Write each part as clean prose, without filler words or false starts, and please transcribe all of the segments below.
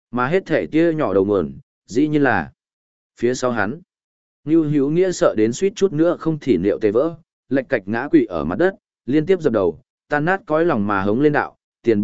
Mà hết thể tia nhỏ đầu nguồn, dĩ nhiên là phía sau hắn. Ngưu Hữu Nghĩa sợ đến suýt chút nữa không thì liệu tê vỡ, lệch cạch ngã quỵ ở mặt đất, liên tiếp dập đầu, tan nát cõi lòng mà hống lên đạo,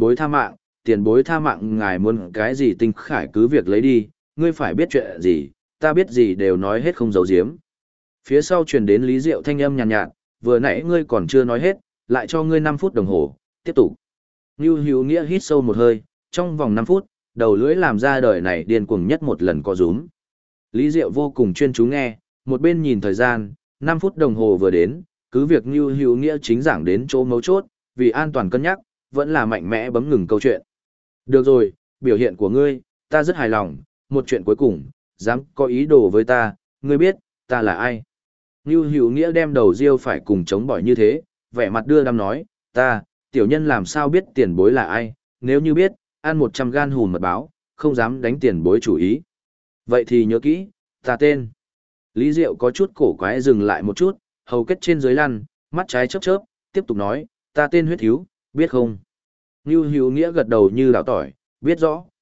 tiền bối tha mạng, ngài muốn cái gì tinh khải cứ việc lấy đi, ngươi phải biết chuyện gì, ta biết gì đều nói hết không giấu giếm. Phía sau truyền đến Lý Diệu thanh âm nhàn nhạt, vừa nãy ngươi còn chưa nói hết, lại cho ngươi 5 phút đồng hồ, tiếp tục. Ngưu Hữu Nghĩa hít sâu một hơi, trong vòng 5 phút, đầu lưỡi làm ra đời này điên cuồng nhất một lần có rúm. Lý Diệu vô cùng chuyên chú nghe, một bên nhìn thời gian, 5 phút đồng hồ vừa đến, cứ việc Ngưu Hữu Nghĩa chính giảng đến chỗ mấu chốt, vì an toàn cân nhắc, vẫn là mạnh mẽ bấm ngừng câu chuyện. Được rồi, biểu hiện của ngươi, ta rất hài lòng, một chuyện cuối cùng, dám có ý đồ với ta, ngươi biết, ta là ai. Ngưu Hữu Nghĩa đem đầu riêu phải cùng chống bỏi như thế, vẻ mặt đưa đám nói, ta, tiểu nhân làm sao biết tiền bối là ai, nếu như biết, ăn 100 gan hùm mật báo, không dám đánh tiền bối chủ ý. Vậy thì nhớ kỹ, ta tên. Lý Diệu có chút cổ quái dừng lại một chút, hầu kết trên dưới lăn, mắt trái chớp chớp, tiếp tục nói, ta tên Huyết Thiếu, biết không? Ngưu Hữu Nghĩa gật đầu như đảo tỏi, biết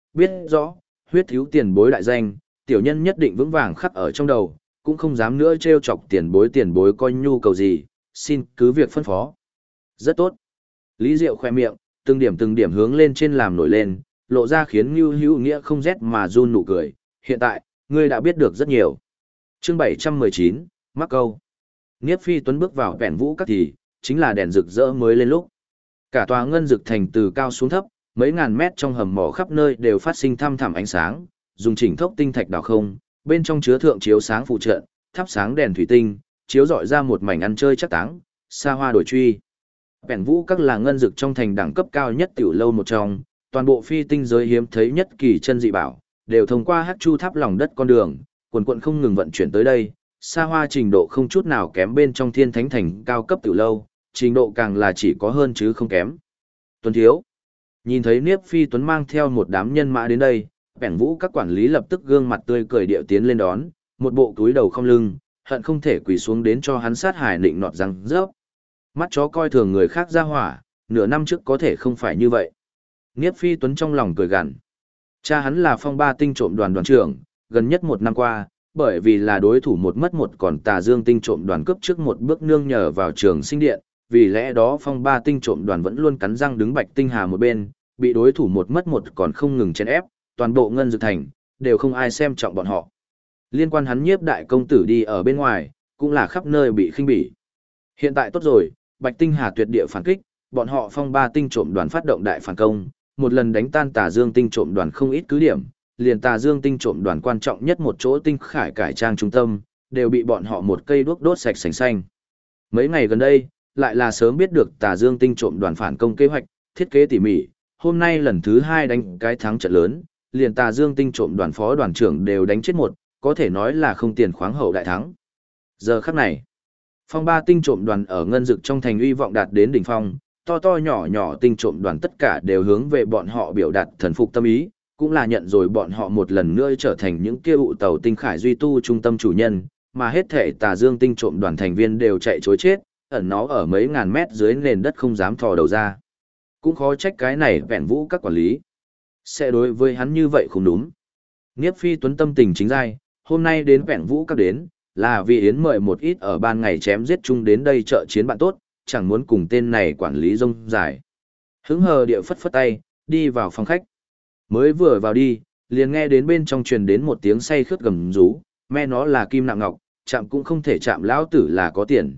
rõ, Huyết Thiếu tiền bối đại danh, tiểu nhân nhất định vững vàng khắc ở trong đầu, cũng không dám nữa trêu chọc tiền bối coi nhu cầu gì, xin cứ việc phân phó. Rất tốt. Lý Diệu khoe miệng, từng điểm hướng lên trên làm nổi lên, lộ ra khiến Ngưu Hữu Nghĩa không rét mà run nụ cười. Hiện tại, ngươi đã biết được rất nhiều. Chương 719, mắc câu. Niếp Phi Tuấn bước vào vẹn vũ các thì, chính là đèn rực rỡ mới lên lúc. Cả tòa ngân dực thành từ cao xuống thấp, mấy ngàn mét trong hầm mỏ khắp nơi đều phát sinh thăm thẳm ánh sáng, dùng chỉnh thốc tinh thạch đào không, bên trong chứa thượng chiếu sáng phụ trợ, thắp sáng đèn thủy tinh, chiếu rọi ra một mảnh ăn chơi chắc táng, xa hoa đổi truy. Vẹn vũ các là ngân dực trong thành đẳng cấp cao nhất tiểu lâu một trong, toàn bộ phi tinh giới hiếm thấy nhất kỳ chân dị bảo, đều thông qua hắc chu tháp lòng đất con đường, quần quận không ngừng vận chuyển tới đây, xa hoa trình độ không chút nào kém bên trong thiên thánh thành cao cấp tiểu lâu, trình độ càng là chỉ có hơn chứ không kém. Tuấn thiếu, nhìn thấy Niếp Phi Tuấn mang theo một đám nhân mã đến đây, Vẹn vũ các quản lý lập tức gương mặt tươi cười điệu tiến lên đón, một bộ túi đầu không lưng, hận không thể quỳ xuống đến cho hắn sát hài nịnh nọt răng rớp. Mắt chó coi thường người khác ra hỏa, nửa năm trước có thể không phải như vậy. Niếp Phi Tuấn trong lòng cười gằn. Cha hắn là Phong Ba tinh trộm đoàn đoàn trưởng, gần nhất 1 năm qua, bởi vì là đối thủ một mất một còn Tà Dương tinh trộm đoàn cướp trước một bước nương nhờ vào Trường Sinh Điện, vì lẽ đó Phong Ba tinh trộm đoàn vẫn luôn cắn răng đứng Bạch Tinh Hà một bên, bị đối thủ một mất một còn không ngừng chèn ép, toàn bộ ngân dực thành đều không ai xem trọng bọn họ. Liên quan hắn Nhiếp đại công tử đi ở bên ngoài, cũng là khắp nơi bị khinh bỉ. Hiện tại tốt rồi, Bạch Tinh Hà tuyệt địa phản kích, bọn họ Phong Ba tinh trộm đoàn phát động đại phản công, một lần đánh tan Tà Dương tinh trộm đoàn không ít cứ điểm, liền Tà Dương tinh trộm đoàn quan trọng nhất một chỗ tinh khải cải trang trung tâm, đều bị bọn họ một cây đuốc đốt sạch sành xanh. Mấy ngày gần đây, lại là sớm biết được Tà Dương tinh trộm đoàn phản công kế hoạch, thiết kế tỉ mỉ, hôm nay lần thứ 2 đánh cái thắng trận lớn, liền Tà Dương tinh trộm đoàn phó đoàn trưởng đều đánh chết một, có thể nói là không tiền khoáng hậu đại thắng. Giờ khắc này, Phong Ba tinh trộm đoàn ở ngân dực trong thành uy vọng đạt đến đỉnh phong, to to nhỏ nhỏ tinh trộm đoàn tất cả đều hướng về bọn họ biểu đạt thần phục tâm ý, cũng là nhận rồi bọn họ một lần nữa trở thành những kia ụ tàu tinh khải duy tu trung tâm chủ nhân, mà hết thể Tà Dương tinh trộm đoàn thành viên đều chạy chối chết, ẩn nó ở mấy ngàn mét dưới nền đất không dám thò đầu ra. Cũng khó trách cái này Vẹn vũ các quản lý sẽ đối với hắn như vậy không đúng. Niếp Phi Tuấn tâm tình chính giai, hôm nay đến Vẹn vũ các đến, là vì Yến mời một ít ở ban ngày chém giết chung đến đây trợ chiến bạn tốt, chẳng muốn cùng tên này quản lý rông dài. Hứng hờ địa phất phất tay, đi vào phòng khách. Mới vừa vào đi, liền nghe đến bên trong truyền đến một tiếng say khướt gầm rú, mẹ nó là kim nặng ngọc, chạm cũng không thể chạm lão tử là có tiền,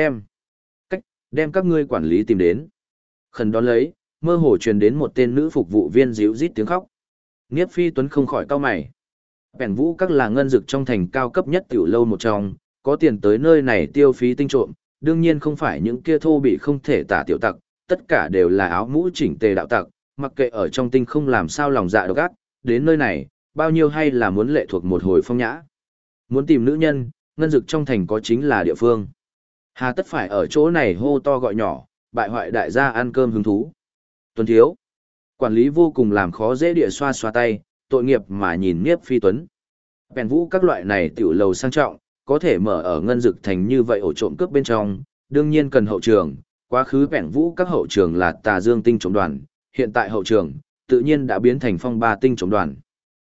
đem các ngươi quản lý tìm đến. Khẩn đón lấy, mơ hồ truyền đến một tên nữ phục vụ viên díu rít tiếng khóc. Niếp Phi Tuấn không khỏi cau mày. Vẹn vũ các là ngân dực trong thành cao cấp nhất tiểu lâu một trong, có tiền tới nơi này tiêu phí tinh trộm, đương nhiên không phải những kia thô bị không thể tả tiểu tặc, tất cả đều là áo mũ chỉnh tề đạo tặc, mặc kệ ở trong tinh không làm sao lòng dạ độc ác, đến nơi này, bao nhiêu hay là muốn lệ thuộc một hồi phong nhã. Muốn tìm nữ nhân, ngân dực trong thành có chính là địa phương. Hà tất phải ở chỗ này hô to gọi nhỏ, bại hoại đại gia ăn cơm hứng thú. Tuấn thiếu. Quản lý vô cùng làm khó dễ địa xoa xoa tay, tội nghiệp mà nhìn Niếp Phi Tuấn. Vẹn vũ các loại này tiểu lầu sang trọng, có thể mở ở ngân dực thành như vậy ổ trộm cướp bên trong, đương nhiên cần hậu trường. Quá khứ Vẹn vũ các hậu trường là Tà Dương tinh trộm đoàn, hiện tại hậu trường tự nhiên đã biến thành Phong Ba tinh trộm đoàn.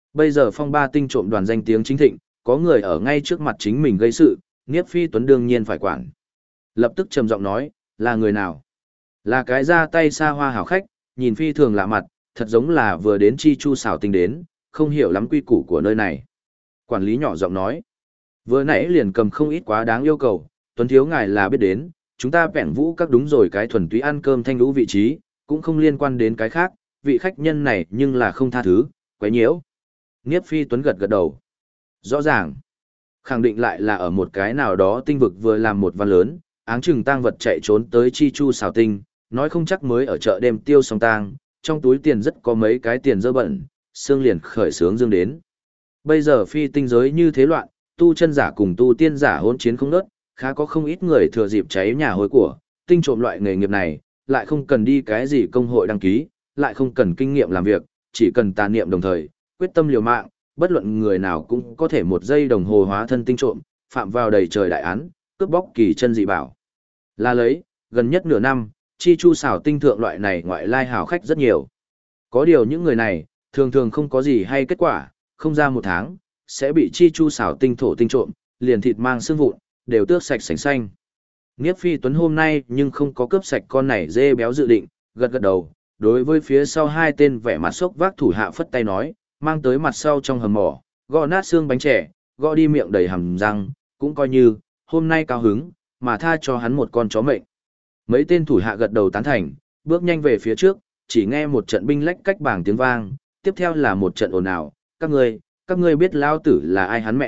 Bây giờ phong ba tinh trộm đoàn danh tiếng chính thịnh, có người ở ngay trước mặt chính mình gây sự, Niếp Phi Tuấn đương nhiên phải quản. Lập tức trầm giọng nói, là người nào? Là cái ra tay xa hoa hảo khách, nhìn phi thường lạ mặt, thật giống là vừa đến chi chu xảo tinh đến, không hiểu lắm quy củ của nơi này. Quản lý nhỏ giọng nói, vừa nãy liền cầm không ít quá đáng yêu cầu, Tuấn thiếu ngài là biết đến, chúng ta vẹn vũ các đúng rồi cái thuần túy ăn cơm thanh lũ vị trí, cũng không liên quan đến cái khác, vị khách nhân này nhưng là không tha thứ, quấy nhiễu. Niếp Phi Tuấn gật gật đầu. Rõ ràng, khẳng định lại là ở một cái nào đó tinh vực vừa làm một văn lớn, áng chừng tang vật chạy trốn tới chi chu xào tinh, nói không chắc mới ở chợ đêm tiêu xong tang, trong túi tiền rất có mấy cái tiền dơ bẩn, xương liền khởi sướng dương đến. Bây giờ phi tinh giới như thế loạn, tu chân giả cùng tu tiên giả hỗn chiến không nớt, khá có không ít người thừa dịp cháy nhà hối của, tinh trộm loại nghề nghiệp này, lại không cần đi cái gì công hội đăng ký, lại không cần kinh nghiệm làm việc, chỉ cần tà niệm đồng thời, quyết tâm liều mạng, bất luận người nào cũng có thể một giây đồng hồ hóa thân tinh trộm, phạm vào đầy trời đại án, cướp bóc kỳ chân dị bảo. Là lấy, gần nhất nửa năm, chi chu xảo tinh thượng loại này ngoại lai hào khách rất nhiều. Có điều những người này, thường thường không có gì hay kết quả, không ra một tháng, sẽ bị chi chu xảo tinh thổ tinh trộm, liền thịt mang xương vụn, đều tước sạch sành xanh. Niếp Phi Tuấn hôm nay nhưng không có cướp sạch con này dê béo dự định, gật gật đầu, đối với phía sau hai tên vẻ mặt sốc vác thủ hạ phất tay nói, mang tới mặt sau trong hầm mỏ, gõ nát xương bánh trẻ, gõ đi miệng đầy hàm răng, cũng coi như, hôm nay cao hứng, mà tha cho hắn một con chó mệnh. Mấy tên thủ hạ gật đầu tán thành, bước nhanh về phía trước, chỉ nghe một trận binh lách cách bảng tiếng vang, tiếp theo là một trận ồn ào, các ngươi biết lao tử là ai hắn mẹ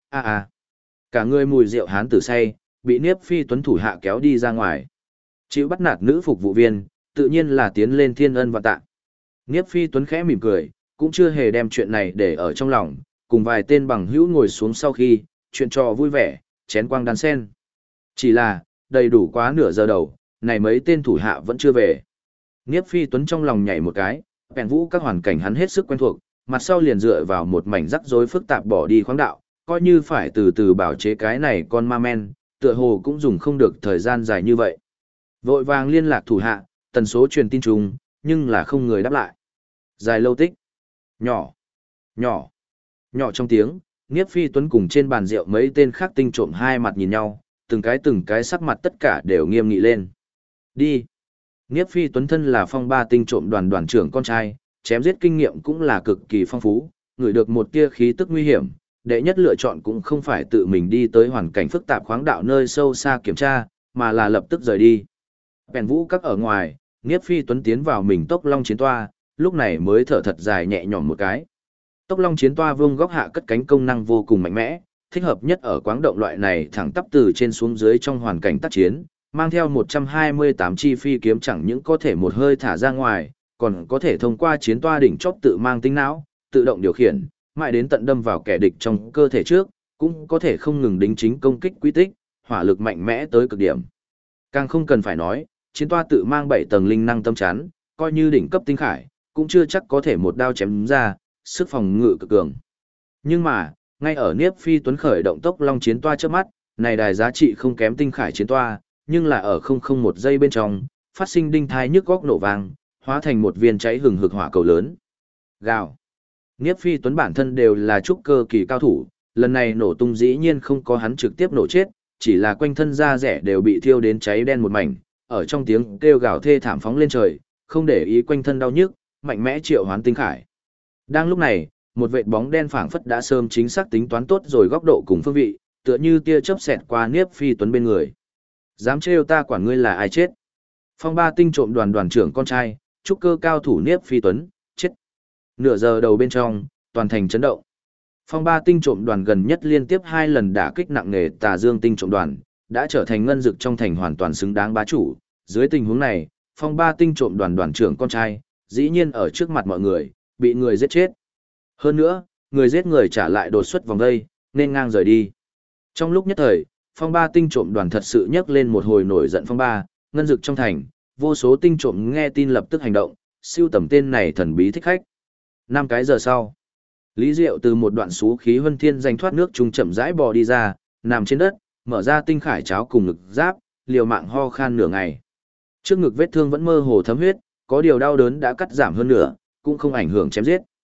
a. Cả người mùi rượu hán tử say, bị Niếp Phi Tuấn thủ hạ kéo đi ra ngoài. Chịu bắt nạt nữ phục vụ viên, tự nhiên là tiến lên thiên ân và tạ. Niếp Phi Tuấn khẽ mỉm cười, cũng chưa hề đem chuyện này để ở trong lòng, cùng vài tên bằng hữu ngồi xuống sau khi, chuyện trò vui vẻ, chén quang đan sen. Chỉ là, đầy đủ quá nửa giờ đầu, này mấy tên thủ hạ vẫn chưa về. Niếp Phi Tuấn trong lòng nhảy một cái, bèn vũ các hoàn cảnh hắn hết sức quen thuộc, mặt sau liền dựa vào một mảnh rắc rối phức tạp bỏ đi khoáng đạo, coi như phải từ từ bảo chế cái này con ma men, tựa hồ cũng dùng không được thời gian dài như vậy. Vội vàng liên lạc thủ hạ, tần số truyền tin trùng, nhưng là không người đáp lại. Dài lâu tích. Nhỏ. Nhỏ. Nhỏ trong tiếng, Niếp Phi Tuấn cùng trên bàn rượu mấy tên khác tinh trộm hai mặt nhìn nhau, từng cái sắc mặt tất cả đều nghiêm nghị lên. Đi. Niếp Phi Tuấn thân là phong ba tinh trộm đoàn đoàn trưởng con trai, chém giết kinh nghiệm cũng là cực kỳ phong phú, ngửi được một tia khí tức nguy hiểm, đệ nhất lựa chọn cũng không phải tự mình đi tới hoàn cảnh phức tạp khoáng đạo nơi sâu xa kiểm tra, mà là lập tức rời đi. Bèn vũ các ở ngoài, Niếp Phi Tuấn tiến vào mình tốc long chiến toa, lúc này mới thở thật dài nhẹ nhõm một cái. Tốc long chiến toa vương góc hạ cất cánh công năng vô cùng mạnh mẽ, thích hợp nhất ở quáng động loại này thẳng tắp từ trên xuống dưới trong hoàn cảnh tác chiến, mang theo 128 chi phi kiếm chẳng những có thể một hơi thả ra ngoài, còn có thể thông qua chiến toa đỉnh chóp tự mang tính não, tự động điều khiển, mãi đến tận đâm vào kẻ địch trong cơ thể trước, cũng có thể không ngừng đính chính công kích quy tích, hỏa lực mạnh mẽ tới cực điểm. Càng không cần phải nói, chiến toa tự mang 7 tầng linh năng tâm chắn, coi như đỉnh cấp tinh khải, cũng chưa chắc có thể một đao chém ra, sức phòng ngự cực cường. Nhưng mà, ngay ở Niếp Phi Tuấn khởi động tốc long chiến toa trước mắt, này đài giá trị không kém tinh khải chiến toa, nhưng là ở 001 giây bên trong, phát sinh đinh thai nhức góc nổ vang, hóa thành một viên cháy hừng hực hỏa cầu lớn. Gào. Niếp Phi Tuấn bản thân đều là trúc cơ kỳ cao thủ, lần này nổ tung dĩ nhiên không có hắn trực tiếp nổ chết, chỉ là quanh thân da rẻ đều bị thiêu đến cháy đen một mảnh, ở trong tiếng kêu gào thê thảm phóng lên trời, không để ý quanh thân đau nhức, mạnh mẽ triệu hoán tinh khải. Đang lúc này, một vệt bóng đen phảng phất đã sớm chính xác tính toán tốt rồi góc độ cùng phương vị, tựa như tia chớp xẹt qua Niếp Phi Tuấn bên người. Dám trêu ta quản ngươi là ai chết? Phong ba tinh trộm đoàn đoàn trưởng con trai, trúc cơ cao thủ Niếp Phi Tuấn, chết. Nửa giờ đầu bên trong, toàn thành chấn động. Phong ba tinh trộm đoàn gần nhất liên tiếp 2 lần đả kích nặng nề Tà Dương tinh trộm đoàn, đã trở thành ngân dực trong thành hoàn toàn xứng đáng bá chủ. Dưới tình huống này, phong ba tinh trộm đoàn đoàn trưởng con trai, dĩ nhiên ở trước mặt mọi người, bị người giết chết. Hơn nữa, người giết người trả lại đột xuất vòng đây, nên ngang rời đi. Trong lúc nhất thời, phong ba tinh trộm đoàn thật sự nhấc lên một hồi nổi giận phong ba, ngân dực trong thành, vô số tinh trộm nghe tin lập tức hành động, siêu tầm tên này thần bí thích khách. 5 cái giờ sau, Lý Diệu từ một đoạn xú khí huân thiên danh thoát nước trung chậm rãi bò đi ra, nằm trên đất, mở ra tinh khải cháo cùng ngực giáp, liều mạng ho khan nửa ngày. Trước ngực vết thương vẫn mơ hồ thấm huyết, có điều đau đớn đã cắt giảm hơn nửa, cũng không ảnh hưởng chém giết.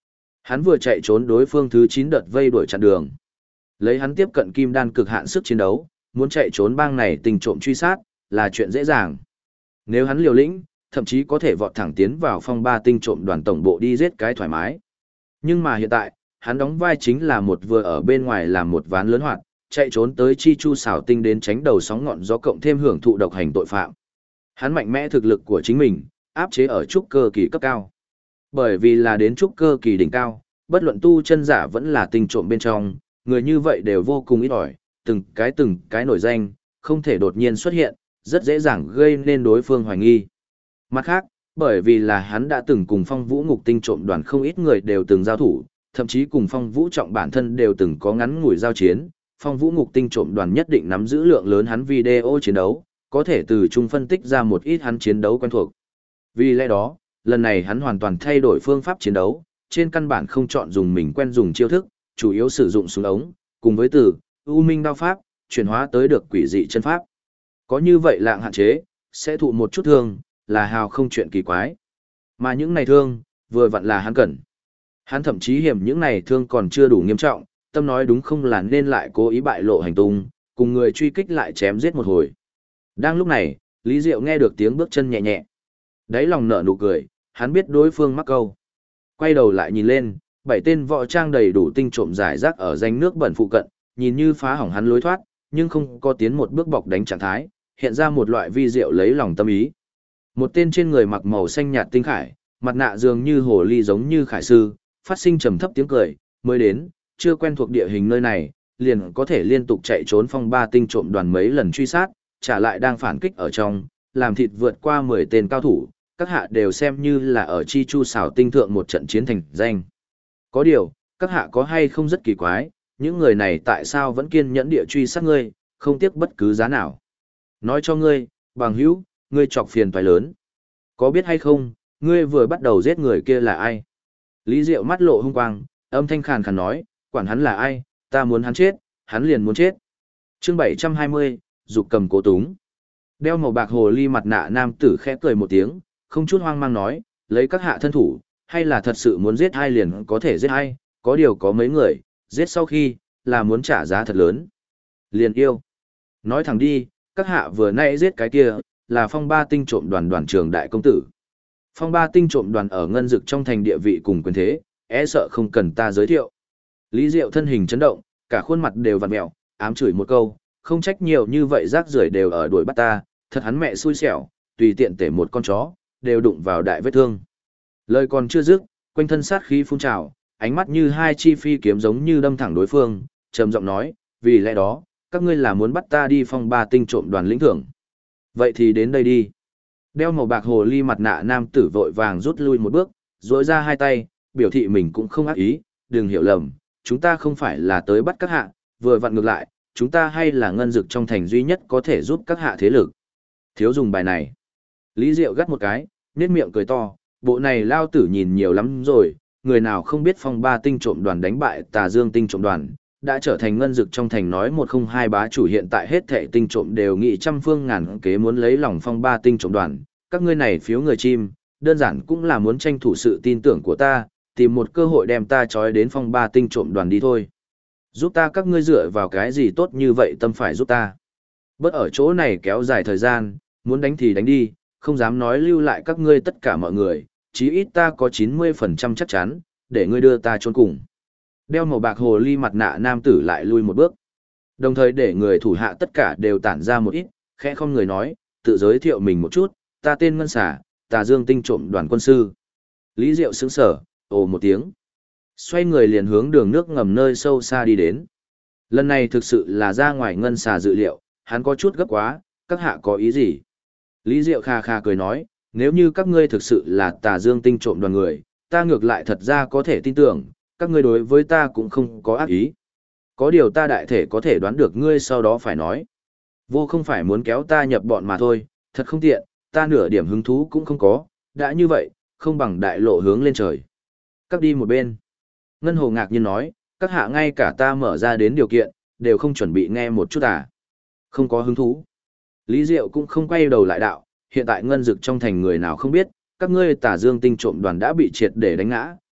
Hắn vừa chạy trốn đối phương thứ 9 đợt vây đuổi chặn đường. Lấy hắn tiếp cận kim đan cực hạn sức chiến đấu, muốn chạy trốn bang này tình trộm truy sát, là chuyện dễ dàng. Nếu hắn liều lĩnh, thậm chí có thể vọt thẳng tiến vào phong ba tinh trộm đoàn tổng bộ đi giết cái thoải mái. Nhưng mà hiện tại, hắn đóng vai chính là một vừa ở bên ngoài làm một ván lớn hoạt, chạy trốn tới chi chu xảo tinh đến tránh đầu sóng ngọn gió cộng thêm hưởng thụ độc hành tội phạm. Hắn mạnh mẽ thực lực của chính mình, áp chế ở trúc cơ kỳ cấp cao. Bởi vì là đến trúc cơ kỳ đỉnh cao, bất luận tu chân giả vẫn là tinh trộm bên trong, người như vậy đều vô cùng ít ỏi, từng cái nổi danh, không thể đột nhiên xuất hiện, rất dễ dàng gây nên đối phương hoài nghi. Mặt khác, bởi vì là hắn đã từng cùng Phong Vũ Ngục tinh trộm đoàn không ít người đều từng giao thủ, thậm chí cùng Phong Vũ Trọng bản thân đều từng có ngắn ngủi giao chiến, Phong Vũ Ngục tinh trộm đoàn nhất định nắm giữ lượng lớn hắn video chiến đấu, có thể từ chung phân tích ra một ít hắn chiến đấu quen thuộc. Vì lẽ đó, lần này hắn hoàn toàn thay đổi phương pháp chiến đấu, trên căn bản không chọn dùng mình quen dùng chiêu thức, chủ yếu sử dụng súng ống, cùng với từ U Minh đao pháp, chuyển hóa tới được quỷ dị chân pháp. Có như vậy lạng hạn chế, sẽ thụ một chút thương, là hào không chuyện kỳ quái. Mà những này thương, vừa vặn là hắn cần. Hắn thậm chí hiểm những này thương còn chưa đủ nghiêm trọng, tâm nói đúng không là nên lại cố ý bại lộ hành tung, cùng người truy kích lại chém giết một hồi. Đang lúc này, Lý Diệu nghe được tiếng bước chân nhẹ nhẹ. Đáy lòng nở nụ cười, hắn biết đối phương mắc câu. Quay đầu lại nhìn lên, 7 tên võ trang đầy đủ tinh trộm giải rác ở danh nước bẩn phụ cận, nhìn như phá hỏng hắn lối thoát, nhưng không có tiến một bước bọc đánh trạng thái, hiện ra một loại vi diệu lấy lòng tâm ý. Một tên trên người mặc màu xanh nhạt tinh khải, mặt nạ dường như hồ ly giống như khải sư, phát sinh trầm thấp tiếng cười, mới đến, chưa quen thuộc địa hình nơi này, liền có thể liên tục chạy trốn phong ba tinh trộm đoàn mấy lần truy sát, trả lại đang phản kích ở trong, làm thịt vượt qua 10 tên cao thủ, các hạ đều xem như là ở chi chu xảo tinh thượng một trận chiến thành danh. Có điều, các hạ có hay không rất kỳ quái, những người này tại sao vẫn kiên nhẫn địa truy sát ngươi, không tiếc bất cứ giá nào. Nói cho ngươi, bằng hữu, ngươi chọc phiền toái lớn. Có biết hay không, ngươi vừa bắt đầu giết người kia là ai? Lý Diệu mắt lộ hung quang, âm thanh khàn khàn nói, quản hắn là ai, ta muốn hắn chết, hắn liền muốn chết. Chương 720, dục cầm cố túng. Đeo màu bạc hồ ly mặt nạ nam tử khẽ cười một tiếng, không chút hoang mang nói, lấy các hạ thân thủ, hay là thật sự muốn giết ai liền có thể giết ai, có điều có mấy người, giết sau khi, là muốn trả giá thật lớn. Liền yêu. Nói thẳng đi, các hạ vừa nãy giết cái kia, là phong ba tinh trộm đoàn đoàn trưởng đại công tử. Phong ba tinh trộm đoàn ở ngân dực trong thành địa vị cùng quyền thế, e sợ không cần ta giới thiệu. Lý Diệu thân hình chấn động, cả khuôn mặt đều vặn mẹo, ám chửi một câu, không trách nhiều như vậy rác rưởi đều ở đuổi bắt ta, thật hắn mẹ xui xẻo, tùy tiện tể một con chó, đều đụng vào đại vết thương. Lời còn chưa dứt, quanh thân sát khí phun trào, ánh mắt như hai chi phi kiếm giống như đâm thẳng đối phương, trầm giọng nói, vì lẽ đó, các ngươi là muốn bắt ta đi phong ba tinh trộm đoàn lĩnh thưởng. Vậy thì đến đây đi. Đeo màu bạc hồ ly mặt nạ nam tử vội vàng rút lui một bước, duỗi ra hai tay, biểu thị mình cũng không ác ý, đừng hiểu lầm, chúng ta không phải là tới bắt các hạ, vừa vặn ngược lại, chúng ta hay là ngân dực trong thành duy nhất có thể giúp các hạ thế lực. Thiếu dùng bài này. Lý Diệu gắt một cái, nhếch miệng cười to, bộ này lao tử nhìn nhiều lắm rồi, người nào không biết phong ba tinh trộm đoàn đánh bại Tà Dương tinh trộm đoàn, đã trở thành ngân dực trong thành nói 102 bá chủ, hiện tại hết thệ tinh trộm đều nghị trăm phương ngàn kế muốn lấy lòng phong ba tinh trộm đoàn, các ngươi này phiếu người chim, đơn giản cũng là muốn tranh thủ sự tin tưởng của ta, tìm một cơ hội đem ta trói đến phong ba tinh trộm đoàn đi thôi. Giúp ta các ngươi dựa vào cái gì tốt như vậy tâm phải giúp ta. Bớt ở chỗ này kéo dài thời gian, muốn đánh thì đánh đi, không dám nói lưu lại các ngươi tất cả mọi người, chí ít ta có 90% chắc chắn, để ngươi đưa ta chôn cùng. Đeo màu bạc hồ ly mặt nạ nam tử lại lui một bước. Đồng thời để người thủ hạ tất cả đều tản ra một ít, khẽ không người nói, tự giới thiệu mình một chút, ta tên Ngân Xà, Tà Dương tinh trộm đoàn quân sư. Lý Diệu sững sờ, ồ một tiếng. Xoay người liền hướng đường nước ngầm nơi sâu xa đi đến. Lần này thực sự là ra ngoài Ngân Xà dự liệu, hắn có chút gấp quá, các hạ có ý gì? Lý Diệu kha kha cười nói, nếu như các ngươi thực sự là Tà Dương tinh trộm đoàn người, ta ngược lại thật ra có thể tin tưởng, các ngươi đối với ta cũng không có ác ý. Có điều ta đại thể có thể đoán được ngươi sau đó phải nói. Vô không phải muốn kéo ta nhập bọn mà thôi, thật không tiện, ta nửa điểm hứng thú cũng không có, đã như vậy, không bằng đại lộ hướng lên trời. Các đi một bên. Ngân Hồ ngạc nhiên nói, các hạ ngay cả ta mở ra đến điều kiện, đều không chuẩn bị nghe một chút à. Không có hứng thú. Lý Diệu cũng không quay đầu lại đạo, hiện tại ngân dực trong thành người nào không biết, các ngươi Tà Dương tinh trộm đoàn đã bị triệt để đánh ngã,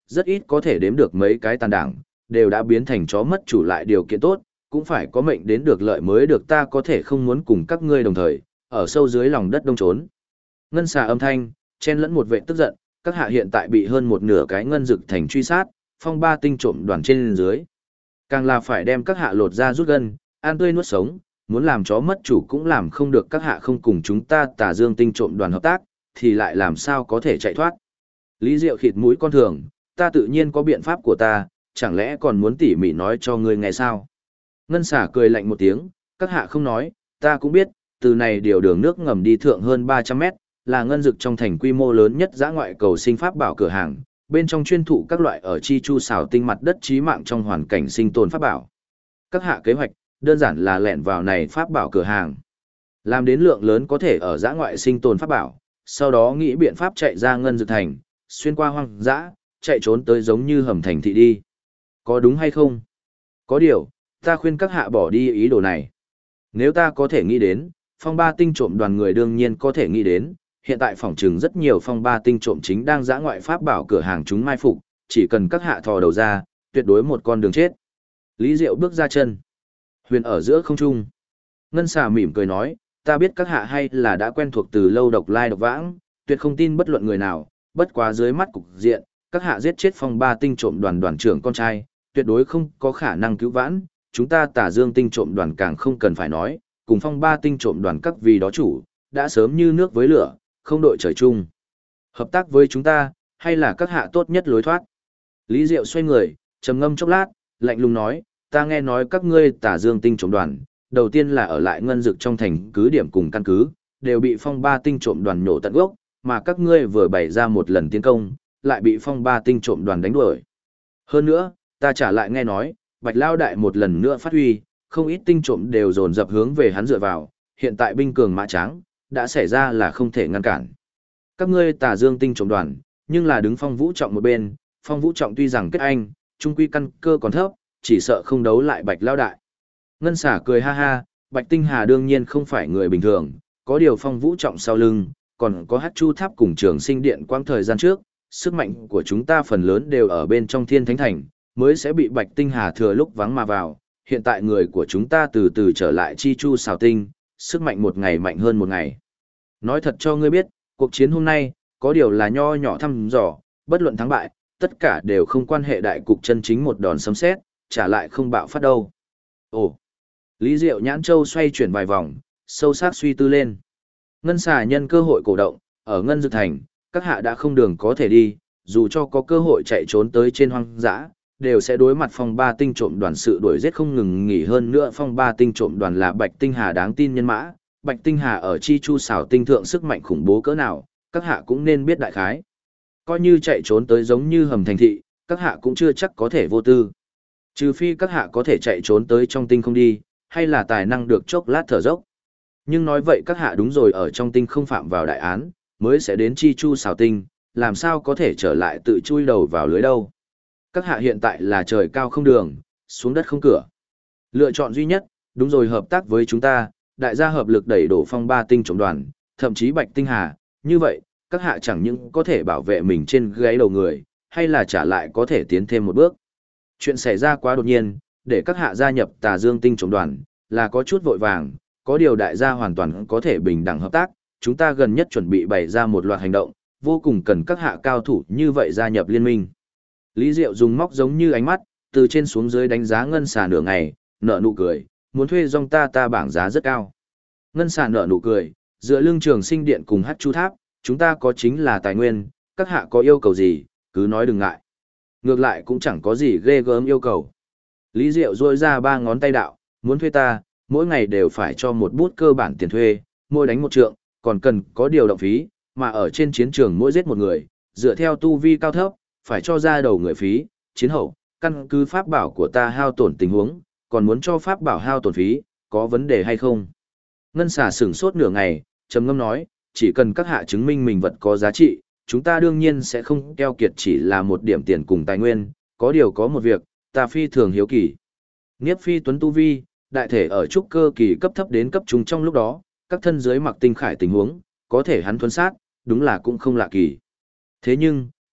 rất ít có thể đếm được mấy cái tàn đảng, đều đã biến thành chó mất chủ lại điều kiện tốt, cũng phải có mệnh đến được lợi mới được, ta có thể không muốn cùng các ngươi đồng thời, ở sâu dưới lòng đất đông trốn. Ngân xà âm thanh, chen lẫn một vệ tức giận, các hạ hiện tại bị hơn một nửa cái ngân dực thành truy sát, phong ba tinh trộm đoàn trên dưới. Càng là phải đem các hạ lột ra rút gân, ăn tươi nuốt sống, muốn làm chó mất chủ cũng làm không được, các hạ không cùng chúng ta Tà Dương tinh trộm đoàn hợp tác, thì lại làm sao có thể chạy thoát. Lý Diệu khịt mũi con thường, ta tự nhiên có biện pháp của ta, chẳng lẽ còn muốn tỉ mỉ nói cho ngươi nghe sao? Ngân xả cười lạnh một tiếng, các hạ không nói, ta cũng biết, từ này điều đường nước ngầm đi thượng hơn 300 mét, là ngân dực trong thành quy mô lớn nhất dã ngoại cầu sinh pháp bảo cửa hàng, bên trong chuyên thụ các loại ở chi chu xào tinh mặt đất trí mạng trong hoàn cảnh sinh tồn pháp bảo. Các hạ kế hoạch, đơn giản là lẻn vào này pháp bảo cửa hàng. Làm đến lượng lớn có thể ở dã ngoại sinh tồn pháp bảo, sau đó nghĩ biện pháp chạy ra ngân dực thành, xuyên qua hoang dã, chạy trốn tới giống như hầm thành thị đi. Có đúng hay không? Có điều, ta khuyên các hạ bỏ đi ý đồ này. Nếu ta có thể nghĩ đến, phong ba tinh trộm đoàn người đương nhiên có thể nghĩ đến, hiện tại phòng trừng rất nhiều phong ba tinh trộm chính đang dã ngoại pháp bảo cửa hàng chúng mai phục, chỉ cần các hạ thò đầu ra, tuyệt đối một con đường chết. Lý Diệu bước ra chân, huyền ở giữa không trung. Ngân xà mỉm cười nói, ta biết các hạ hay là đã quen thuộc từ lâu độc lai độc vãng, tuyệt không tin bất luận người nào, bất quá dưới mắt cục diện, các hạ giết chết phong ba tinh trộm đoàn đoàn trưởng con trai, tuyệt đối không có khả năng cứu vãn, chúng ta Tà Dương tinh trộm đoàn càng không cần phải nói, cùng phong ba tinh trộm đoàn các vì đó chủ, đã sớm như nước với lửa, không đội trời chung. Hợp tác với chúng ta, hay là các hạ tốt nhất lối thoát. Lý Diệu xoay người, trầm ngâm chốc lát, lạnh lùng nói, ta nghe nói các ngươi Tà Dương tinh trộm đoàn, đầu tiên là ở lại ngân dực trong thành cứ điểm cùng căn cứ, đều bị phong ba tinh trộm đoàn nhổ tận gốc, mà các ngươi vừa bày ra một lần tiến công, lại bị phong ba tinh trộm đoàn đánh đuổi. Hơn nữa, ta trả lại nghe nói, Bạch Lao Đại một lần nữa phát huy, không ít tinh trộm đều dồn dập hướng về hắn dựa vào, hiện tại binh cường mã tráng, đã xảy ra là không thể ngăn cản. Các ngươi Tà Dương tinh trộm đoàn, nhưng là đứng Phong Vũ Trọng một bên, Phong Vũ Trọng tuy rằng kết anh, trung quy căn cơ còn thấp, chỉ sợ không đấu lại Bạch Lao Đại. Ngân xả cười ha ha, Bạch Tinh Hà đương nhiên không phải người bình thường, có điều Phong Vũ Trọng sau lưng, còn có Hát Chu Tháp cùng Trường Sinh Điện quang thời gian trước, sức mạnh của chúng ta phần lớn đều ở bên trong Thiên Thánh Thành, mới sẽ bị Bạch Tinh Hà thừa lúc vắng mà vào. Hiện tại người của chúng ta từ từ trở lại chi chu xào tinh, sức mạnh một ngày mạnh hơn một ngày. Nói thật cho ngươi biết, cuộc chiến hôm nay, có điều là nho nhỏ thăm dò, bất luận thắng bại, tất cả đều không quan hệ đại cục chân chính, một đòn sấm sét, trả lại không bạo phát đâu. Ồ! Lý Diệu nhãn châu xoay chuyển vài vòng, sâu sắc suy tư lên. Ngân xà nhân cơ hội cổ động, ở Ngân Dực Thành, các hạ đã không đường có thể đi, dù cho có cơ hội chạy trốn tới trên hoang dã, đều sẽ đối mặt phong ba tinh trộm đoàn sự đuổi giết không ngừng nghỉ. Hơn nữa phong ba tinh trộm đoàn là Bạch Tinh Hà đáng tin nhân mã, Bạch Tinh Hà ở chi chu xảo tinh thượng sức mạnh khủng bố cỡ nào, các hạ cũng nên biết đại khái. Coi như chạy trốn tới giống như hầm thành thị, các hạ cũng chưa chắc có thể vô tư. Trừ phi các hạ có thể chạy trốn tới trong tinh không đi, hay là tài năng được chốc lát thở dốc. Nhưng nói vậy các hạ đúng rồi, ở trong tinh không phạm vào đại án, mới sẽ đến chi chu xảo tinh, làm sao có thể trở lại tự chui đầu vào lưới đâu. Các hạ hiện tại là trời cao không đường, xuống đất không cửa. Lựa chọn duy nhất, đúng rồi, hợp tác với chúng ta, đại gia hợp lực đẩy đổ phong ba tinh trộm đoàn, thậm chí Bạch Tinh Hà, như vậy, các hạ chẳng những có thể bảo vệ mình trên gáy đầu người, hay là trả lại có thể tiến thêm một bước. Chuyện xảy ra quá đột nhiên, để các hạ gia nhập Tà Dương tinh trộm đoàn, là có chút vội vàng, có điều đại gia hoàn toàn có thể bình đẳng hợp tác, chúng ta gần nhất chuẩn bị bày ra một loạt hành động, vô cùng cần các hạ cao thủ như vậy gia nhập liên minh. Lý Diệu dùng móc giống như ánh mắt, từ trên xuống dưới đánh giá Ngân xà nửa ngày, nở nụ cười, muốn thuê dòng ta bảng giá rất cao. Ngân xà nở nụ cười, dựa lưng Trường Sinh Điện cùng Hát Chu Tháp, chúng ta có chính là tài nguyên, các hạ có yêu cầu gì, cứ nói đừng ngại. Ngược lại cũng chẳng có gì ghê gớm yêu cầu. Lý Diệu rôi ra 3 ngón tay đạo, muốn thuê ta, mỗi ngày đều phải cho một bút cơ bản tiền thuê, mỗi đánh một trượng, còn cần có điều động phí, mà ở trên chiến trường mỗi giết một người, dựa theo tu vi cao thấp, phải cho ra đầu người phí, chiến hậu, căn cứ pháp bảo của ta hao tổn tình huống, còn muốn cho pháp bảo hao tổn phí, có vấn đề hay không? Ngân xà sửng sốt nửa ngày, trầm ngâm nói, chỉ cần các hạ chứng minh mình vật có giá trị, chúng ta đương nhiên sẽ không keo kiệt chỉ là một điểm tiền cùng tài nguyên, có điều có một việc, ta phi thường hiếu kỳ. Niếp phi tuấn tu vi, đại thể ở trúc cơ kỳ cấp thấp đến cấp trung trong lúc đó, các thân dưới mặc tinh khải tình huống, có thể hắn thuấn sát, đúng là cũng không lạ kỳ. Thế nhưng,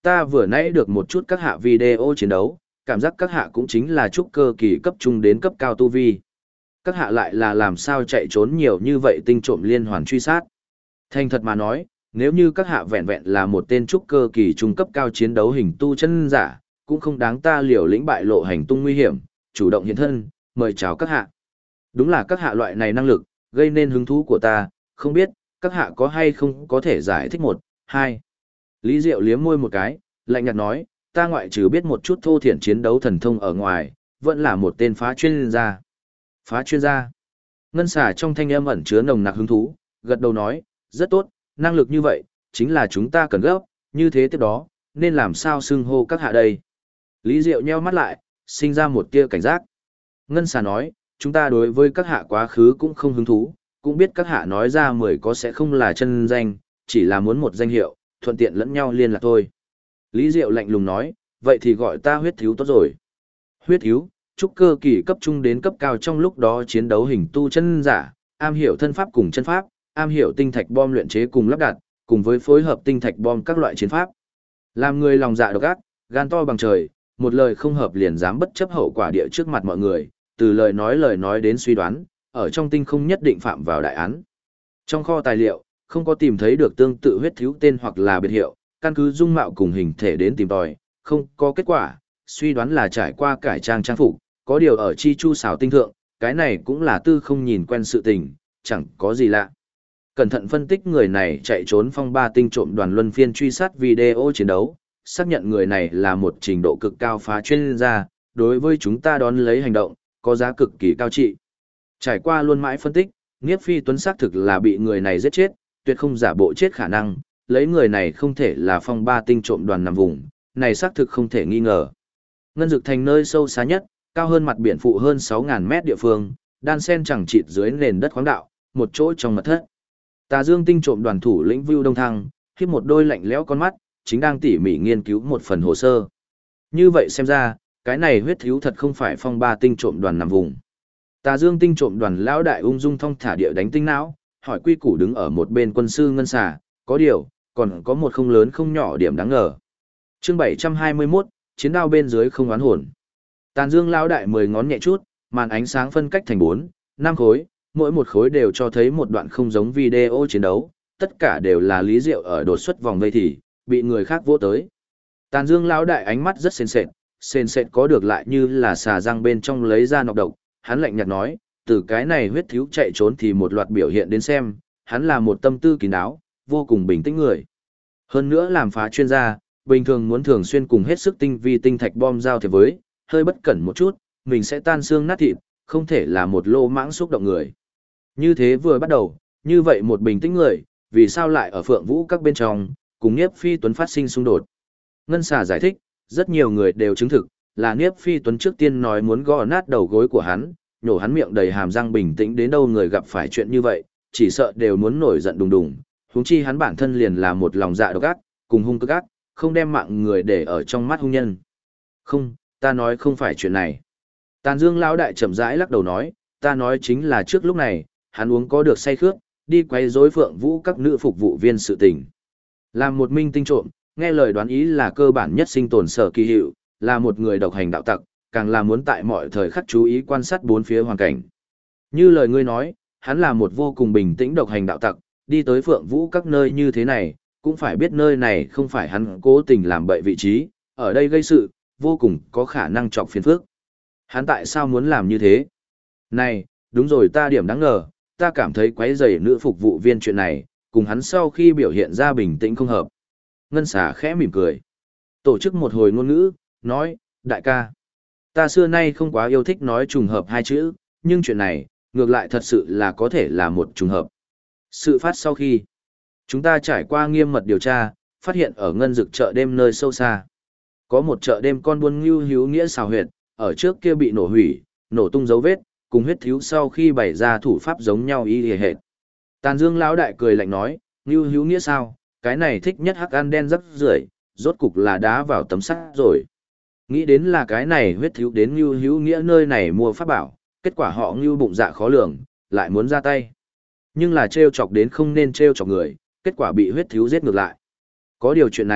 ta vừa nãy được một chút các hạ video chiến đấu, cảm giác các hạ cũng chính là trúc cơ kỳ cấp trung đến cấp cao tu vi. Các hạ lại là làm sao chạy trốn nhiều như vậy tinh trộm liên hoàn truy sát. Thành thật mà nói, nếu như các hạ vẹn vẹn là một tên trúc cơ kỳ trung cấp cao chiến đấu hình tu chân giả, cũng không đáng ta liều lĩnh bại lộ hành tung nguy hiểm, chủ động hiện thân, mời chào các hạ. Đúng là các hạ loại này năng lực, gây nên hứng thú của ta, không biết, các hạ có hay không có thể giải thích một, hai. Lý Diệu liếm môi một cái, lạnh nhạt nói, ta ngoại trừ biết một chút thô thiển chiến đấu thần thông ở ngoài, vẫn là một tên phá chuyên gia. Phá chuyên gia. Ngân xà trong thanh âm ẩn chứa nồng nặc hứng thú, gật đầu nói, rất tốt, năng lực như vậy, chính là chúng ta cần gấp, như thế tiếp đó, nên làm sao xưng hô các hạ đây. Lý Diệu nheo mắt lại, sinh ra một tia cảnh giác. Ngân xà nói, chúng ta đối với các hạ quá khứ cũng không hứng thú, cũng biết các hạ nói ra 10 có sẽ không là chân danh, chỉ là muốn một danh hiệu, thuận tiện lẫn nhau liên lạc thôi. Lý Diệu lạnh lùng nói, vậy thì gọi ta huyết thiếu tốt rồi. Huyết thiếu, trúc cơ kỳ cấp trung đến cấp cao trong lúc đó chiến đấu hình tu chân giả, am hiểu thân pháp cùng chân pháp, am hiểu tinh thạch bom luyện chế cùng lắp đặt, cùng với phối hợp tinh thạch bom các loại chiến pháp. Làm người lòng dạ độc ác, gan to bằng trời, một lời không hợp liền dám bất chấp hậu quả địa trước mặt mọi người, từ lời nói đến suy đoán, ở trong tinh không nhất định phạm vào đại án. Trong kho tài liệu, không có tìm thấy được tương tự huyết thiếu tên hoặc là biệt hiệu, căn cứ dung mạo cùng hình thể đến tìm tòi, không có kết quả, suy đoán là trải qua cải trang trang phục, có điều ở chi chu xảo tinh thượng, cái này cũng là tư không nhìn quen sự tình, chẳng có gì lạ. Cẩn thận phân tích người này chạy trốn phong ba tinh trộm đoàn luân phiên truy sát video chiến đấu, xác nhận người này là một trình độ cực cao phá chuyên gia, đối với chúng ta đón lấy hành động, có giá cực kỳ cao trị. Trải qua luôn mãi phân tích, Niếp Phi Tuấn xác thực là bị người này giết chết, tuyệt không giả bộ chết khả năng, lấy người này không thể là phong ba tinh trộm đoàn nằm vùng, này xác thực không thể nghi ngờ. Ngân Dực Thành nơi sâu xa nhất, cao hơn mặt biển phụ hơn 6.000 mét địa phương, đan sen chẳng chịt dưới nền đất khoáng đạo, một chỗ trong mật thất. Tà Dương tinh trộm đoàn thủ lĩnh Vưu Đông Thăng, khiếp một đôi lạnh lẽo con mắt, chính đang tỉ mỉ nghiên cứu một phần hồ sơ. Như vậy xem ra, cái này huyết thiếu thật không phải phong ba tinh trộm đoàn nằm vùng. Tà Dương tinh trộm đoàn lão đại ung dung thong thả địa đánh tinh não, hỏi quy củ đứng ở một bên quân sư ngân xà, có điều, còn có một không lớn không nhỏ điểm đáng ngờ. Chương 721, chiến đao bên dưới không oán hồn. Tàn Dương lão đại 10 ngón nhẹ chút, màn ánh sáng phân cách thành 4, 5 khối, mỗi một khối đều cho thấy một đoạn không giống video chiến đấu, tất cả đều là Lý Diệu ở đột xuất vòng vây thì bị người khác vỗ tới. Tàn Dương lão đại ánh mắt rất sền sệt có được lại như là xà răng bên trong lấy ra nọc độc, hắn lạnh nhạt nói, từ cái này huyết thiếu chạy trốn thì một loạt biểu hiện đến xem, hắn là một tâm tư kín đáo, vô cùng bình tĩnh người. Hơn nữa làm phá chuyên gia, bình thường muốn thường xuyên cùng hết sức tinh vi tinh thạch bom giao thiệp với, hơi bất cẩn một chút, mình sẽ tan xương nát thịt, không thể là một lô mãng xúc động người. Như thế vừa bắt đầu, như vậy một bình tĩnh người, vì sao lại ở Phượng Vũ các bên trong, cùng Niếp Phi Tuấn phát sinh xung đột. Ngân xà giải thích, rất nhiều người đều chứng thực, là Niếp Phi Tuấn trước tiên nói muốn gõ nát đầu gối của hắn, nhổ hắn miệng đầy hàm răng bình tĩnh đến đâu người gặp phải chuyện như vậy, chỉ sợ đều muốn nổi giận đùng đùng, huống chi hắn bản thân liền là một lòng dạ độc ác, cùng hung cực ác, không đem mạng người để ở trong mắt hung nhân. Không, ta nói không phải chuyện này. Tàn Dương lão đại chậm rãi lắc đầu nói, ta nói chính là trước lúc này, hắn uống có được say khướt, đi quấy rối Phượng Vũ các nữ phục vụ viên sự tình. Làm một minh tinh trộm, nghe lời đoán ý là cơ bản nhất sinh tồn sở kỳ hiệu, là một người độc hành đạo tặc, càng là muốn tại mọi thời khắc chú ý quan sát bốn phía hoàn cảnh. Như lời ngươi nói, hắn là một vô cùng bình tĩnh độc hành đạo tặc, đi tới Phượng Vũ các nơi như thế này, cũng phải biết nơi này không phải hắn cố tình làm bậy vị trí, ở đây gây sự, vô cùng có khả năng chọc phiền phức. Hắn tại sao muốn làm như thế? Này, đúng rồi ta điểm đáng ngờ, ta cảm thấy quấy rầy nữ phục vụ viên chuyện này, cùng hắn sau khi biểu hiện ra bình tĩnh không hợp. Ngân xà khẽ mỉm cười. Tổ chức một hồi ngôn ngữ, nói, đại ca. Ta xưa nay không quá yêu thích nói trùng hợp hai chữ, nhưng chuyện này, ngược lại thật sự là có thể là một trùng hợp. Sự phát sau khi, chúng ta trải qua nghiêm mật điều tra, phát hiện ở ngân dực chợ đêm nơi sâu xa. Có một chợ đêm con buôn ngưu hữu nghĩa xào huyệt, ở trước kia bị nổ hủy, nổ tung dấu vết, cùng huyết thiếu sau khi bày ra thủ pháp giống nhau y hề hệt. Tàn Dương lão đại cười lạnh nói, ngưu hữu nghĩa sao, cái này thích nhất hắc ăn đen rắc rưởi, rốt cục là đá vào tấm sắt rồi. Nghĩ đến là cái này huyết thiếu đến ngưu hữu nghĩa nơi này mua pháp bảo, kết quả họ ngưu bụng dạ khó lường, lại muốn ra tay. Nhưng là trêu chọc đến không nên trêu chọc người, kết quả bị huyết thiếu giết ngược lại. Có điều chuyện này,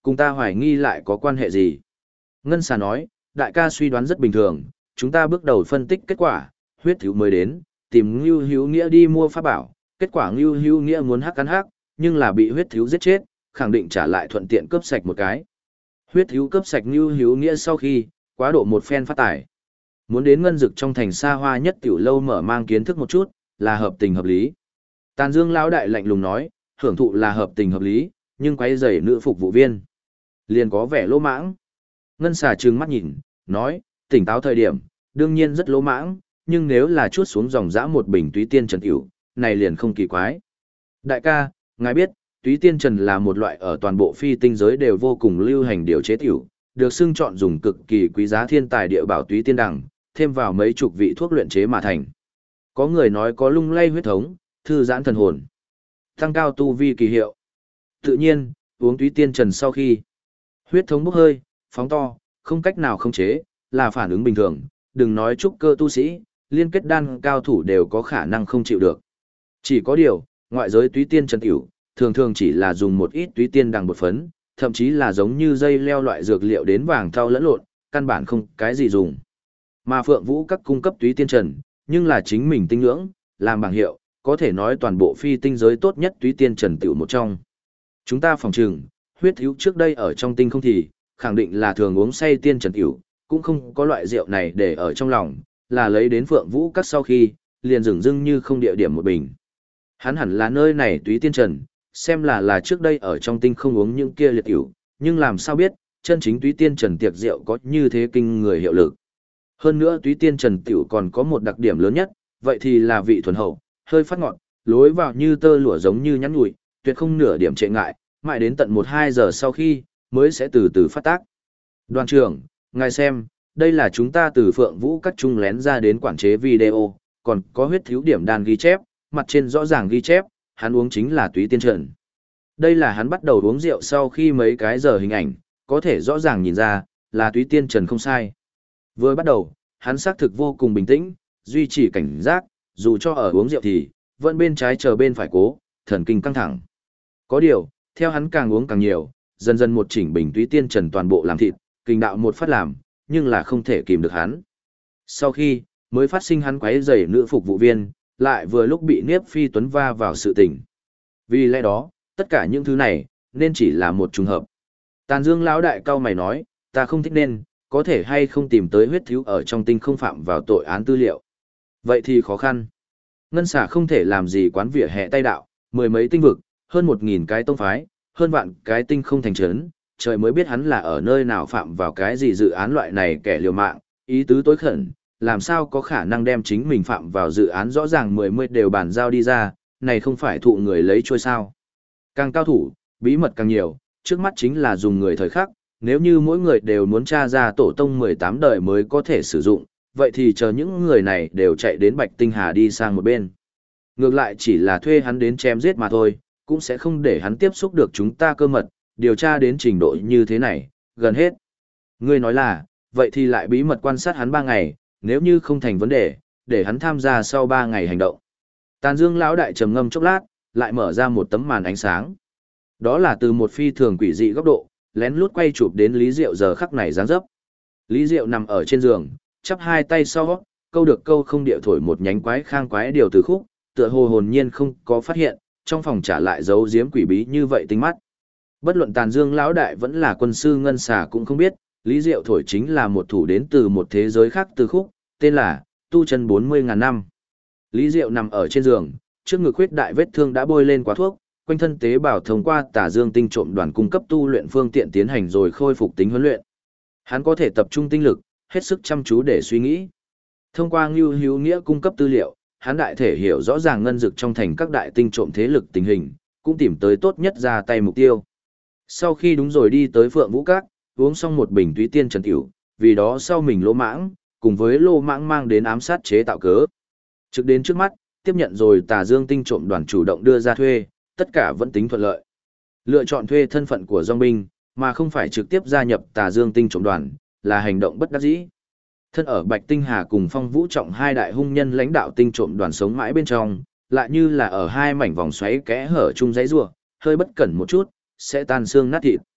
cùng ta hoài nghi lại có quan hệ gì? Ngân xà nói, đại ca suy đoán rất bình thường, chúng ta bước đầu phân tích kết quả, huyết thiếu mới đến, tìm Ngưu Hữu Nghĩa đi mua pháp bảo, kết quả Ngưu Hữu Nghĩa muốn hắc cắn hắc, nhưng là bị huyết thiếu giết chết, khẳng định trả lại thuận tiện cướp sạch một cái. Huyết thiếu cướp sạch Ngưu Hữu Nghĩa sau khi, quá độ một phen phát tài. Muốn đến ngân dực trong thành xa hoa nhất tiểu lâu mở mang kiến thức một chút, là hợp tình hợp lý. Tàn Dương lão đại lạnh lùng nói, hưởng thụ là hợp tình hợp lý, nhưng quấy rầy nữ phục vụ viên, liền có vẻ lỗ mãng. Ngân xà trừng mắt nhìn, nói, tỉnh táo thời điểm, đương nhiên rất lỗ mãng, nhưng nếu là chuốt xuống dòng dã một bình túy tiên trần tiểu, này liền không kỳ quái. Đại ca, ngài biết, túy tiên trần là một loại ở toàn bộ phi tinh giới đều vô cùng lưu hành điều chế tiểu, được xưng chọn dùng cực kỳ quý giá thiên tài địa bảo túy tiên đằng, thêm vào mấy chục vị thuốc luyện chế mà thành. Có người nói có lung lay huyết thống, thư giãn thần hồn, tăng cao tu vi kỳ hiệu. Tự nhiên, uống túy tiên trần sau khi huyết thống bốc hơi, phóng to, không cách nào khống chế, là phản ứng bình thường, đừng nói trúc cơ tu sĩ, liên kết đan cao thủ đều có khả năng không chịu được. Chỉ có điều, ngoại giới túy tiên trần tiểu, thường thường chỉ là dùng một ít túy tiên đằng bột phấn, thậm chí là giống như dây leo loại dược liệu đến vàng thau lẫn lộn, căn bản không cái gì dùng. Mà Phượng Vũ các cung cấp túy tiên trần, nhưng là chính mình tinh nhưỡng, làm bảng hiệu, có thể nói toàn bộ phi tinh giới tốt nhất túy tiên trần tiểu một trong. Chúng ta phòng trừng, huyết thiếu trước đây ở trong tinh không thì, khẳng định là thường uống say tiên trần tiểu, cũng không có loại rượu này để ở trong lòng, là lấy đến Phượng Vũ các sau khi, liền dửng dưng như không địa điểm một bình. Hắn hẳn là nơi này túy tiên trần, xem là trước đây ở trong tinh không uống những kia liệt tiểu, nhưng làm sao biết, chân chính túy tiên trần tiệc rượu có như thế kinh người hiệu lực. Hơn nữa túy tiên trần tiểu còn có một đặc điểm lớn nhất, vậy thì là vị thuần hậu, hơi phát ngọt, lối vào như tơ lụa giống như nhắn nhủi, tuyệt không nửa điểm trệ ngại, mãi đến tận 1-2 giờ sau khi, mới sẽ từ từ phát tác. Đoàn trưởng, ngài xem, đây là chúng ta từ Phượng Vũ các trung lén ra đến quản chế video, còn có huyết thiếu điểm đàn ghi chép, mặt trên rõ ràng ghi chép, hắn uống chính là túy tiên trần. Đây là hắn bắt đầu uống rượu sau khi mấy cái giờ hình ảnh, có thể rõ ràng nhìn ra, là túy tiên trần không sai. Vừa bắt đầu, hắn xác thực vô cùng bình tĩnh, duy trì cảnh giác, dù cho ở uống rượu thì, vẫn bên trái chờ bên phải cố, thần kinh căng thẳng. Có điều, theo hắn càng uống càng nhiều, dần dần một chỉnh bình túy tiên trần toàn bộ làm thịt, kinh đạo một phát làm, nhưng là không thể kìm được hắn. Sau khi, mới phát sinh hắn quấy rầy nữ phục vụ viên, lại vừa lúc bị Niếp Phi Tuấn va vào sự tình. Vì lẽ đó, tất cả những thứ này, nên chỉ là một trùng hợp. Tàn Dương lão đại cao mày nói, ta không thích nên, có thể hay không tìm tới huyết thiếu ở trong tinh không phạm vào tội án tư liệu. Vậy thì khó khăn. Ngân xà không thể làm gì quán vỉa hè tay đạo, 10 mấy tinh vực, hơn 1.000 cái tông phái, hơn vạn cái tinh không thành trấn, trời mới biết hắn là ở nơi nào phạm vào cái gì dự án loại này kẻ liều mạng, ý tứ tối khẩn, làm sao có khả năng đem chính mình phạm vào dự án rõ ràng 10 đều bàn giao đi ra, này không phải thụ người lấy trôi sao. Càng cao thủ, bí mật càng nhiều, trước mắt chính là dùng người thời khắc, nếu như mỗi người đều muốn tra ra tổ tông 18 đời mới có thể sử dụng, vậy thì chờ những người này đều chạy đến Bạch Tinh Hà đi sang một bên. Ngược lại chỉ là thuê hắn đến chém giết mà thôi, cũng sẽ không để hắn tiếp xúc được chúng ta cơ mật, điều tra đến trình độ như thế này, gần hết. Ngươi nói là, vậy thì lại bí mật quan sát hắn 3 ngày, nếu như không thành vấn đề, để hắn tham gia sau 3 ngày hành động. Tàn Dương lão đại trầm ngâm chốc lát, lại mở ra một tấm màn ánh sáng. Đó là từ một phi thường quỷ dị góc độ, lén lút quay chụp đến Lý Diệu giờ khắc này dáng dấp. Lý Diệu nằm ở trên giường, chắp hai tay sau, câu được câu không địa thổi một nhánh quái khang quái điều từ khúc, tựa hồ hồn nhiên không có phát hiện, trong phòng trả lại dấu giếm quỷ bí như vậy tinh mắt. Bất luận Tàn Dương lão đại vẫn là quân sư Ngân Xà cũng không biết, Lý Diệu thổi chính là một thủ đến từ một thế giới khác từ khúc, tên là Tu Chân 40.000 năm. Lý Diệu nằm ở trên giường, trước ngực huyết đại vết thương đã bôi lên quá thuốc, quanh thân tế bào thông qua Tà Dương tinh trộm đoàn cung cấp tu luyện phương tiện tiến hành rồi khôi phục tính huấn luyện. Hắn có thể tập trung tinh lực, hết sức chăm chú để suy nghĩ. Thông qua Ngưu Hữu Nghĩa cung cấp tư liệu, hắn đại thể hiểu rõ ràng ngân dực trong thành các đại tinh trộm thế lực tình hình, cũng tìm tới tốt nhất ra tay mục tiêu. Sau khi đúng rồi đi tới Phượng Vũ Các, uống xong một bình túy tiên trần tiểu, vì đó sau mình lỗ mãng, cùng với lỗ mãng mang đến ám sát chế tạo cớ. Trực đến trước mắt, tiếp nhận rồi Tà Dương tinh trộm đoàn chủ động đưa ra thuê, tất cả vẫn tính thuận lợi. Lựa chọn thuê thân phận của dòng binh, mà không phải trực tiếp gia nhập Tà Dương tinh trộm đoàn, là hành động bất đắc dĩ. Thân ở Bạch Tinh Hà cùng Phong Vũ Trọng hai đại hung nhân lãnh đạo tinh trộm đoàn sống mãi bên trong, lại như là ở hai mảnh vòng xoáy kẽ hở chung giấy rùa, hơi bất cẩn một chút, sẽ tan xương nát thịt.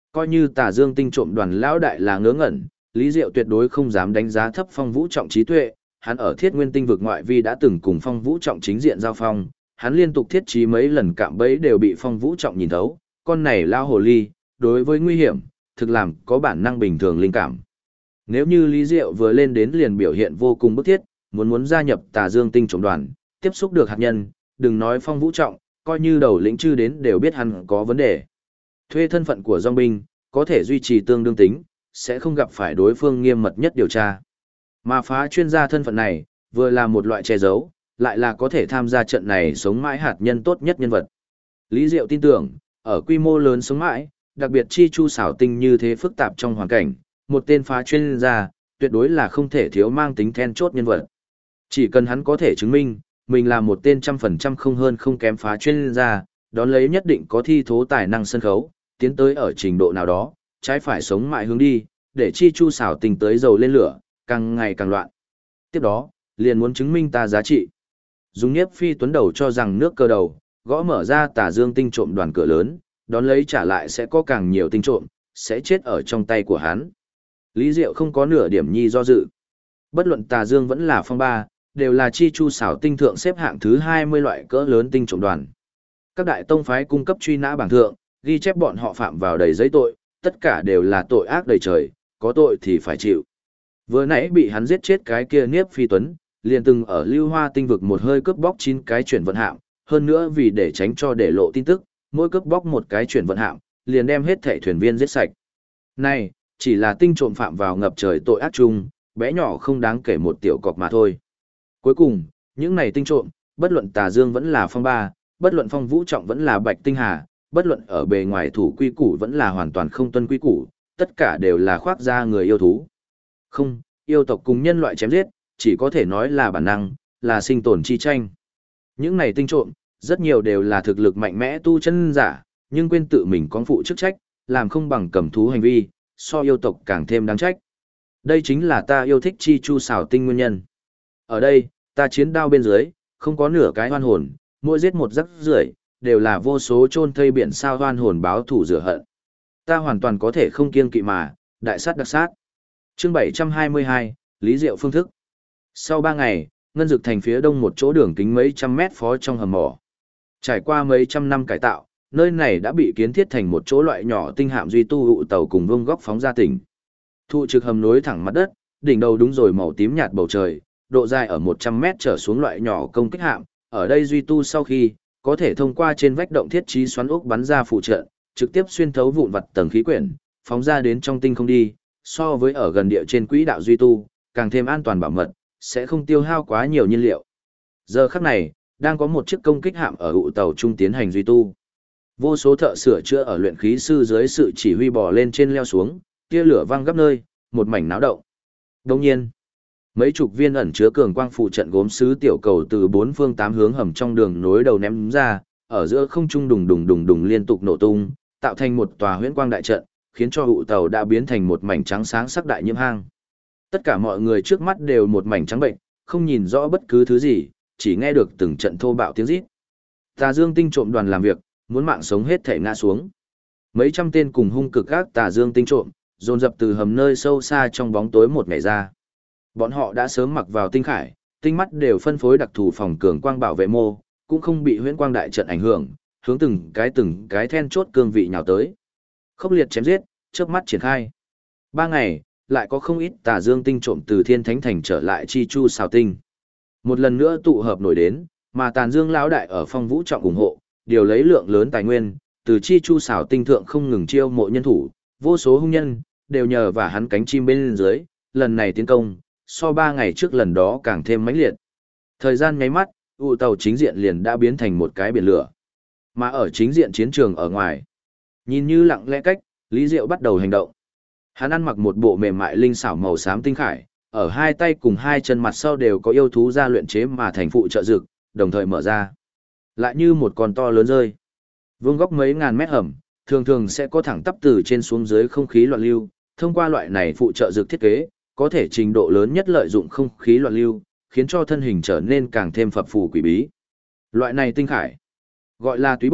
Coi như Tà Dương Tinh trộm đoàn lão đại là ngớ ngẩn, Lý Diệu tuyệt đối không dám đánh giá thấp Phong Vũ Trọng trí tuệ, hắn ở Thiết Nguyên Tinh vực ngoại vi đã từng cùng Phong Vũ Trọng chính diện giao phong, hắn liên tục thiết trí mấy lần cạm bẫy đều bị Phong Vũ Trọng nhìn thấu, con này lao hồ ly, đối với nguy hiểm, thực làm có bản năng bình thường linh cảm. Nếu như Lý Diệu vừa lên đến liền biểu hiện vô cùng bức thiết, muốn gia nhập Tà Dương Tinh trộm đoàn, tiếp xúc được hạt nhân, đừng nói Phong Vũ Trọng, coi như đầu lĩnh chư đến đều biết hắn có vấn đề. Thuê thân phận của dòng binh, có thể duy trì tương đương tính, sẽ không gặp phải đối phương nghiêm mật nhất điều tra. Mà phá chuyên gia thân phận này, vừa là một loại che giấu, lại là có thể tham gia trận này sống mãi hạt nhân tốt nhất nhân vật. Lý Diệu tin tưởng, ở quy mô lớn sống mãi, đặc biệt chi chu xảo tinh như thế phức tạp trong hoàn cảnh, một tên phá chuyên gia, tuyệt đối là không thể thiếu mang tính then chốt nhân vật. Chỉ cần hắn có thể chứng minh, mình là một tên 100% không hơn không kém phá chuyên gia, đón lấy nhất định có thi thố tài năng sân khấu, tiến tới ở trình độ nào đó, trái phải sống mãi hướng đi, để chi chu xảo tinh tới dầu lên lửa, càng ngày càng loạn. Tiếp đó, liền muốn chứng minh ta giá trị. Dùng Nhiếp Phi Tuấn đầu cho rằng nước cơ đầu, gõ mở ra Tà Dương Tinh trộm đoàn cửa lớn, đón lấy trả lại sẽ có càng nhiều tinh trộm, sẽ chết ở trong tay của hắn. Lý Diệu không có nửa điểm nhi do dự. Bất luận Tà Dương vẫn là Phong Ba, đều là chi chu xảo tinh thượng xếp hạng thứ 20 loại cỡ lớn tinh trộm đoàn. Các đại tông phái cung cấp truy nã bảng thượng, ghi chép bọn họ phạm vào đầy giấy tội, tất cả đều là tội ác đầy trời, có tội thì phải chịu. Vừa nãy bị hắn giết chết cái kia Niếp Phi Tuấn, liền từng ở Lưu Hoa tinh vực một hơi cướp bóc 9 cái chuyển vận hạm, hơn nữa vì để tránh cho để lộ tin tức, mỗi cướp bóc một cái chuyển vận hạm, liền đem hết thảy thuyền viên giết sạch. Này, chỉ là tinh trộm phạm vào ngập trời tội ác chung, bé nhỏ không đáng kể một tiểu cọc mà thôi. Cuối cùng, những này tinh trộm, bất luận Tà Dương vẫn là Phong Ba, bất luận Phong Vũ Trọng vẫn là Bạch Tinh Hà, bất luận ở bề ngoài thủ quy củ vẫn là hoàn toàn không tuân quy củ, tất cả đều là khoác da người yêu thú. Không, yêu tộc cùng nhân loại chém giết, chỉ có thể nói là bản năng, là sinh tồn chi tranh. Những này tinh trộm, rất nhiều đều là thực lực mạnh mẽ tu chân giả, nhưng quên tự mình có phụ chức trách, làm không bằng cầm thú hành vi, so yêu tộc càng thêm đáng trách. Đây chính là ta yêu thích chi chu xảo tinh nguyên nhân. Ở đây, ta chiến đao bên dưới, không có nửa cái oan hồn, mỗi giết một rắc rưởi đều là vô số chôn thây biển sao oan hồn báo thủ rửa hận. Ta hoàn toàn có thể không kiêng kỵ mà, đại sát đặc sát. Chương 722, Lý Diệu phương thức. Sau 3 ngày, Ngân Dực thành phía đông một chỗ đường kính mấy trăm mét phó trong hầm mỏ. Trải qua mấy trăm năm cải tạo, nơi này đã bị kiến thiết thành một chỗ loại nhỏ tinh hạm duy tu hụ tàu cùng vương góc phóng ra tỉnh. Thụ trực hầm nối thẳng mặt đất, đỉnh đầu đúng rồi màu tím nhạt bầu trời, độ dài ở 100 mét trở xuống loại nhỏ công kích hạm. Ở đây duy tu sau khi, có thể thông qua trên vách động thiết trí xoắn ốc bắn ra phụ trợ, trực tiếp xuyên thấu vụn vặt tầng khí quyển, phóng ra đến trong tinh không đi, so với ở gần địa trên quỹ đạo duy tu, càng thêm an toàn bảo mật, sẽ không tiêu hao quá nhiều nhiên liệu. Giờ khắc này, đang có một chiếc công kích hạm ở ụ tàu trung tiến hành duy tu. Vô số thợ sửa chữa ở luyện khí sư dưới sự chỉ huy bò lên trên leo xuống, tia lửa văng gấp nơi, một mảnh náo động. Đồng nhiên, mấy chục viên ẩn chứa cường quang phụ trận gốm sứ tiểu cầu từ 4 phương 8 hướng hầm trong đường nối đầu ném ra, ở giữa không trung đùng đùng đùng đùng liên tục nổ tung, tạo thành một tòa huyễn quang đại trận, khiến cho ụ tàu đã biến thành một mảnh trắng sáng sắc đại nhiễm hang. Tất cả mọi người trước mắt đều một mảnh trắng bệnh, không nhìn rõ bất cứ thứ gì, chỉ nghe được từng trận thô bạo tiếng rít. Tà Dương tinh trộm đoàn làm việc, muốn mạng sống hết thể ngã xuống. Mấy trăm tên cùng hung cực các Tà Dương tinh trộm, dồn dập từ hầm nơi sâu xa trong bóng tối một ngày ra. Bọn họ đã sớm mặc vào tinh khải, tinh mắt đều phân phối đặc thù phòng cường quang bảo vệ mô, cũng không bị huyễn quang đại trận ảnh hưởng, hướng từng cái then chốt cương vị nhào tới. Khốc liệt chém giết, chớp mắt triển khai. 3 ngày, lại có không ít Tà Dương tinh trộm từ Thiên Thánh Thành trở lại chi chu xào tinh. Một lần nữa tụ hợp nổi đến, mà Tàn Dương lão đại ở Phong Vũ Trọng ủng hộ, điều lấy lượng lớn tài nguyên, từ chi chu xảo tinh thượng không ngừng chiêu mộ nhân thủ, vô số hung nhân, đều nhờ vào hắn cánh chim bên dưới, lần này tiến công, so 3 ngày trước lần đó càng thêm mãnh liệt. Thời gian nháy mắt, ụ tàu chính diện liền đã biến thành một cái biển lửa. Mà ở chính diện chiến trường ở ngoài, nhìn như lặng lẽ cách, Lý Diệu bắt đầu hành động. Hắn ăn mặc một bộ mềm mại linh xảo màu xám tinh khải, ở hai tay cùng hai chân mặt sau đều có yêu thú ra luyện chế mà thành phụ trợ dược, đồng thời mở ra. Lại như một con to lớn rơi. Vương góc mấy ngàn mét hầm, thường thường sẽ có thẳng tắp từ trên xuống dưới không khí loạn lưu, thông qua loại này phụ trợ dược thiết kế, có thể trình độ lớn nhất lợi dụng không khí loạn lưu, khiến cho thân hình trở nên càng thêm phập phù quỷ bí. Loại này tinh khải, gọi là túy bức,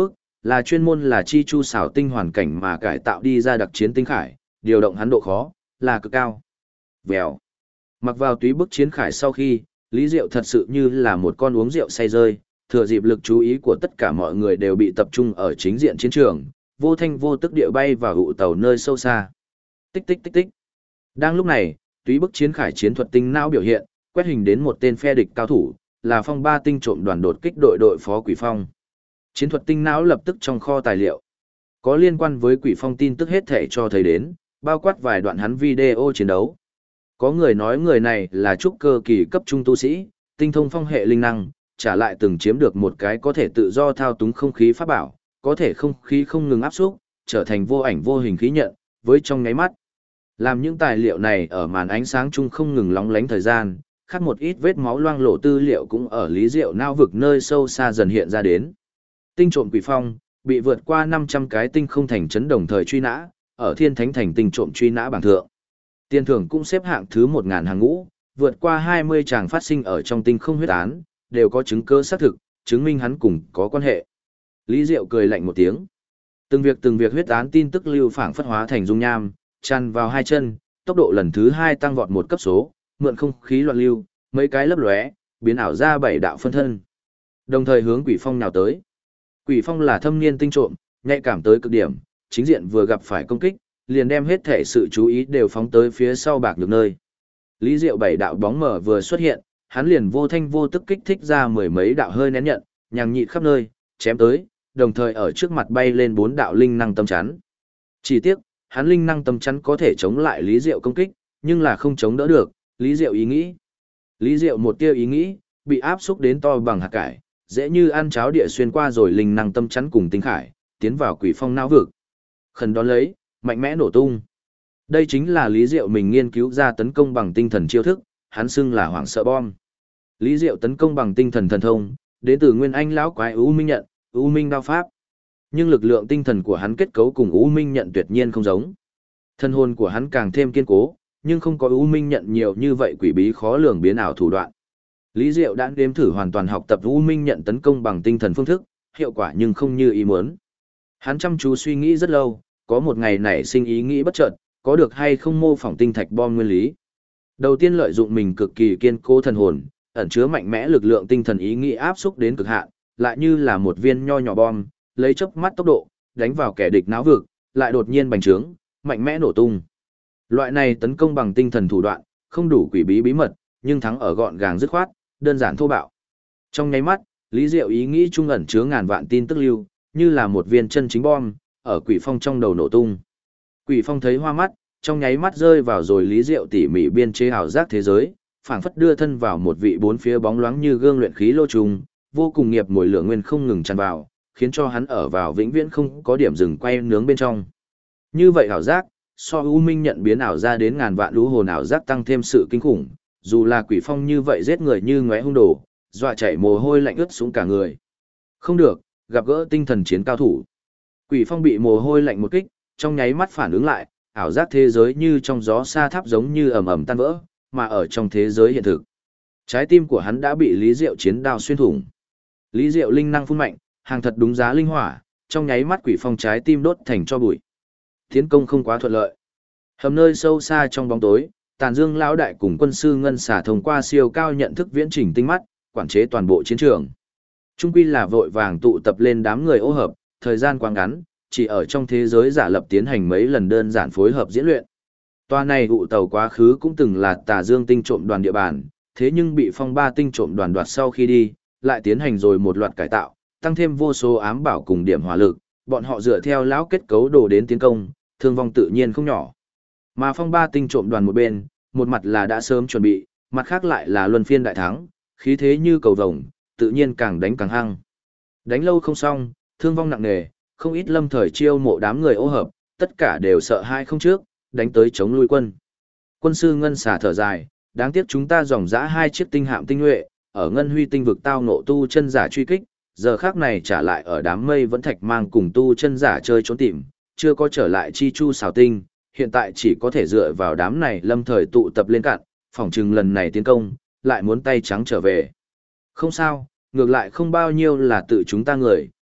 là chuyên môn là chi chu xảo tinh hoàn cảnh mà cải tạo đi ra đặc chiến tinh khải, điều động hắn độ khó là cực cao. Vèo. Mặc vào túy bức chiến khải sau khi, Lý Diệu thật sự như là một con uống rượu say rơi, thừa dịp lực chú ý của tất cả mọi người đều bị tập trung ở chính diện chiến trường, vô thanh vô tức địa bay vào hụ tàu nơi sâu xa. Tích tích tích tích. Đang lúc này, túy bức chiến khải chiến thuật tinh não biểu hiện, quét hình đến một tên phe địch cao thủ, là Phong Ba tinh trộm đoàn đột kích đội đội phó Quỷ Phong. Chiến thuật tinh não lập tức trong kho tài liệu. Có liên quan với Quỷ Phong tin tức hết thể cho thấy đến, bao quát vài đoạn hắn video chiến đấu. Có người nói người này là trúc cơ kỳ cấp trung tu sĩ, tinh thông phong hệ linh năng, trả lại từng chiếm được một cái có thể tự do thao túng không khí pháp bảo, có thể không khí không ngừng áp xúc, trở thành vô ảnh vô hình khí nhận, với trong nháy mắt. Làm những tài liệu này ở màn ánh sáng chung không ngừng lóng lánh thời gian, khác một ít vết máu loang lổ tư liệu cũng ở Lý Diệu não vực nơi sâu xa dần hiện ra đến. Tinh trộm Quỷ Phong, bị vượt qua 500 cái tinh không thành trấn đồng thời truy nã, ở Thiên Thánh thành tinh trộm truy nã bảng thượng. Tiền thưởng cũng xếp hạng thứ 1000 hàng ngũ, vượt qua 20 chàng phát sinh ở trong tinh không huyết án, đều có chứng cứ xác thực, chứng minh hắn cùng có quan hệ. Lý Diệu cười lạnh một tiếng. Từng việc huyết án tin tức lưu phảng phất hóa thành dung nham, tràn vào hai chân, tốc độ lần thứ 2 tăng vọt một cấp số, mượn không khí loạn lưu, mấy cái lấp lóe, biến ảo ra 7 đạo phân thân. Đồng thời hướng Quỷ Phong nào tới. Quỷ Phong là thâm niên tinh trộm, nhạy cảm tới cực điểm, chính diện vừa gặp phải công kích, liền đem hết thể sự chú ý đều phóng tới phía sau bạc nhược nơi. Lý Diệu 7 đạo bóng mở vừa xuất hiện, hắn liền vô thanh vô tức kích thích ra mười mấy đạo hơi nén nhận, nhằng nhị khắp nơi, chém tới, đồng thời ở trước mặt bay lên 4 đạo linh năng tâm chắn. Chỉ tiếc, hắn linh năng tâm chắn có thể chống lại Lý Diệu công kích, nhưng là không chống đỡ được, Lý Diệu ý nghĩ. Lý Diệu một tia ý nghĩ, bị áp xúc đến to bằng hạt cải, dễ như ăn cháo địa xuyên qua rồi linh năng tâm chắn cùng tinh khải, tiến vào Quỷ Phong não vực. Khẩn đón lấy, mạnh mẽ nổ tung. Đây chính là Lý Diệu mình nghiên cứu ra tấn công bằng tinh thần chiêu thức, hắn xưng là hoảng sợ bom. Lý Diệu tấn công bằng tinh thần thần thông, đến từ nguyên anh lão quái U Minh nhận, U Minh đao pháp. Nhưng lực lượng tinh thần của hắn kết cấu cùng U Minh nhận tuyệt nhiên không giống. Thân hồn của hắn càng thêm kiên cố, nhưng không có U Minh nhận nhiều như vậy quỷ bí khó lường biến ảo thủ đoạn. Lý Diệu đã đếm thử hoàn toàn học tập U Minh nhận tấn công bằng tinh thần phương thức, hiệu quả nhưng không như ý muốn. Hắn chăm chú suy nghĩ rất lâu, có một ngày nảy sinh ý nghĩ bất chợt, có được hay không mô phỏng tinh thạch bom nguyên lý. Đầu tiên lợi dụng mình cực kỳ kiên cố thần hồn, ẩn chứa mạnh mẽ lực lượng tinh thần ý nghĩ áp xúc đến cực hạn, lại như là một viên nho nhỏ bom, lấy chớp mắt tốc độ, đánh vào kẻ địch não vực, lại đột nhiên bành trướng, mạnh mẽ nổ tung. Loại này tấn công bằng tinh thần thủ đoạn, không đủ quỷ bí bí mật, nhưng thắng ở gọn gàng dứt khoát, đơn giản thô bạo. Trong nháy mắt, Lý Diệu ý nghĩ trung ẩn chứa ngàn vạn tin tức lưu, như là một viên chân chính bom, ở Quỷ Phong trong đầu nổ tung. Quỷ Phong thấy hoa mắt, trong nháy mắt rơi vào rồi Lý Diệu tỉ mỉ biên chế ảo giác thế giới, phảng phất đưa thân vào một vị bốn phía bóng loáng như gương luyện khí lô trùng, vô cùng nghiệp mùi lửa nguyên không ngừng tràn vào, khiến cho hắn ở vào vĩnh viễn không có điểm dừng quay nướng bên trong. Như vậy ảo giác, so U Minh nhận biến ảo ra đến ngàn vạn lũ hồn ảo giác tăng thêm sự kinh khủng, dù là Quỷ Phong như vậy giết người như ngóe hung đồ, dọa chảy mồ hôi lạnh ướt xuống cả người. Không được, gặp gỡ tinh thần chiến cao thủ. Quỷ Phong bị mồ hôi lạnh một kích, trong nháy mắt phản ứng lại, ảo giác thế giới như trong gió sa tháp giống như ầm ầm tan vỡ, mà ở trong thế giới hiện thực. Trái tim của hắn đã bị Lý Diệu chiến đao xuyên thủng. Lý Diệu linh năng phun mạnh, hàng thật đúng giá linh hỏa, trong nháy mắt Quỷ Phong trái tim đốt thành tro bụi. Tiến công không quá thuận lợi. Hầm nơi sâu xa trong bóng tối, Tàn Dương lão đại cùng quân sư Ngân Xà thông qua siêu cao nhận thức viễn trình tinh mắt, quản chế toàn bộ chiến trường. Trung quy là vội vàng tụ tập lên đám người ô hợp, thời gian quá ngắn, chỉ ở trong thế giới giả lập tiến hành mấy lần đơn giản phối hợp diễn luyện. Toa này ụ tàu quá khứ cũng từng là Tà Dương tinh trộm đoàn địa bàn, thế nhưng bị Phong Ba tinh trộm đoàn đoạt sau khi đi, lại tiến hành rồi một loạt cải tạo, tăng thêm vô số ám bảo cùng điểm hỏa lực, bọn họ dựa theo lão kết cấu đồ đến tiến công, thương vong tự nhiên không nhỏ. Mà Phong Ba tinh trộm đoàn một bên, một mặt là đã sớm chuẩn bị, mặt khác lại là luân phiên đại thắng, khí thế như cầu vồng, tự nhiên càng đánh càng hăng. Đánh lâu không xong, thương vong nặng nề, không ít lâm thời chiêu mộ đám người ô hợp, tất cả đều sợ hai không trước, đánh tới chống lui quân. Quân sư Ngân Xà thở dài, đáng tiếc chúng ta dòng dã 2 chiếc tinh hạm tinh nhuệ, ở Ngân Huy tinh vực tao ngộ tu chân giả truy kích, giờ khác này trả lại ở đám mây vẫn thạch mang cùng tu chân giả chơi trốn tìm, chưa có trở lại chi chu xào tinh, hiện tại chỉ có thể dựa vào đám này lâm thời tụ tập lên cạn, phỏng chừng lần này tiến công, lại muốn tay trắng trở về. Không sao, ngược lại không bao nhiêu là tự chúng ta người,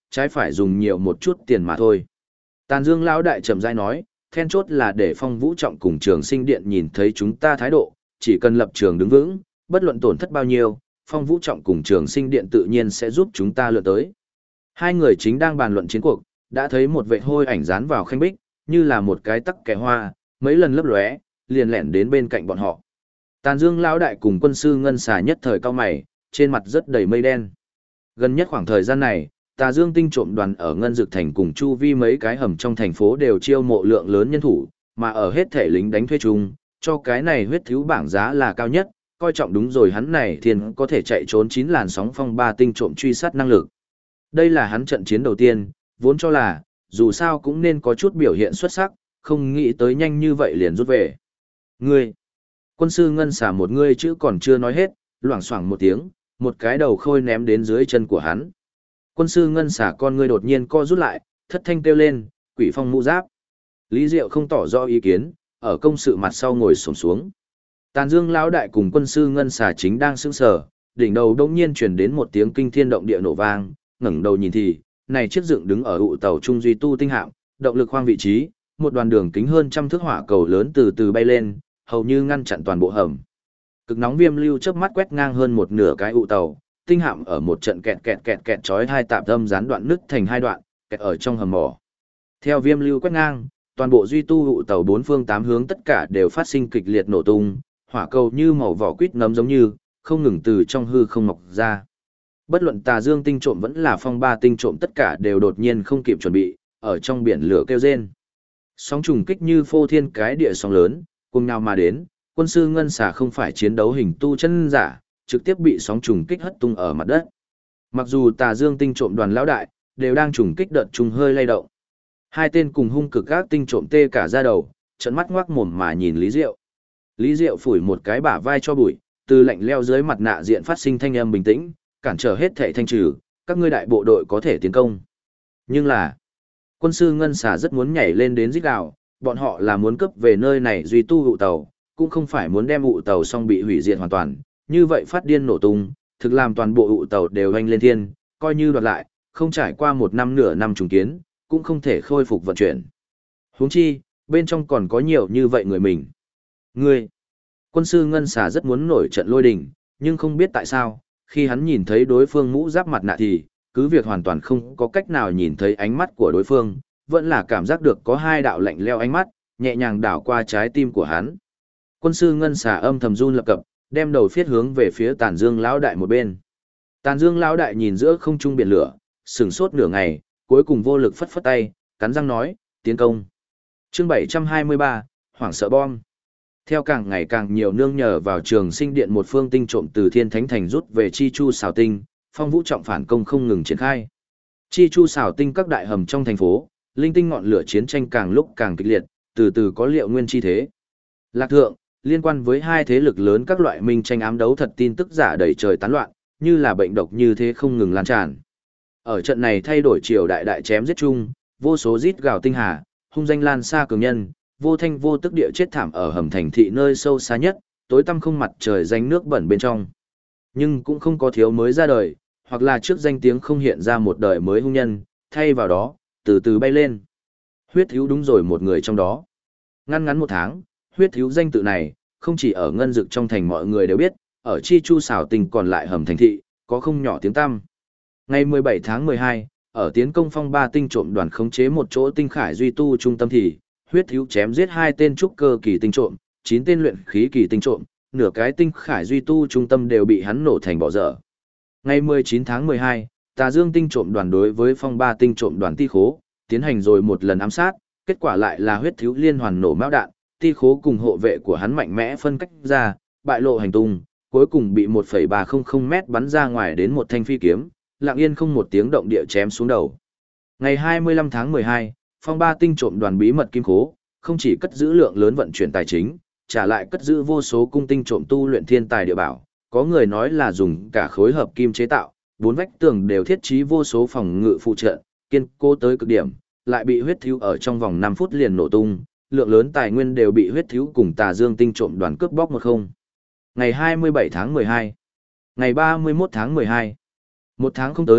trái phải dùng nhiều một chút tiền mà thôi. Tàn Dương lão đại trầm rãi nói, then chốt là để Phong Vũ Trọng cùng Trường Sinh Điện nhìn thấy chúng ta thái độ, chỉ cần lập trường đứng vững, bất luận tổn thất bao nhiêu, Phong Vũ Trọng cùng Trường Sinh Điện tự nhiên sẽ giúp chúng ta lựa tới. Hai người chính đang bàn luận chiến cuộc, đã thấy một vệt hôi ảnh dán vào khanh bích, như là một cái tắc kẻ hoa, mấy lần lấp lóe, liền lẻn đến bên cạnh bọn họ. Tàn Dương lão đại cùng quân sư Ngân Xà nhất thời cao mày, trên mặt rất đầy mây đen. Gần nhất khoảng thời gian này, Tà Dương tinh trộm đoàn ở Ngân Dực thành cùng chu vi mấy cái hầm trong thành phố đều chiêu mộ lượng lớn nhân thủ, mà ở hết thể lính đánh thuê chung, cho cái này huyết thiếu bảng giá là cao nhất, coi trọng đúng rồi, hắn này thiên có thể chạy trốn 9 làn sóng phong ba tinh trộm truy sát năng lực. Đây là hắn trận chiến đầu tiên, vốn cho là, dù sao cũng nên có chút biểu hiện xuất sắc, không nghĩ tới nhanh như vậy liền rút về. Ngươi, quân sư Ngân Xà một ngươi chữ còn chưa nói hết, loảng xoảng một tiếng, một cái đầu khôi ném đến dưới chân của hắn. Quân sư Ngân Xà con ngươi đột nhiên co rút lại, thất thanh kêu lên, quỷ phong mũ giáp. Lý Diệu không tỏ rõ ý kiến, ở công sự mặt sau ngồi xổm xuống. Tàn Dương lão đại cùng quân sư Ngân Xà chính đang sững sờ, đỉnh đầu đột nhiên truyền đến một tiếng kinh thiên động địa nổ vang, ngẩng đầu nhìn thì, này chiếc dựng đứng ở ụ tàu trung duy tu tinh hạm, động lực khoang vị trí, một đoàn đường kính hơn trăm thước hỏa cầu lớn từ từ bay lên, hầu như ngăn chặn toàn bộ hầm. Cực nóng viêm lưu chớp mắt quét ngang hơn một nửa cái ụ tàu, tinh hạm ở một trận kẹt kẹt kẹt kẹt chói hai tạm âm gián đoạn nứt thành hai đoạn, kẹt ở trong hầm mỏ. Theo viêm lưu quét ngang, toàn bộ duy tu ụ tàu bốn phương tám hướng tất cả đều phát sinh kịch liệt nổ tung, hỏa cầu như màu vỏ quýt nấm giống như, không ngừng từ trong hư không mọc ra. Bất luận Tà Dương tinh trộm vẫn là phong ba tinh trộm tất cả đều đột nhiên không kịp chuẩn bị, ở trong biển lửa kêu rên. Sóng trùng kích như phô thiên cái địa sóng lớn, cùng nào mà đến, quân sư Ngân Xà không phải chiến đấu hình tu chân giả, trực tiếp bị sóng trùng kích hất tung ở mặt đất. Mặc dù Tà Dương tinh trộm đoàn lão đại đều đang trùng kích đợt trùng hơi lay động. Hai tên cùng hung cực các tinh trộm tê cả da đầu, trợn mắt ngoác mồm mà nhìn Lý Diệu. Lý Diệu phủi một cái bả vai cho bụi, từ lạnh leo dưới mặt nạ diện phát sinh thanh âm bình tĩnh, cản trở hết thảy thanh trừ, các ngươi đại bộ đội có thể tiến công. Nhưng là, quân sư Ngân Xà rất muốn nhảy lên đến rít gào, bọn họ là muốn cấp về nơi này duy tu ụ tàu, cũng không phải muốn đem ụ tàu xong bị hủy diệt hoàn toàn, như vậy phát điên nổ tung, thực làm toàn bộ ụ tàu đều hoành lên thiên, coi như đoạt lại, không trải qua một năm nửa năm trùng kiến, cũng không thể khôi phục vận chuyển. Huống chi, bên trong còn có nhiều như vậy người mình. Ngươi, quân sư Ngân Xà rất muốn nổi trận lôi đình, nhưng không biết tại sao, khi hắn nhìn thấy đối phương mũ giáp mặt nạ thì, cứ việc hoàn toàn không có cách nào nhìn thấy ánh mắt của đối phương, vẫn là cảm giác được có hai đạo lạnh leo ánh mắt, nhẹ nhàng đảo qua trái tim của hắn. Quân sư Ngân Xà âm thầm run lập cập, đem đầu phiết hướng về phía Tàn Dương lão đại một bên. Tàn Dương lão đại nhìn giữa không trung biển lửa, sửng sốt nửa ngày, cuối cùng vô lực phất phất tay, cắn răng nói, tiến công. Chương 723, hoảng sợ bom. Theo càng ngày càng nhiều nương nhờ vào Trường Sinh Điện một phương tinh trộm từ Thiên Thánh Thành rút về Chi Chu Xảo Tinh, Phong Vũ Trọng phản công không ngừng triển khai. Chi Chu Xảo Tinh các đại hầm trong thành phố, linh tinh ngọn lửa chiến tranh càng lúc càng kịch liệt, từ từ có liệu nguyên chi thế. Lạc thượng, liên quan với hai thế lực lớn các loại minh tranh ám đấu thật tin tức giả đầy trời tán loạn, như là bệnh độc như thế không ngừng lan tràn. Ở trận này thay đổi triều đại đại chém giết chung, vô số rít gào tinh hà, hung danh lan xa cường nhân, vô thanh vô tức địa chết thảm ở hầm thành thị nơi sâu xa nhất, tối tăm không mặt trời danh nước bẩn bên trong. Nhưng cũng không có thiếu mới ra đời, hoặc là trước danh tiếng không hiện ra một đời mới hung nhân, thay vào đó, từ từ bay lên. Huyết thiếu đúng rồi một người trong đó. Ngăn ngắn một tháng, huyết thiếu danh tự này, không chỉ ở ngân dực trong thành mọi người đều biết, ở Chi Chu Xảo Tinh còn lại hầm thành thị, có không nhỏ tiếng tăm. Ngày 17 tháng 12, ở tiến công phong ba tinh trộm đoàn khống chế một chỗ tinh khải duy tu trung tâm thì, huyết thiếu chém giết hai tên trúc cơ kỳ tinh trộm, 9 tên luyện khí kỳ tinh trộm, nửa cái tinh khải duy tu trung tâm đều bị hắn nổ thành bỏ dở. Ngày 19 tháng 12, Tà Dương tinh trộm đoàn đối với phong ba tinh trộm đoàn ti khố, tiến hành rồi một lần ám sát, kết quả lại là huyết thiếu liên hoàn nổ mão đạn, ti khố cùng hộ vệ của hắn mạnh mẽ phân cách ra, bại lộ hành tung, cuối cùng bị 1,300 m bắn ra ngoài đến một thanh phi kiếm, lặng yên không một tiếng động địa chém xuống đầu. Ngày 25 tháng 12, phong ba tinh trộm đoàn bí mật kim khố, không chỉ cất giữ lượng lớn vận chuyển tài chính, trả lại cất giữ vô số cung tinh trộm tu luyện thiên tài địa bảo, có người nói là dùng cả khối hợp kim chế tạo, bốn vách tường đều thiết trí vô số phòng ngự phụ trợ, kiên cố tới cực điểm, lại bị huyết thiếu ở trong vòng 5 phút liền nổ tung, lượng lớn tài nguyên đều bị huyết thiếu cùng Tà Dương tinh trộm đoàn cướp bóc một không. Ngày 27 tháng 12, ngày 31 tháng 12, một tháng không tới,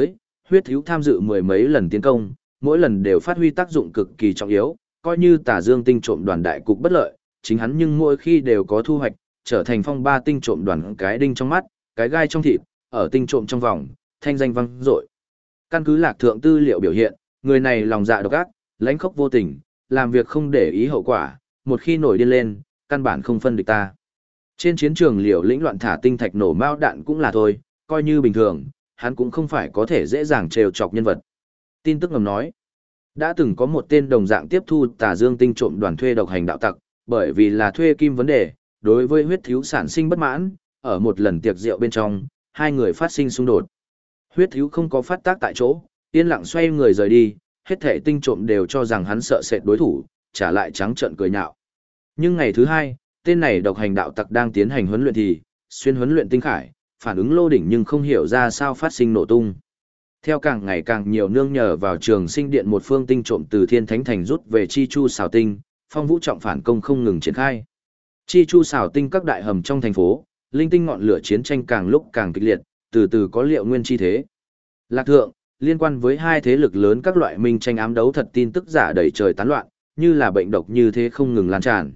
huyết thiếu tham dự mười mấy lần tiến công, mỗi lần đều phát huy tác dụng cực kỳ trọng yếu, coi như Tà Dương tinh trộm đoàn đại cục bất lợi, chính hắn nhưng mỗi khi đều có thu hoạch, trở thành phong ba tinh trộm đoàn cái đinh trong mắt, cái gai trong thịt, ở tinh trộm trong vòng, thanh danh vang dội. Căn cứ Lạc Thượng tư liệu biểu hiện, người này lòng dạ độc ác, lãnh khốc vô tình, làm việc không để ý hậu quả, một khi nổi điên lên, căn bản không phân địch ta. Trên chiến trường liều lĩnh loạn thả tinh thạch nổ mao đạn cũng là thôi, coi như bình thường, hắn cũng không phải có thể dễ dàng trêu chọc nhân vật. Tin tức ngầm nói, đã từng có một tên đồng dạng tiếp thu Tà Dương tinh trộm đoàn thuê độc hành đạo tặc, bởi vì là thuê kim vấn đề, đối với huyết thiếu sản sinh bất mãn, ở một lần tiệc rượu bên trong, hai người phát sinh xung đột. Huyết thiếu không có phát tác tại chỗ, yên lặng xoay người rời đi, hết thảy tinh trộm đều cho rằng hắn sợ sệt đối thủ, trả lại trắng trợn cười nhạo. Nhưng ngày thứ hai, tên này độc hành đạo tặc đang tiến hành huấn luyện thì, xuyên huấn luyện tinh khải, phản ứng lô đỉnh nhưng không hiểu ra sao phát sinh nổ tung. Theo càng ngày càng nhiều nương nhờ vào trường sinh điện một phương tinh trộm từ Thiên Thánh Thành rút về Chi Chu xào tinh, phong vũ trọng phản công không ngừng triển khai. Chi Chu xào tinh các đại hầm trong thành phố, linh tinh ngọn lửa chiến tranh càng lúc càng kịch liệt, từ từ có liệu nguyên chi thế. Lạc Thượng, liên quan với hai thế lực lớn các loại minh tranh ám đấu thật tin tức giả đầy trời tán loạn, như là bệnh độc như thế không ngừng lan tràn.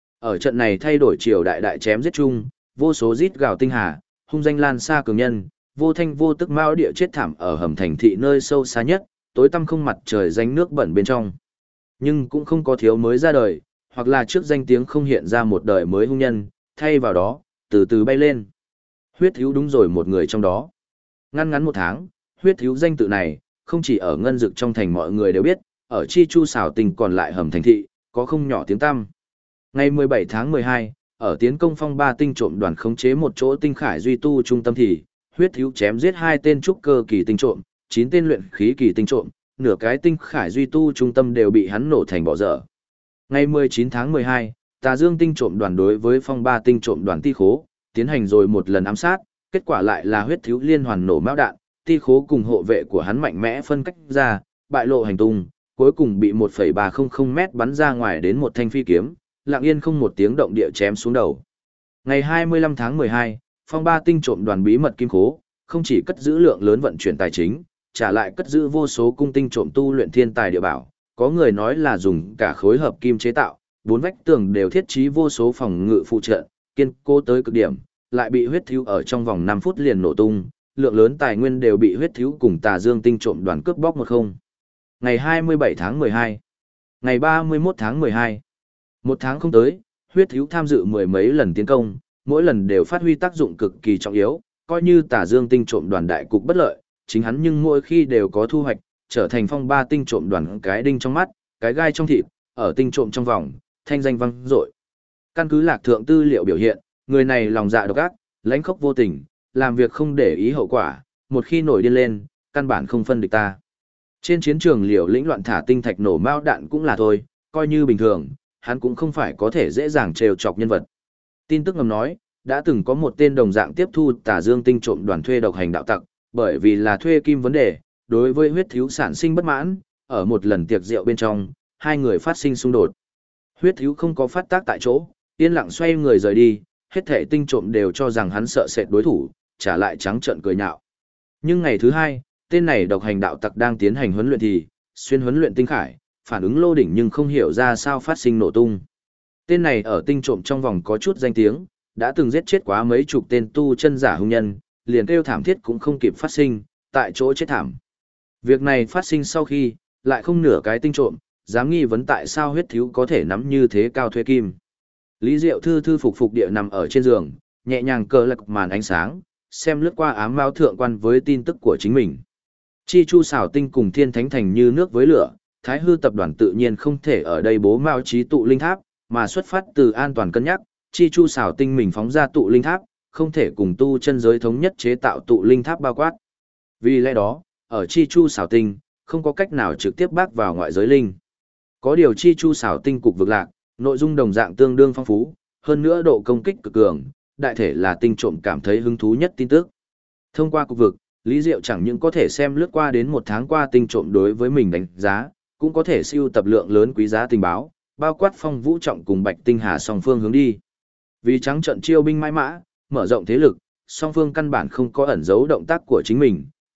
Ở trận này thay đổi triều đại đại chém giết chung, vô số rít gào tinh hà, hung danh lan xa cường nhân, vô thanh vô tức mao địa chết thảm ở hầm thành thị nơi sâu xa nhất, tối tăm không mặt trời danh nước bẩn bên trong. Nhưng cũng không có thiếu mới ra đời, hoặc là trước danh tiếng không hiện ra một đời mới hung nhân, thay vào đó, từ từ bay lên. Huyết thiếu đúng rồi một người trong đó. Ngăn ngắn một tháng, huyết thiếu danh tự này, không chỉ ở ngân dực trong thành mọi người đều biết, ở Chi Chu xảo tình còn lại hầm thành thị, có không nhỏ tiếng tăm. Ngày 17 tháng 12, ở tiến công phong ba tinh trộm đoàn khống chế một chỗ tinh khải duy tu trung tâm thì, huyết thiếu chém giết 2 tên trúc cơ kỳ tinh trộm, 9 tên luyện khí kỳ tinh trộm, nửa cái tinh khải duy tu trung tâm đều bị hắn nổ thành bỏ dở. Ngày 19 tháng 12, Tà Dương tinh trộm đoàn đối với phong ba tinh trộm đoàn ti khố, tiến hành rồi một lần ám sát, kết quả lại là huyết thiếu liên hoàn nổ mão đạn, ti khố cùng hộ vệ của hắn mạnh mẽ phân cách ra, bại lộ hành tung, cuối cùng bị 1,300 mét bắn ra ngoài đến một thanh phi kiếm, lặng yên không một tiếng động địa chém xuống đầu. Ngày 25 tháng 12, phong ba tinh trộm đoàn bí mật kim khố, không chỉ cất giữ lượng lớn vận chuyển tài chính, trả lại cất giữ vô số cung tinh trộm tu luyện thiên tài địa bảo, có người nói là dùng cả khối hợp kim chế tạo, 4 vách tường đều thiết trí vô số phòng ngự phụ trợ, kiên cố tới cực điểm, lại bị huyết thiếu ở trong vòng 5 phút liền nổ tung, lượng lớn tài nguyên đều bị huyết thiếu cùng Tà Dương tinh trộm đoàn cướp bóc 10. Ngày 27 tháng 12, ngày 31 tháng 12, một tháng không tới, huyết thiếu tham dự mười mấy lần tiến công, mỗi lần đều phát huy tác dụng cực kỳ trọng yếu, coi như Tà Dương tinh trộm đoàn đại cục bất lợi, chính hắn nhưng mỗi khi đều có thu hoạch, trở thành phong ba tinh trộm đoàn cái đinh trong mắt, cái gai trong thịt, ở tinh trộm trong vòng, thanh danh vang dội. Căn cứ Lạc Thượng tư liệu biểu hiện, người này lòng dạ độc ác, lãnh khốc vô tình, làm việc không để ý hậu quả, một khi nổi điên lên, căn bản không phân địch ta. Trên chiến trường liều lĩnh loạn thả tinh thạch nổ mao đạn cũng là thôi, coi như bình thường, hắn cũng không phải có thể dễ dàng trêu chọc nhân vật. Tin tức ngầm nói, đã từng có một tên đồng dạng tiếp thu Tà Dương tinh trộm đoàn thuê độc hành đạo tặc, bởi vì là thuê kim vấn đề, đối với huyết thiếu sản sinh bất mãn, ở một lần tiệc rượu bên trong, hai người phát sinh xung đột. Huyết thiếu không có phát tác tại chỗ, yên lặng xoay người rời đi, hết thảy tinh trộm đều cho rằng hắn sợ sệt đối thủ, trả lại trắng trợn cười nhạo. Nhưng ngày thứ hai, tên này độc hành đạo tặc đang tiến hành huấn luyện thì, xuyên huấn luyện tinh khải, phản ứng lô đỉnh nhưng không hiểu ra sao phát sinh nổ tung. Tên này ở tinh trộm trong vòng có chút danh tiếng, đã từng giết chết quá mấy chục tên tu chân giả hung nhân, liền kêu thảm thiết cũng không kịp phát sinh, tại chỗ chết thảm. Việc này phát sinh sau khi, lại không nửa cái tinh trộm, dám nghi vấn tại sao huyết thiếu có thể nắm như thế cao thuê kim. Lý Diệu thư thư phục phục địa nằm ở trên giường, nhẹ nhàng cờ lật màn ánh sáng, xem lướt qua ám mao thượng quan với tin tức của chính mình. Chi Chu xảo tinh cùng Thiên Thánh Thành như nước với lửa, Thái Hư tập đoàn tự nhiên không thể ở đây bố mao trí tụ linh tháp, mà xuất phát từ an toàn cân nhắc, Chi Chu xảo tinh mình phóng ra tụ linh tháp, không thể cùng tu chân giới thống nhất chế tạo tụ linh tháp bao quát. Vì lẽ đó, ở Chi Chu xảo tinh, không có cách nào trực tiếp bác vào ngoại giới linh. Có điều Chi Chu xảo tinh cục vực lạc, nội dung đồng dạng tương đương phong phú, hơn nữa độ công kích cực cường, đại thể là tinh trộm cảm thấy hứng thú nhất tin tức. Thông qua cục vực, Lý Diệu chẳng những có thể xem lướt qua đến một tháng qua tinh trộm đối với mình đánh giá, cũng có thể siêu tập lượng lớn quý giá tình báo, bao quát phong vũ trọng cùng Bạch Tinh Hà song phương hướng đi. Vì trắng trận chiêu binh mãi mã, mở rộng thế lực, song phương căn bản không có ẩn giấu động tác của chính mình,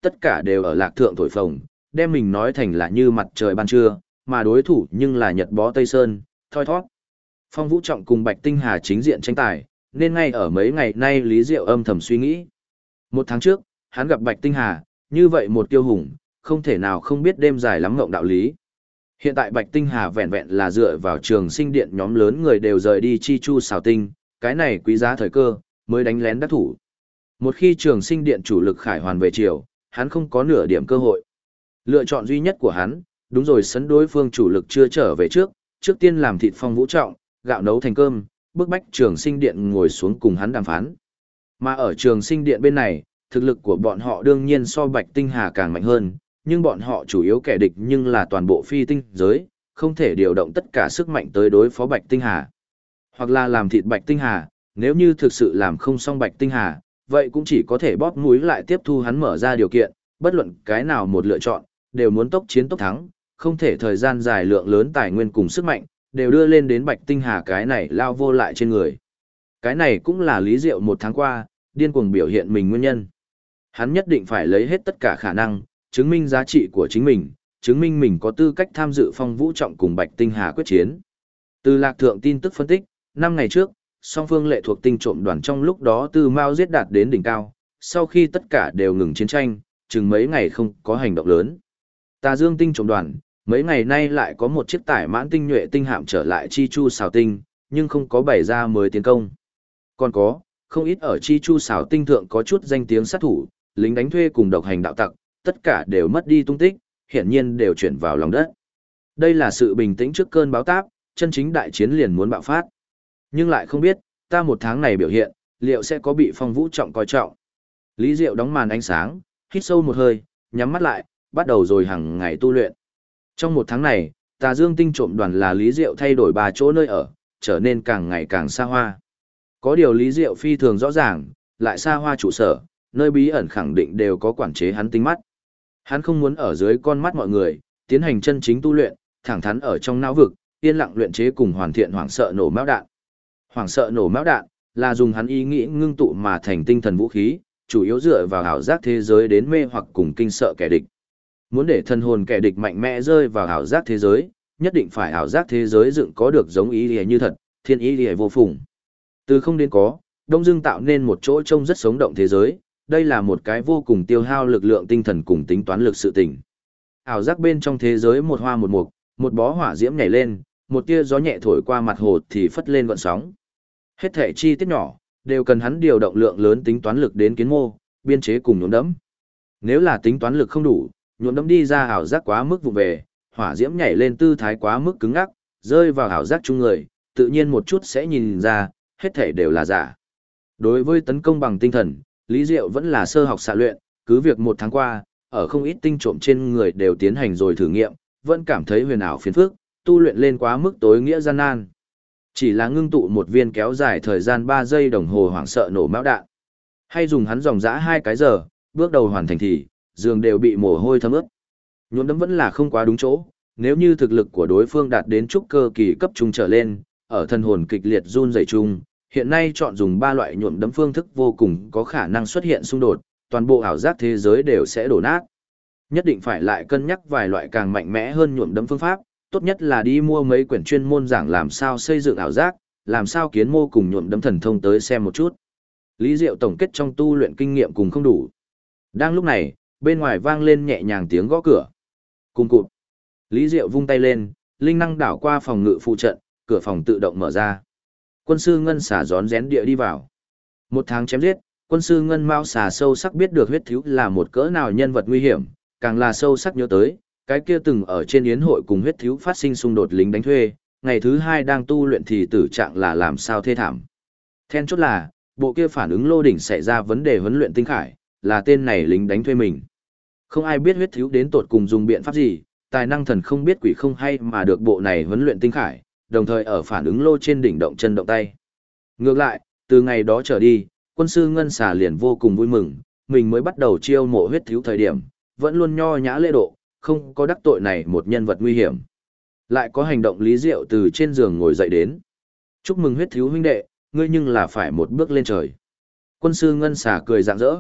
tất cả đều ở lạc thượng thổi phồng, đem mình nói thành là như mặt trời ban trưa, mà đối thủ nhưng là Nhật bó Tây Sơn, thoi thoát. Phong Vũ Trọng cùng Bạch Tinh Hà chính diện tranh tài, nên ngay ở mấy ngày nay Lý Diệu âm thầm suy nghĩ. Một tháng trước, hắn gặp Bạch Tinh Hà, như vậy một tiêu hùng, không thể nào không biết đêm dài lắm ngộng đạo lý. Hiện tại Bạch Tinh Hà vẹn vẹn là dựa vào Trường Sinh Điện nhóm lớn người đều rời đi chi chu xào tinh, cái này quý giá thời cơ, mới đánh lén đắc thủ. Một khi Trường Sinh Điện chủ lực khải hoàn về chiều, hắn không có nửa điểm cơ hội. Lựa chọn duy nhất của hắn, đúng rồi, sấn đối phương chủ lực chưa trở về trước tiên làm thịt Phong Vũ Trọng, gạo nấu thành cơm, bức bách Trường Sinh Điện ngồi xuống cùng hắn đàm phán. Mà ở Trường Sinh Điện bên này, thực lực của bọn họ đương nhiên so Bạch Tinh Hà càng mạnh hơn, nhưng bọn họ chủ yếu kẻ địch nhưng là toàn bộ phi tinh giới, không thể điều động tất cả sức mạnh tới đối phó Bạch Tinh Hà. Hoặc là làm thịt Bạch Tinh Hà, nếu như thực sự làm không xong Bạch Tinh Hà, vậy cũng chỉ có thể bóp mũi lại tiếp thu hắn mở ra điều kiện, bất luận cái nào một lựa chọn, đều muốn tốc chiến tốc thắng, không thể thời gian dài lượng lớn tài nguyên cùng sức mạnh, đều đưa lên đến Bạch Tinh Hà cái này lao vô lại trên người. Cái này cũng là Lý Diệu một tháng qua, điên cuồng biểu hiện mình nguyên nhân. Hắn nhất định phải lấy hết tất cả khả năng, chứng minh giá trị của chính mình, chứng minh mình có tư cách tham dự Phong Vũ Trọng cùng Bạch Tinh Hà quyết chiến. Từ lạc thượng tin tức phân tích, 5 ngày trước, song phương lệ thuộc tinh trộm đoàn trong lúc đó Từ Mao giết đạt đến đỉnh cao, sau khi tất cả đều ngừng chiến tranh, chừng mấy ngày không có hành động lớn. Tà Dương tinh trộm đoàn, mấy ngày nay lại có một chiếc tải mãn tinh nhuệ tinh hạm trở lại Chi Chu xào tinh, nhưng không có bày ra mới tiến công. Còn có, không ít ở Chi Chu xào tinh thượng có chút danh tiếng sát thủ, lính đánh thuê cùng độc hành đạo tặc, tất cả đều mất đi tung tích, hiển nhiên đều chuyển vào lòng đất. Đây là sự bình tĩnh trước cơn bão táp, chân chính đại chiến liền muốn bạo phát. Nhưng lại không biết, ta một tháng này biểu hiện, liệu sẽ có bị Phong Vũ Trọng coi trọng. Lý Diệu đóng màn ánh sáng, hít sâu một hơi, nhắm mắt lại, bắt đầu rồi hàng ngày tu luyện. Trong một tháng này, Tà Dương tinh trộm đoàn là Lý Diệu thay đổi 3 chỗ nơi ở, trở nên càng ngày càng xa hoa. Có điều Lý Diệu phi thường rõ ràng, lại xa hoa trụ sở, nơi bí ẩn khẳng định đều có quản chế hắn tinh mắt. Hắn không muốn ở dưới con mắt mọi người, tiến hành chân chính tu luyện, thẳng thắn ở trong não vực, yên lặng luyện chế cùng hoàn thiện hoảng sợ nổ mão đạn. Hoảng sợ nổ mão đạn là dùng hắn ý nghĩ ngưng tụ mà thành tinh thần vũ khí, chủ yếu dựa vào ảo giác thế giới đến mê hoặc cùng kinh sợ kẻ địch. Muốn để thần hồn kẻ địch mạnh mẽ rơi vào ảo giác thế giới, nhất định phải ảo giác thế giới dựng có được giống ý liễu như thật, thiên ý liễu vô phùng. Từ không đến có, Đông Dương tạo nên một chỗ trông rất sống động thế giới, đây là một cái vô cùng tiêu hao lực lượng tinh thần cùng tính toán lực sự tình. Ảo giác bên trong thế giới một hoa một mục, một bó hỏa diễm nhảy lên, một tia gió nhẹ thổi qua mặt hồ thì phất lên gợn sóng. Hết thể chi tiết nhỏ, đều cần hắn điều động lượng lớn tính toán lực đến kiến mô, biên chế cùng nhuộm đẫm. Nếu là tính toán lực không đủ, nhuộm đẫm đi ra ảo giác quá mức vụ về, hỏa diễm nhảy lên tư thái quá mức cứng ngắc, rơi vào ảo giác chung người, tự nhiên một chút sẽ nhìn ra, hết thể đều là giả. Đối với tấn công bằng tinh thần, Lý Diệu vẫn là sơ học xạ luyện, cứ việc một tháng qua, ở không ít tinh trộm trên người đều tiến hành rồi thử nghiệm, vẫn cảm thấy huyền ảo phiền phức, tu luyện lên quá mức tối nghĩa gian nan. Chỉ là ngưng tụ một viên kéo dài thời gian 3 giây đồng hồ hoảng sợ nổ mão đạn. Hay dùng hắn dòng dã 2 cái giờ, bước đầu hoàn thành thì, giường đều bị mồ hôi thấm ướt. Nhuộm đấm vẫn là không quá đúng chỗ, nếu như thực lực của đối phương đạt đến trúc cơ kỳ cấp trung trở lên, ở thân hồn kịch liệt run rẩy chung, hiện nay chọn dùng 3 loại nhuộm đấm phương thức vô cùng có khả năng xuất hiện xung đột, toàn bộ ảo giác thế giới đều sẽ đổ nát. Nhất định phải lại cân nhắc vài loại càng mạnh mẽ hơn nhuộm đấm phương pháp, tốt nhất là đi mua mấy quyển chuyên môn giảng làm sao xây dựng ảo giác, làm sao kiến mô cùng nhuộm đấm thần thông tới xem một chút. Lý Diệu tổng kết trong tu luyện kinh nghiệm cùng không đủ. Đang lúc này, bên ngoài vang lên nhẹ nhàng tiếng gõ cửa. Cùng cụt. Lý Diệu vung tay lên, linh năng đảo qua phòng ngự phụ trận, cửa phòng tự động mở ra. Quân sư Ngân xà rón rén địa đi vào. Một tháng chém giết, quân sư Ngân Mao xà sâu sắc biết được huyết thiếu là một cỡ nào nhân vật nguy hiểm, càng là sâu sắc nhớ tới, cái kia từng ở trên yến hội cùng huyết thiếu phát sinh xung đột lính đánh thuê, ngày thứ 2 đang tu luyện thì tử trạng là làm sao thê thảm. Then chốt là, bộ kia phản ứng lô đỉnh xảy ra vấn đề huấn luyện tinh khải, là tên này lính đánh thuê mình. Không ai biết huyết thiếu đến tột cùng dùng biện pháp gì, tài năng thần không biết quỷ không hay mà được bộ này huấn luyện tinh khải, đồng thời ở phản ứng lô trên đỉnh động chân động tay. Ngược lại, từ ngày đó trở đi, quân sư Ngân xà liền vô cùng vui mừng, mình mới bắt đầu chiêu mộ huyết thiếu thời điểm, vẫn luôn nho nhã lễ độ, không có đắc tội này một nhân vật nguy hiểm. Lại có hành động Lý Diệu từ trên giường ngồi dậy đến. Chúc mừng huyết thiếu huynh đệ, ngươi nhưng là phải một bước lên trời. Quân sư Ngân xà cười rạng rỡ,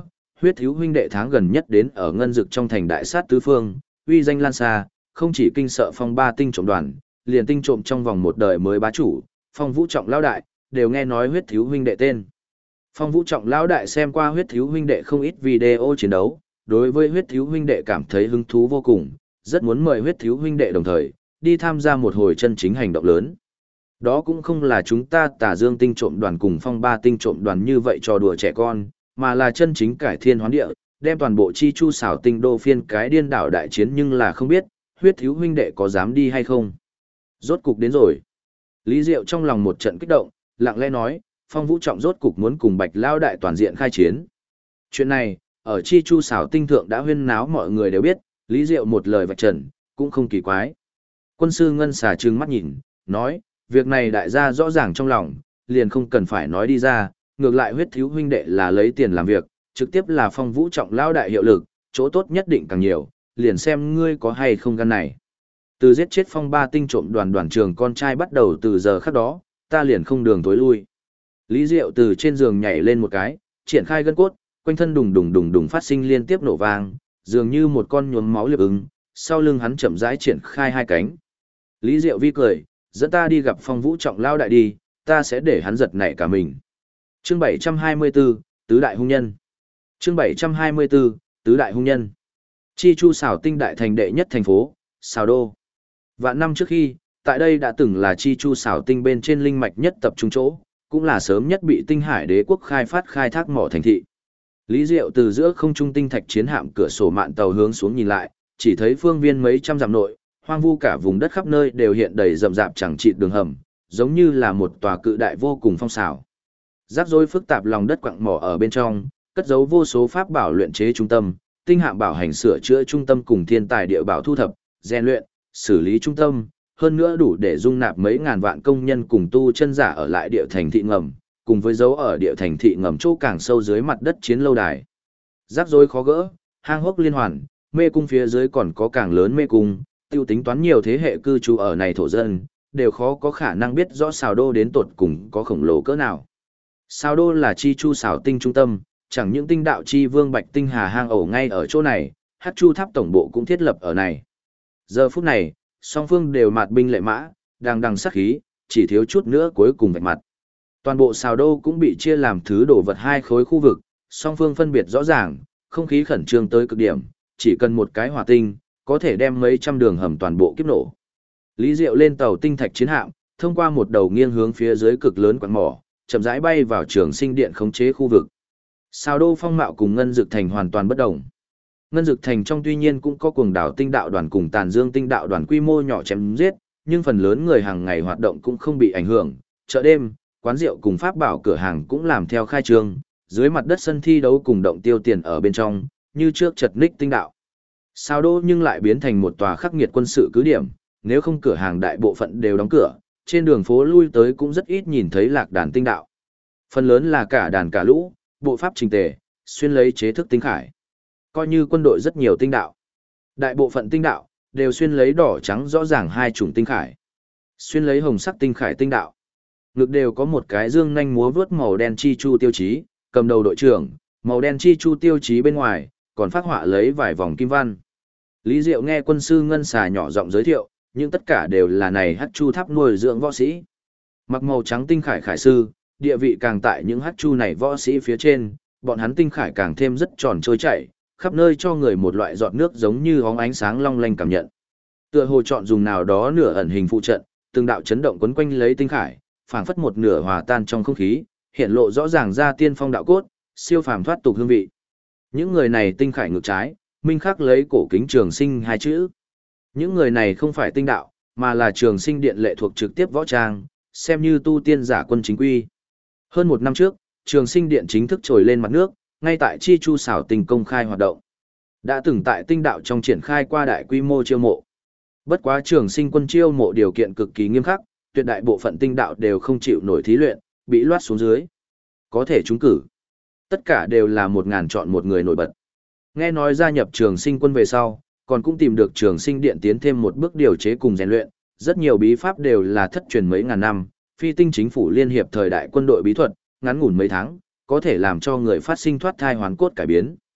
huyết thiếu huynh đệ tháng gần nhất đến ở ngân dực trong thành đại sát tứ phương, uy danh lan xa, không chỉ kinh sợ phong ba tinh trộm đoàn, liền tinh trộm trong vòng một đời mới bá chủ, phong vũ trọng lão đại, đều nghe nói huyết thiếu huynh đệ tên. Phong vũ trọng lão đại xem qua huyết thiếu huynh đệ không ít video chiến đấu, đối với huyết thiếu huynh đệ cảm thấy hứng thú vô cùng, rất muốn mời huyết thiếu huynh đệ đồng thời, đi tham gia một hồi chân chính hành động lớn. Đó cũng không là chúng ta Tà Dương tinh trộm đoàn cùng phong ba tinh trộm đoàn như vậy trò đùa trẻ con, mà là chân chính cải thiên hoán địa, đem toàn bộ chi chu xảo tinh đô phiên cái điên đảo đại chiến, nhưng là không biết, huyết thiếu huynh đệ có dám đi hay không. Rốt cục đến rồi. Lý Diệu trong lòng một trận kích động, lặng lẽ nói, phong vũ trọng rốt cục muốn cùng Bạch Lao đại toàn diện khai chiến. Chuyện này, ở chi chu xảo tinh thượng đã huyên náo mọi người đều biết, Lý Diệu một lời vạch trần, cũng không kỳ quái. Quân sư Ngân xà trừng mắt nhìn, nói, việc này đại gia rõ ràng trong lòng, liền không cần phải nói đi ra, ngược lại huyết thiếu huynh đệ là lấy tiền làm việc, trực tiếp là phong vũ trọng lao đại hiệu lực, chỗ tốt nhất định càng nhiều, liền xem ngươi có hay không gan này. Từ giết chết phong ba tinh trộm đoàn trường con trai bắt đầu từ giờ khắc đó, ta liền không đường tối lui. Lý Diệu từ trên giường nhảy lên một cái, triển khai gân cốt, quanh thân đùng đùng đùng đùng phát sinh liên tiếp nổ vang, dường như một con nhuốm máu liệp ứng, sau lưng hắn chậm rãi triển khai hai cánh. Lý Diệu vi cười, dẫn ta đi gặp phong vũ trọng lao đại đi, ta sẽ để hắn giật nảy cả mình. Chương 724, Tứ Đại Hung Nhân. Chương 724, Tứ Đại Hung Nhân. Chi chu xảo tinh đại thành đệ nhất thành phố, xảo đô. Vạn năm trước khi, tại đây đã từng là chi chu xảo tinh bên trên linh mạch nhất tập trung chỗ, cũng là sớm nhất bị tinh hải đế quốc khai thác mỏ thành thị. Lý Diệu từ giữa không trung tinh thạch chiến hạm cửa sổ mạn tàu hướng xuống nhìn lại, chỉ thấy phương viên mấy trăm dặm nội, hoang vu cả vùng đất khắp nơi đều hiện đầy rậm rạp chẳng chịt đường hầm, giống như là một tòa cự đại vô cùng phong xảo. Rắc rối phức tạp lòng đất quặng mỏ ở bên trong, cất giấu vô số pháp bảo luyện chế trung tâm, tinh hạm bảo hành sửa chữa trung tâm cùng thiên tài địa bảo thu thập, rèn luyện, xử lý trung tâm, hơn nữa đủ để dung nạp mấy ngàn vạn công nhân cùng tu chân giả ở lại địa thành thị ngầm, cùng với dấu ở địa thành thị ngầm chỗ càng sâu dưới mặt đất chiến lâu đài. Rắc rối khó gỡ, hang hốc liên hoàn, mê cung phía dưới còn có càng lớn mê cung, tiêu tính toán nhiều thế hệ cư trú ở này thổ dân, đều khó có khả năng biết rõ xào đô đến tột cùng có khổng lồ cỡ nào. Xào đô là chi chu xảo tinh trung tâm, chẳng những tinh đạo chi vương Bạch Tinh Hà hang ổ ngay ở chỗ này, hát chu tháp tổng bộ cũng thiết lập ở này. Giờ phút này, song phương đều mặt binh lệ mã, đang đằng sát khí, chỉ thiếu chút nữa cuối cùng vạch mặt. Toàn bộ xào đô cũng bị chia làm thứ đồ vật hai khối khu vực, song phương phân biệt rõ ràng, không khí khẩn trương tới cực điểm, chỉ cần một cái hỏa tinh, có thể đem mấy trăm đường hầm toàn bộ kiếp nổ. Lý Diệu lên tàu tinh thạch chiến hạm, thông qua một đầu nghiêng hướng phía dưới cực lớn quặng mỏ, chậm rãi bay vào Trường Sinh Điện khống chế khu vực. Xào đô phong mạo cùng Ngân Dực Thành hoàn toàn bất đồng. Ngân Dực Thành trong tuy nhiên cũng có Cuồng Đảo Tinh Đạo đoàn cùng Tàn Dương Tinh Đạo đoàn quy mô nhỏ chém giết, nhưng phần lớn người hàng ngày hoạt động cũng không bị ảnh hưởng, chợ đêm, quán rượu cùng pháp bảo cửa hàng cũng làm theo khai trương, dưới mặt đất sân thi đấu cùng động tiêu tiền ở bên trong, như trước chật ních tinh đạo. Sao đô nhưng lại biến thành một tòa khắc nghiệt quân sự cứ điểm, nếu không cửa hàng đại bộ phận đều đóng cửa, trên đường phố lui tới cũng rất ít nhìn thấy lạc đàn tinh đạo. Phần lớn là cả đàn cả lũ, bộ pháp trình tề, xuyên lấy chế thức tinh khải. Coi như quân đội rất nhiều tinh đạo. Đại bộ phận tinh đạo đều xuyên lấy đỏ trắng rõ ràng hai chủng tinh khải. Xuyên lấy hồng sắc tinh khải tinh đạo. Ngực đều có một cái dương nhanh múa vớt màu đen chi chu tiêu chí, cầm đầu đội trưởng, màu đen chi chu tiêu chí bên ngoài, còn phát họa lấy vài vòng kim văn. Lý Diệu nghe quân sư Ngân Xà nhỏ giọng giới thiệu, nhưng tất cả đều là này hắc chu tháp nuôi dưỡng võ sĩ. Mặc màu trắng tinh khải khải sư, địa vị càng tại những hắc chu này võ sĩ phía trên, bọn hắn tinh khải càng thêm rất tròn trôi chảy, khắp nơi cho người một loại giọt nước giống như óng ánh sáng long lanh cảm nhận. Tựa hồ chọn dùng nào đó nửa ẩn hình phụ trận, từng đạo chấn động quấn quanh lấy tinh khải, phảng phất một nửa hòa tan trong không khí, hiện lộ rõ ràng ra tiên phong đạo cốt, siêu phàm thoát tục hương vị. Những người này tinh khải ngược trái, minh khắc lấy cổ kính Trường Sinh hai chữ. Những người này không phải tinh đạo, mà là Trường Sinh điện lệ thuộc trực tiếp võ trang, xem như tu tiên giả quân chính quy. Hơn một năm trước, Trường Sinh điện chính thức trồi lên mặt nước, ngay tại Chi Chu xảo tinh công khai hoạt động. Đã từng tại tinh đạo trong triển khai qua đại quy mô chiêu mộ. Bất quá Trường Sinh quân chiêu mộ điều kiện cực kỳ nghiêm khắc, tuyệt đại bộ phận tinh đạo đều không chịu nổi thí luyện, bị loát xuống dưới. Có thể trúng cử. Tất cả đều là 1000 chọn một người nổi bật. Nghe nói gia nhập Trường Sinh quân về sau, còn cũng tìm được Trường Sinh điện tiến thêm một bước điều chế cùng rèn luyện, rất nhiều bí pháp đều là thất truyền mấy ngàn năm, phi tinh chính phủ liên hiệp thời đại quân đội bí thuật, ngắn ngủn mấy tháng, có thể làm cho người phát sinh thoát thai hoàn cốt cải biến.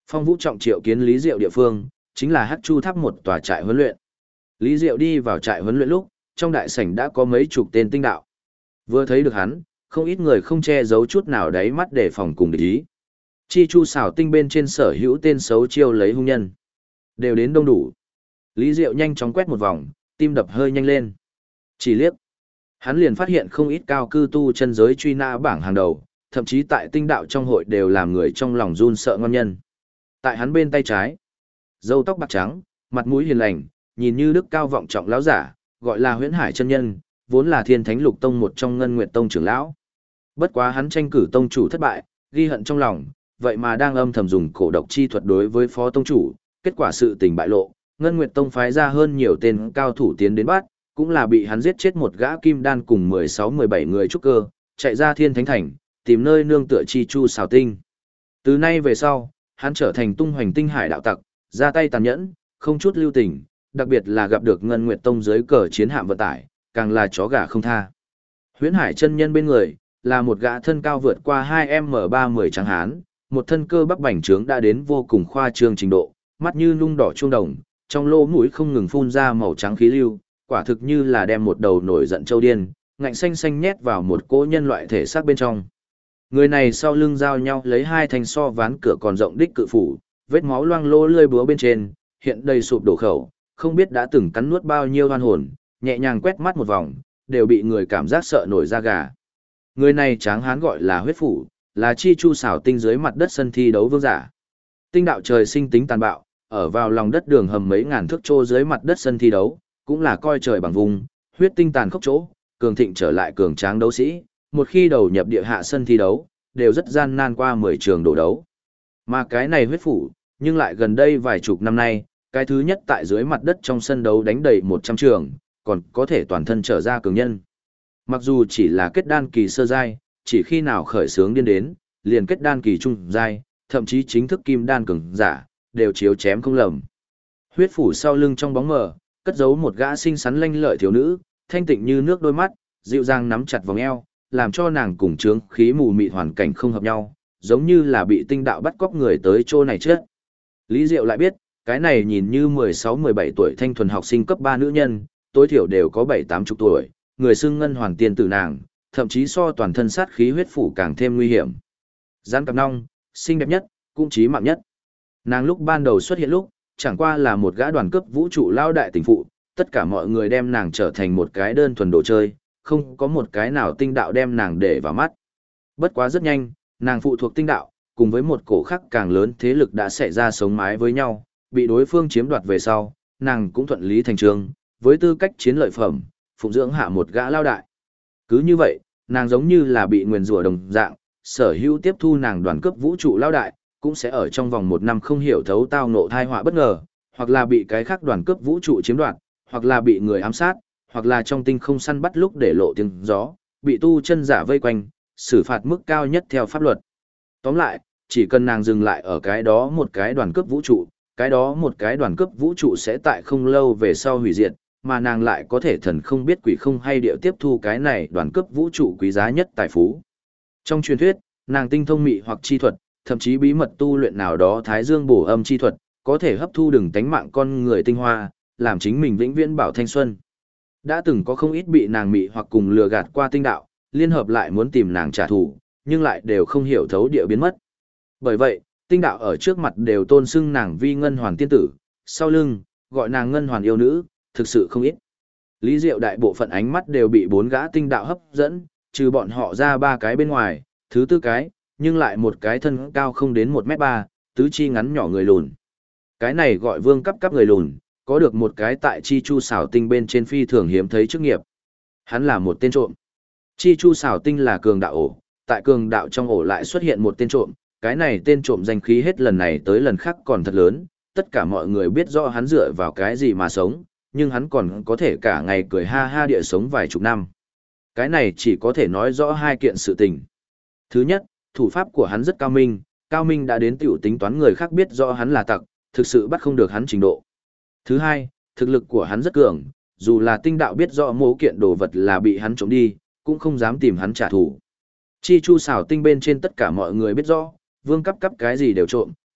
Phong Vũ trọng triệu kiến Lý Diệu địa phương, chính là Hắc Chu Tháp một tòa trại huấn luyện. Lý Diệu đi vào trại huấn luyện lúc, trong đại sảnh đã có mấy chục tên tinh đạo. Vừa thấy được hắn, không ít người không che giấu chút nào đáy mắt để phòng cùng địch ý. Chi Chu xảo tinh bên trên sở hữu tên xấu chiêu lấy hung nhân. Đều đến đông đủ. Lý Diệu nhanh chóng quét một vòng, tim đập hơi nhanh lên. Chỉ liếc. Hắn liền phát hiện không ít cao cư tu chân giới truy nã bảng hàng đầu, thậm chí tại tinh đạo trong hội đều làm người trong lòng run sợ ngon nhân. Tại hắn bên tay trái, râu tóc bạc trắng, mặt mũi hiền lành, nhìn như đức cao vọng trọng lão giả, gọi là Huyễn Hải chân nhân, vốn là Thiên Thánh Lục Tông một trong Ngân Nguyệt Tông trưởng lão. Bất quá hắn tranh cử tông chủ thất bại, ghi hận trong lòng, vậy mà đang âm thầm dùng cổ độc chi thuật đối với phó tông chủ, kết quả sự tình bại lộ, Ngân Nguyệt Tông phái ra hơn nhiều tên cao thủ tiến đến bắt, cũng là bị hắn giết chết một gã kim đan cùng 16-17 người trúc cơ, chạy ra Thiên Thánh Thành, tìm nơi nương tựa Chi Chu xào tinh. Từ nay về sau, hắn trở thành tung hoành tinh hải đạo tặc, ra tay tàn nhẫn, không chút lưu tình, đặc biệt là gặp được Ngân Nguyệt Tông dưới cờ chiến hạm vận tải, càng là chó gà không tha. Huyễn Hải chân nhân bên người, là một gã thân cao vượt qua 2m30 trắng hán, một thân cơ bắp bành trướng đã đến vô cùng khoa trương trình độ, mắt như nung đỏ chuông đồng, trong lỗ mũi không ngừng phun ra màu trắng khí lưu, quả thực như là đem một đầu nổi giận châu điên, ngạnh xanh xanh nhét vào một cỗ nhân loại thể xác bên trong. Người này sau lưng giao nhau lấy hai thanh so ván cửa còn rộng đích cự phủ, vết máu loang lô lơi búa bên trên, hiện đầy sụp đổ khẩu, không biết đã từng cắn nuốt bao nhiêu oan hồn, nhẹ nhàng quét mắt một vòng, đều bị người cảm giác sợ nổi da gà. Người này tráng hán gọi là huyết phủ, là Chi Chu xảo tinh dưới mặt đất sân thi đấu vương giả. Tinh đạo trời sinh tính tàn bạo, ở vào lòng đất đường hầm mấy ngàn thước trô dưới mặt đất sân thi đấu, cũng là coi trời bằng vùng, huyết tinh tàn khốc chỗ, cường thịnh trở lại cường tráng đấu sĩ, một khi đầu nhập địa hạ sân thi đấu, đều rất gian nan qua 10 trường đổ đấu. Mà cái này huyết phủ, nhưng lại gần đây vài chục năm nay, cái thứ nhất tại dưới mặt đất trong sân đấu đánh đầy 100 trường, còn có thể toàn thân trở ra cường nhân. Mặc dù chỉ là kết đan kỳ sơ giai, chỉ khi nào khởi sướng điên đến, liền kết đan kỳ trung giai, thậm chí chính thức kim đan cường giả, đều chiếu chém không lầm. Huyết phủ sau lưng trong bóng mờ, cất giấu một gã xinh xắn lanh lợi thiếu nữ, thanh tịnh như nước đôi mắt, dịu dàng nắm chặt vòng eo, làm cho nàng cùng trướng khí mù mịt hoàn cảnh không hợp nhau, giống như là bị tinh đạo bắt cóc người tới chỗ này chết. Lý Diệu lại biết, cái này nhìn như 16-17 tuổi thanh thuần học sinh cấp 3 nữ nhân, tối thiểu đều có 7-80 tuổi, người xưng ngân hoàn tiên tử nàng, thậm chí so toàn thân sát khí huyết phủ càng thêm nguy hiểm. Rắn cặp nong, xinh đẹp nhất, cũng chí mạng nhất. Nàng lúc ban đầu xuất hiện lúc, chẳng qua là một gã đoàn cấp vũ trụ lao đại tình phụ, tất cả mọi người đem nàng trở thành một cái đơn thuần đồ chơi, không có một cái nào tinh đạo đem nàng để vào mắt. Bất quá rất nhanh, nàng phụ thuộc tinh đạo, cùng với một cổ khắc càng lớn thế lực đã xảy ra sống mái với nhau, bị đối phương chiếm đoạt về sau, nàng cũng thuận lý thành trường, với tư cách chiến lợi phẩm, phụng dưỡng hạ một gã lao đại. Cứ như vậy, nàng giống như là bị nguyền rủa đồng dạng, sở hữu tiếp thu nàng đoàn cấp vũ trụ lao đại, cũng sẽ ở trong vòng 1 năm không hiểu thấu tao ngộ thai họa bất ngờ, hoặc là bị cái khác đoàn cấp vũ trụ chiếm đoạt, hoặc là bị người ám sát, hoặc là trong tinh không săn bắt lúc để lộ tiếng gió, bị tu chân giả vây quanh, xử phạt mức cao nhất theo pháp luật. Tóm lại, chỉ cần nàng dừng lại ở cái đó một cái đoàn cấp vũ trụ, cái đó một cái đoàn cấp vũ trụ sẽ tại không lâu về sau hủy diệt, mà nàng lại có thể thần không biết quỷ không hay điệu tiếp thu cái này đoàn cấp vũ trụ quý giá nhất tài phú. Trong truyền thuyết, nàng tinh thông mị hoặc chi thuật, thậm chí bí mật tu luyện nào đó thái dương bổ âm chi thuật, có thể hấp thu đừng tánh mạng con người tinh hoa, làm chính mình vĩnh viễn bảo thanh xuân. Đã từng có không ít bị nàng mị hoặc cùng lừa gạt qua tinh đạo, liên hợp lại muốn tìm nàng trả thù, nhưng lại đều không hiểu thấu địa biến mất. Bởi vậy, tinh đạo ở trước mặt đều tôn xưng nàng vi ngân hoàn tiên tử, sau lưng, gọi nàng ngân hoàn yêu nữ, thực sự không ít. Lý Diệu đại bộ phận ánh mắt đều bị 4 gã tinh đạo hấp dẫn, trừ bọn họ ra 3 cái bên ngoài, thứ tư cái, nhưng lại một cái thân cao không đến 1m3, tứ chi ngắn nhỏ người lùn. Cái này gọi vương cấp người lùn, có được một cái tại Chi Chu xảo tinh bên trên phi thường hiếm thấy chức nghiệp. Hắn là một tên trộm. Chi Chu xảo tinh là cường đạo ổ, tại cường đạo trong ổ lại xuất hiện một tên trộm, cái này tên trộm danh khí hết lần này tới lần khác còn thật lớn, tất cả mọi người biết rõ hắn dựa vào cái gì mà sống, nhưng hắn còn có thể cả ngày cười ha ha địa sống vài chục năm. Cái này chỉ có thể nói rõ 2 kiện sự tình. Thứ nhất, thủ pháp của hắn rất cao minh đã đến tiểu tính toán người khác biết rõ hắn là tặc, thực sự bắt không được hắn trình độ. Thứ hai, thực lực của hắn rất cường, dù là tinh đạo biết rõ mố kiện đồ vật là bị hắn trộm đi, cũng không dám tìm hắn trả thù. Chi Chu xảo tinh bên trên tất cả mọi người biết rõ, vương cấp cái gì đều trộm,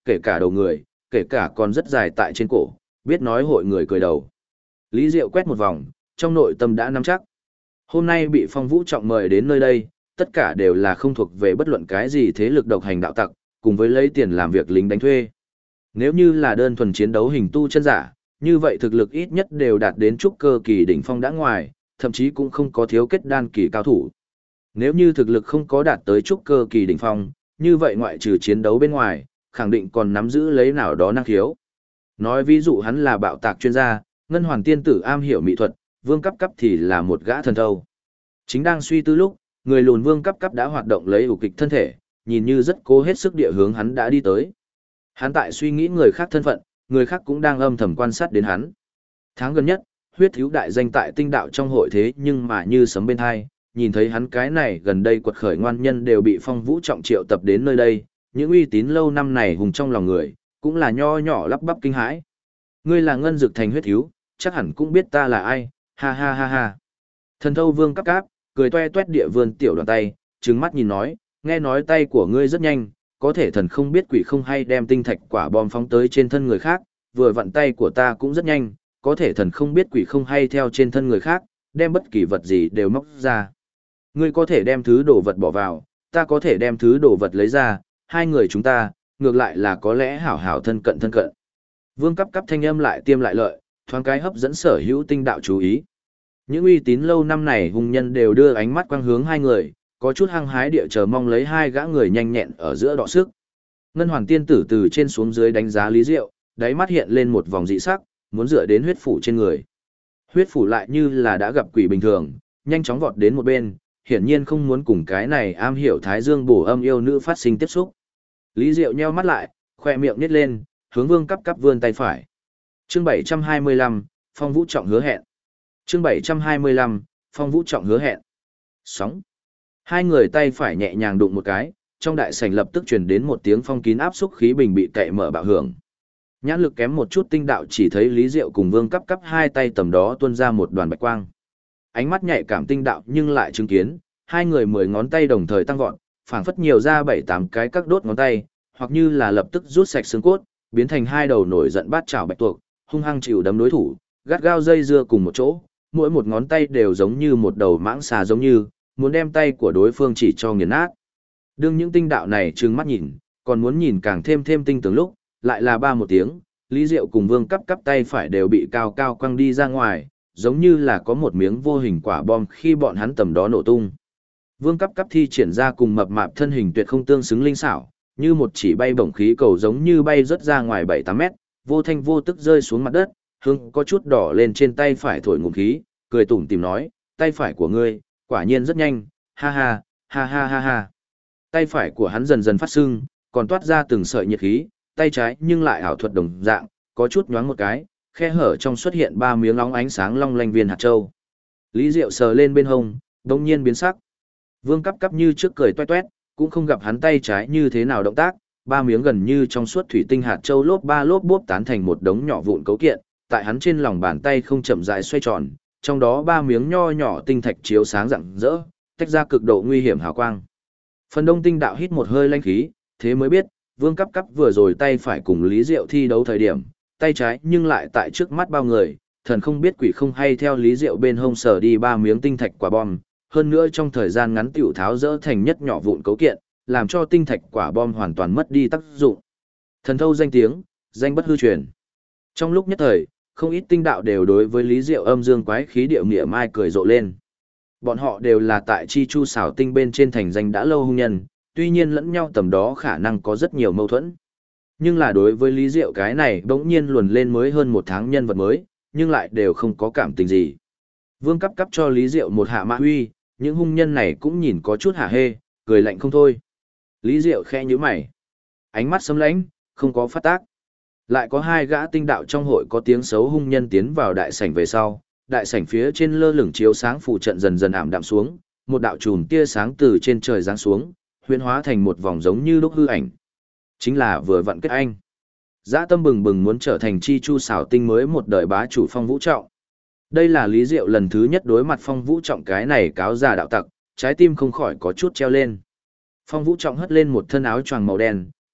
kể cả đầu người, kể cả còn rất dài tại trên cổ, biết nói hội người cười đầu. Lý Diệu quét một vòng, trong nội tâm đã nắm chắc. Hôm nay bị Phong Vũ Trọng mời đến nơi đây, tất cả đều là không thuộc về bất luận cái gì thế lực độc hành đạo tặc, cùng với lấy tiền làm việc lính đánh thuê. Nếu như là đơn thuần chiến đấu hình tu chân giả, như vậy thực lực ít nhất đều đạt đến trúc cơ kỳ đỉnh phong đã ngoài, thậm chí cũng không có thiếu kết đan kỳ cao thủ. Nếu như thực lực không có đạt tới trúc cơ kỳ đỉnh phong, như vậy ngoại trừ chiến đấu bên ngoài, khẳng định còn nắm giữ lấy nào đó năng khiếu. Nói ví dụ hắn là bạo tạc chuyên gia, ngân hoàn tiên tử am hiểu mỹ thuật, vương cấp cấp thì là một gã thần thâu. Chính đang suy tư lúc, người lùn vương cấp cấp đã hoạt động lấy ủ kịch thân thể, nhìn như rất cố hết sức địa hướng hắn đã đi tới. Hắn tại suy nghĩ người khác thân phận, người khác cũng đang âm thầm quan sát đến hắn. Tháng gần nhất, huyết thiếu đại danh tại tinh đạo trong hội thế nhưng mà như sấm bên hai, nhìn thấy hắn cái này gần đây quật khởi ngoan nhân đều bị Phong Vũ Trọng triệu tập đến nơi đây, những uy tín lâu năm này hùng trong lòng người, cũng là nho nhỏ lắp bắp kinh hãi. Ngươi là Ngân Dực Thành huyết thiếu, chắc hẳn cũng biết ta là ai, ha ha ha ha. Thần thâu vương cắp cáp, cười toe toét địa vươn tiểu đoàn tay, trừng mắt nhìn nói, nghe nói tay của ngươi rất nhanh, có thể thần không biết quỷ không hay đem tinh thạch quả bom phóng tới trên thân người khác, vừa vặn tay của ta cũng rất nhanh, có thể thần không biết quỷ không hay theo trên thân người khác, đem bất kỳ vật gì đều móc ra. Ngươi có thể đem thứ đồ vật bỏ vào, ta có thể đem thứ đồ vật lấy ra, hai người chúng ta, ngược lại là có lẽ hảo hảo thân cận thân cận. Vương cấp cấp thanh âm lại tiêm lại lợi, thoáng cái hấp dẫn sở hữu tinh đạo chú ý. Những uy tín lâu năm này hùng nhân đều đưa ánh mắt quang hướng hai người, có chút hăng hái địa chờ mong lấy hai gã người nhanh nhẹn ở giữa đọ sức. Ngân Hoàn tiên tử từ trên xuống dưới đánh giá Lý Diệu, đáy mắt hiện lên một vòng dị sắc, muốn dựa đến huyết phủ trên người. Huyết phủ lại như là đã gặp quỷ bình thường, nhanh chóng vọt đến một bên, hiển nhiên không muốn cùng cái này am hiểu thái dương bổ âm yêu nữ phát sinh tiếp xúc. Lý Diệu nheo mắt lại, khoe miệng nít lên, hướng Vương cấp cấp vươn tay phải. Chương 725, Phong Vũ Trọng hứa hẹn. Chương 725, Phong Vũ Trọng hứa hẹn. Sóng. Hai người tay phải nhẹ nhàng đụng một cái, trong đại sảnh lập tức truyền đến một tiếng phong kín áp xúc khí bình bị cậy mở bạo hưởng. Nhãn lực kém một chút tinh đạo chỉ thấy Lý Diệu cùng Vương cấp cấp hai tay tầm đó tuôn ra một đoàn bạch quang. Ánh mắt nhạy cảm tinh đạo nhưng lại chứng kiến, hai người 10 ngón tay đồng thời tăng vọt, phảng phất nhiều ra 7-8 cái các đốt ngón tay, hoặc như là lập tức rút sạch xương cốt, biến thành hai đầu nổi giận bát chảo bạch tuộc, hung hăng chịu đấm đối thủ, gắt gao dây dưa cùng một chỗ, mỗi một ngón tay đều giống như một đầu mãng xà giống như, muốn đem tay của đối phương chỉ cho nghiền nát. Đương những tinh đạo này trừng mắt nhìn, còn muốn nhìn càng thêm tinh tướng lúc, lại là ba một tiếng, Lý Diệu cùng Vương cấp cấp tay phải đều bị cao cao quăng đi ra ngoài, giống như là có một miếng vô hình quả bom khi bọn hắn tầm đó nổ tung. Vương cấp cấp thi triển ra cùng mập mạp thân hình tuyệt không tương xứng linh xảo, như một chỉ bay bổng khí cầu giống như bay rất ra ngoài 7-8 mét, vô thanh vô tức rơi xuống mặt đất, hưng có chút đỏ lên trên tay phải thổi ngụm khí, cười tủm tỉm nói, tay phải của ngươi, quả nhiên rất nhanh, ha ha, ha ha ha ha. Tay phải của hắn dần dần phát sưng, còn toát ra từng sợi nhiệt khí, tay trái nhưng lại ảo thuật đồng dạng, có chút nhoáng một cái, khe hở trong xuất hiện 3 miếng óng ánh sáng long lanh viên hạt châu. Lý Diệu sờ lên bên hông, đột nhiên biến sắc. Vương cấp cấp như trước cười toét toét, cũng không gặp hắn tay trái như thế nào động tác, 3 miếng gần như trong suốt thủy tinh hạt châu lốp ba lốp bốp tán thành một đống nhỏ vụn cấu kiện, tại hắn trên lòng bàn tay không chậm rãi xoay tròn, trong đó 3 miếng nho nhỏ tinh thạch chiếu sáng rạng rỡ, tách ra cực độ nguy hiểm hào quang. Phần Đông Tinh đạo hít một hơi lãnh khí, thế mới biết, Vương cấp cấp vừa rồi tay phải cùng Lý Diệu thi đấu thời điểm, tay trái nhưng lại tại trước mắt bao người, thần không biết quỷ không hay theo Lý Diệu bên hông sở đi 3 miếng tinh thạch quả bom, hơn nữa trong thời gian ngắn tiểu tháo rỡ thành nhất nhỏ vụn cấu kiện, làm cho tinh thạch quả bom hoàn toàn mất đi tác dụng. Thần thâu danh tiếng, danh bất hư truyền. Trong lúc nhất thời, không ít tinh đạo đều đối với Lý Diệu âm dương quái khí điệu nghĩa mai cười rộ lên. Bọn họ đều là tại chi chu xảo tinh bên trên thành danh đã lâu hung nhân, tuy nhiên lẫn nhau tầm đó khả năng có rất nhiều mâu thuẫn. Nhưng là đối với Lý Diệu cái này bỗng nhiên luồn lên mới hơn 1 tháng nhân vật mới, nhưng lại đều không có cảm tình gì. Vương cấp cấp cho Lý Diệu một hạ mã huy, những hung nhân này cũng nhìn có chút hả hê, cười lạnh không thôi. Lý Diệu khẽ nhíu mày, ánh mắt sấm lãnh, không có phát tác. Lại có 2 gã tinh đạo trong hội có tiếng xấu hung nhân tiến vào đại sảnh về sau, đại sảnh phía trên lơ lửng chiếu sáng phù trận dần dần ảm đạm xuống, một đạo chùm tia sáng từ trên trời giáng xuống, huyễn hóa thành một vòng giống như lúc hư ảnh. Chính là vừa vặn kết anh. Dã tâm bừng bừng muốn trở thành chi chu xảo tinh mới một đời bá chủ Phong Vũ Trọng. Đây là Lý Diệu lần thứ nhất đối mặt Phong Vũ Trọng cái này cáo già đạo tặc, trái tim không khỏi có chút treo lên. Phong Vũ Trọng hất lên một thân áo choàng màu đen,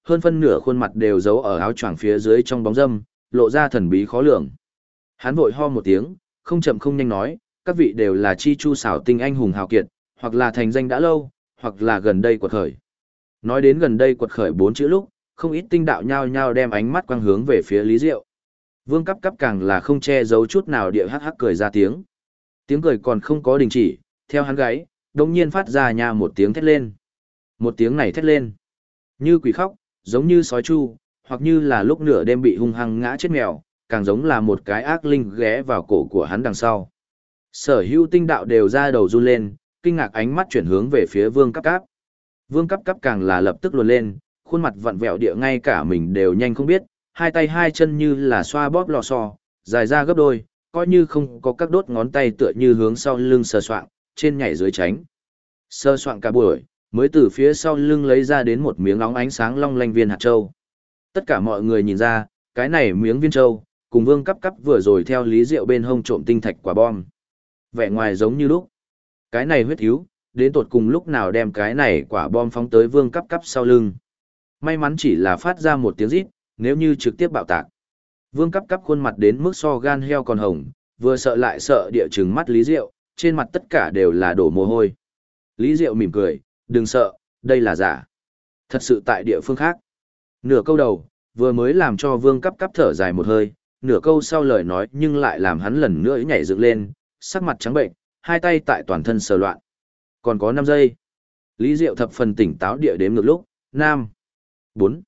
hơn phân nửa khuôn mặt đều giấu ở áo choàng phía dưới trong bóng râm, lộ ra thần bí khó lường. Hắn vội ho một tiếng, không chậm không nhanh nói, các vị đều là chi chu xảo tinh anh hùng hào kiệt, hoặc là thành danh đã lâu, hoặc là gần đây quật khởi. Nói đến gần đây quật khởi 4 chữ lúc, không ít tinh đạo nhao nhao đem ánh mắt quang hướng về phía Lý Diệu. Vương Cắp Cắp càng là không che giấu chút nào địa hắc hắc cười ra tiếng. Tiếng cười còn không có đình chỉ, theo hắn gáy, đột nhiên phát ra nha một tiếng thét lên. Một tiếng này thét lên, như quỷ khóc, giống như sói chu, hoặc như là lúc nửa đêm bị hung hăng ngã chết mèo, càng giống là một cái ác linh ghé vào cổ của hắn đằng sau. Sở hữu tinh đạo đều ra đầu run lên, kinh ngạc ánh mắt chuyển hướng về phía Vương Cắp Cắp. Vương Cắp Cắp càng là lập tức luồn lên, khuôn mặt vặn vẹo địa ngay cả mình đều nhanh không biết, hai tay hai chân như là xoa bóp lò xo, dài ra gấp đôi, coi như không có các đốt ngón tay tựa như hướng sau lưng sờ soạng, trên nhảy dưới tránh. Sờ soạng cả buổi, mới từ phía sau lưng lấy ra đến một miếng óng ánh sáng long lanh viên hạt châu. Tất cả mọi người nhìn ra, cái này miếng viên châu, cùng Vương Cắp Cắp vừa rồi theo Lý Diệu bên hông trộm tinh thạch quả bom. Vẻ ngoài giống như lúc. Cái này huyết thiếu, đến tột cùng lúc nào đem cái này quả bom phóng tới Vương Cắp Cắp sau lưng. May mắn chỉ là phát ra một tiếng rít, nếu như trực tiếp bạo tạc. Vương Cắp Cắp khuôn mặt đến mức so gan heo còn hồng, vừa sợ lại sợ địa chừng mắt Lý Diệu, trên mặt tất cả đều là đổ mồ hôi. Lý Diệu mỉm cười, đừng sợ, đây là giả. Thật sự tại địa phương khác. Nửa câu đầu, vừa mới làm cho Vương Cắp Cắp thở dài một hơi, nửa câu sau lời nói nhưng lại làm hắn lần nữa nhảy dựng lên, sắc mặt trắng bệnh, hai tay tại toàn thân sờ loạn. Còn có 5 giây. Lý Diệu thập phần tỉnh táo địa đếm ngược lúc, 5, 4,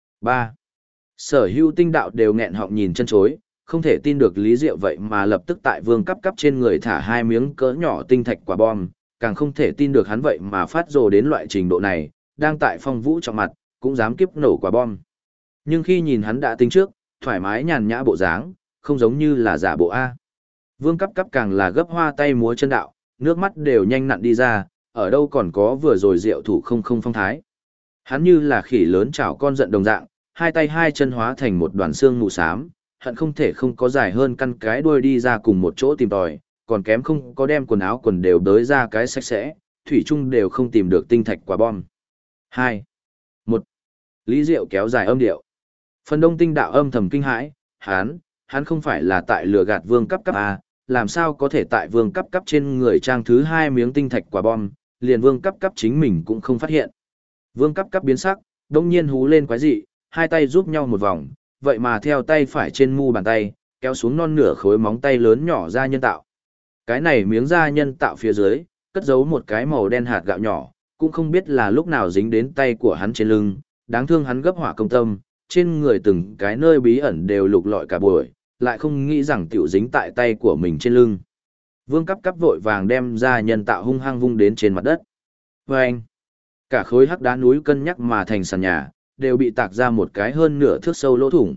3. Sở hữu tinh đạo đều nghẹn họng nhìn chân chối, không thể tin được Lý Diệu vậy mà lập tức tại Vương Cắp Cắp trên người thả 2 miếng cỡ nhỏ tinh thạch quả bom, càng không thể tin được hắn vậy mà phát rồ đến loại trình độ này, đang tại phong vũ trong mặt, cũng dám kiếp nổ quả bom. Nhưng khi nhìn hắn đã tính trước, thoải mái nhàn nhã bộ dáng, không giống như là giả bộ A. Vương Cắp Cắp càng là gấp hoa tay múa chân đạo, nước mắt đều nhanh nặn đi ra, ở đâu còn có vừa rồi Diệu thủ không phong thái. Hắn như là khỉ lớn chảo con giận đồng dạng, hai tay hai chân hóa thành một đoàn xương mù xám, hận không thể không có dài hơn căn cái đuôi đi ra cùng một chỗ tìm tòi, còn kém không có đem quần áo quần đều đới ra cái sạch sẽ, thủy chung đều không tìm được tinh thạch quả bom. 2, 1. Lý Diệu kéo dài âm điệu. Phần đông tinh đạo âm thầm kinh hãi, hắn không phải là tại lừa gạt Vương Cắp Cắp à, làm sao có thể tại Vương Cắp Cắp trên người trang thứ 2 miếng tinh thạch quả bom, liền Vương Cắp Cắp chính mình cũng không phát hiện. Vương Cắp Cắp biến sắc, đông nhiên hú lên quái dị, hai tay giúp nhau một vòng, vậy mà theo tay phải trên mu bàn tay, kéo xuống non nửa khối móng tay lớn nhỏ da nhân tạo. Cái này miếng da nhân tạo phía dưới, cất giấu một cái màu đen hạt gạo nhỏ, cũng không biết là lúc nào dính đến tay của hắn trên lưng, đáng thương hắn gấp hỏa công tâm, trên người từng cái nơi bí ẩn đều lục lọi cả buổi, lại không nghĩ rằng tiểu dính tại tay của mình trên lưng. Vương Cắp Cắp vội vàng đem da nhân tạo hung hăng vung đến trên mặt đất. Và anh, cả khối hắc đá núi cân nhắc mà thành sàn nhà, đều bị tạc ra một cái hơn nửa thước sâu lỗ thủng.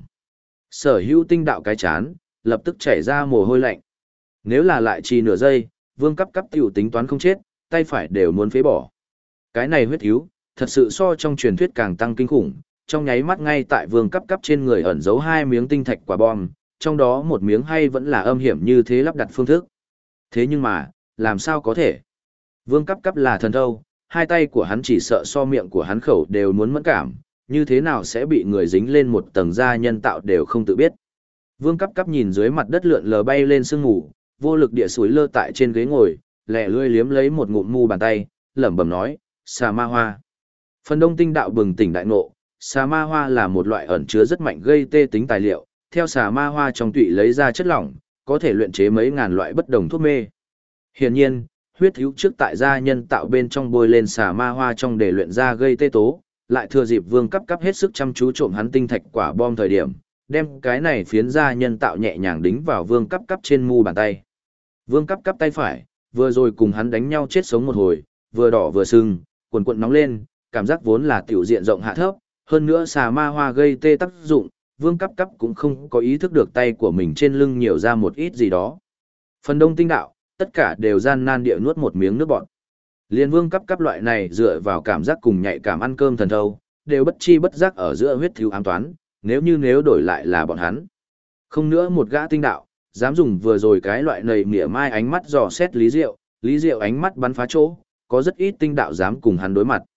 Sở hữu tinh đạo cái chán, lập tức chảy ra mồ hôi lạnh. Nếu là lại trì nửa giây, Vương Cắp Cắp tiểu tính toán không chết, tay phải đều muốn phế bỏ. Cái này huyết yếu, thật sự so trong truyền thuyết càng tăng kinh khủng, trong nháy mắt ngay tại Vương Cắp Cắp trên người ẩn giấu 2 miếng tinh thạch quả bom, trong đó một miếng hay vẫn là âm hiểm như thế lắp đặt phương thức. Thế nhưng mà, làm sao có thể? Vương Cắp Cắp là thần thâu, hai tay của hắn chỉ sợ so miệng của hắn khẩu đều muốn mẫn cảm, như thế nào sẽ bị người dính lên một tầng da nhân tạo đều không tự biết. Vương Cắp Cắp nhìn dưới mặt đất lượn lờ bay lên sương mù, vô lực địa sủi lơ tại trên ghế ngồi, lẻ lươi liếm lấy một ngụm mu bàn tay, lẩm bẩm nói, xà ma hoa. Phần đông tinh đạo bừng tỉnh đại ngộ, xà ma hoa là một loại ẩn chứa rất mạnh gây tê tính tài liệu, theo xà ma hoa trong tụy lấy ra chất lỏng, có thể luyện chế mấy ngàn loại bất đồng thuốc mê. Hiển nhiên, huyết thiếu trước tại gia nhân tạo bên trong bôi lên xà ma hoa trong để luyện ra gây tê tố, lại thừa dịp Vương Cắp Cắp hết sức chăm chú trộm hắn tinh thạch quả bom thời điểm, đem cái này phiến gia nhân tạo nhẹ nhàng đính vào Vương Cắp Cắp trên mu bàn tay. Vương Cắp Cắp tay phải, vừa rồi cùng hắn đánh nhau chết sống một hồi, vừa đỏ vừa sưng, cuồn cuộn nóng lên, cảm giác vốn là tiểu diện rộng hạ thấp, hơn nữa xà ma hoa gây tê tác dụng, Vương Cắp Cắp cũng không có ý thức được tay của mình trên lưng nhiều ra một ít gì đó. Phần đông tinh đạo, tất cả đều gian nan địa nuốt một miếng nước bọt. Liên Vương Cắp Cắp loại này dựa vào cảm giác cùng nhạy cảm ăn cơm thần thâu, đều bất chi bất giác ở giữa huyết thiếu ám toán, nếu đổi lại là bọn hắn. Không nữa một gã tinh đạo, dám dùng vừa rồi cái loại nầy mỉa mai ánh mắt dò xét Lý Diệu ánh mắt bắn phá chỗ, có rất ít tinh đạo dám cùng hắn đối mặt.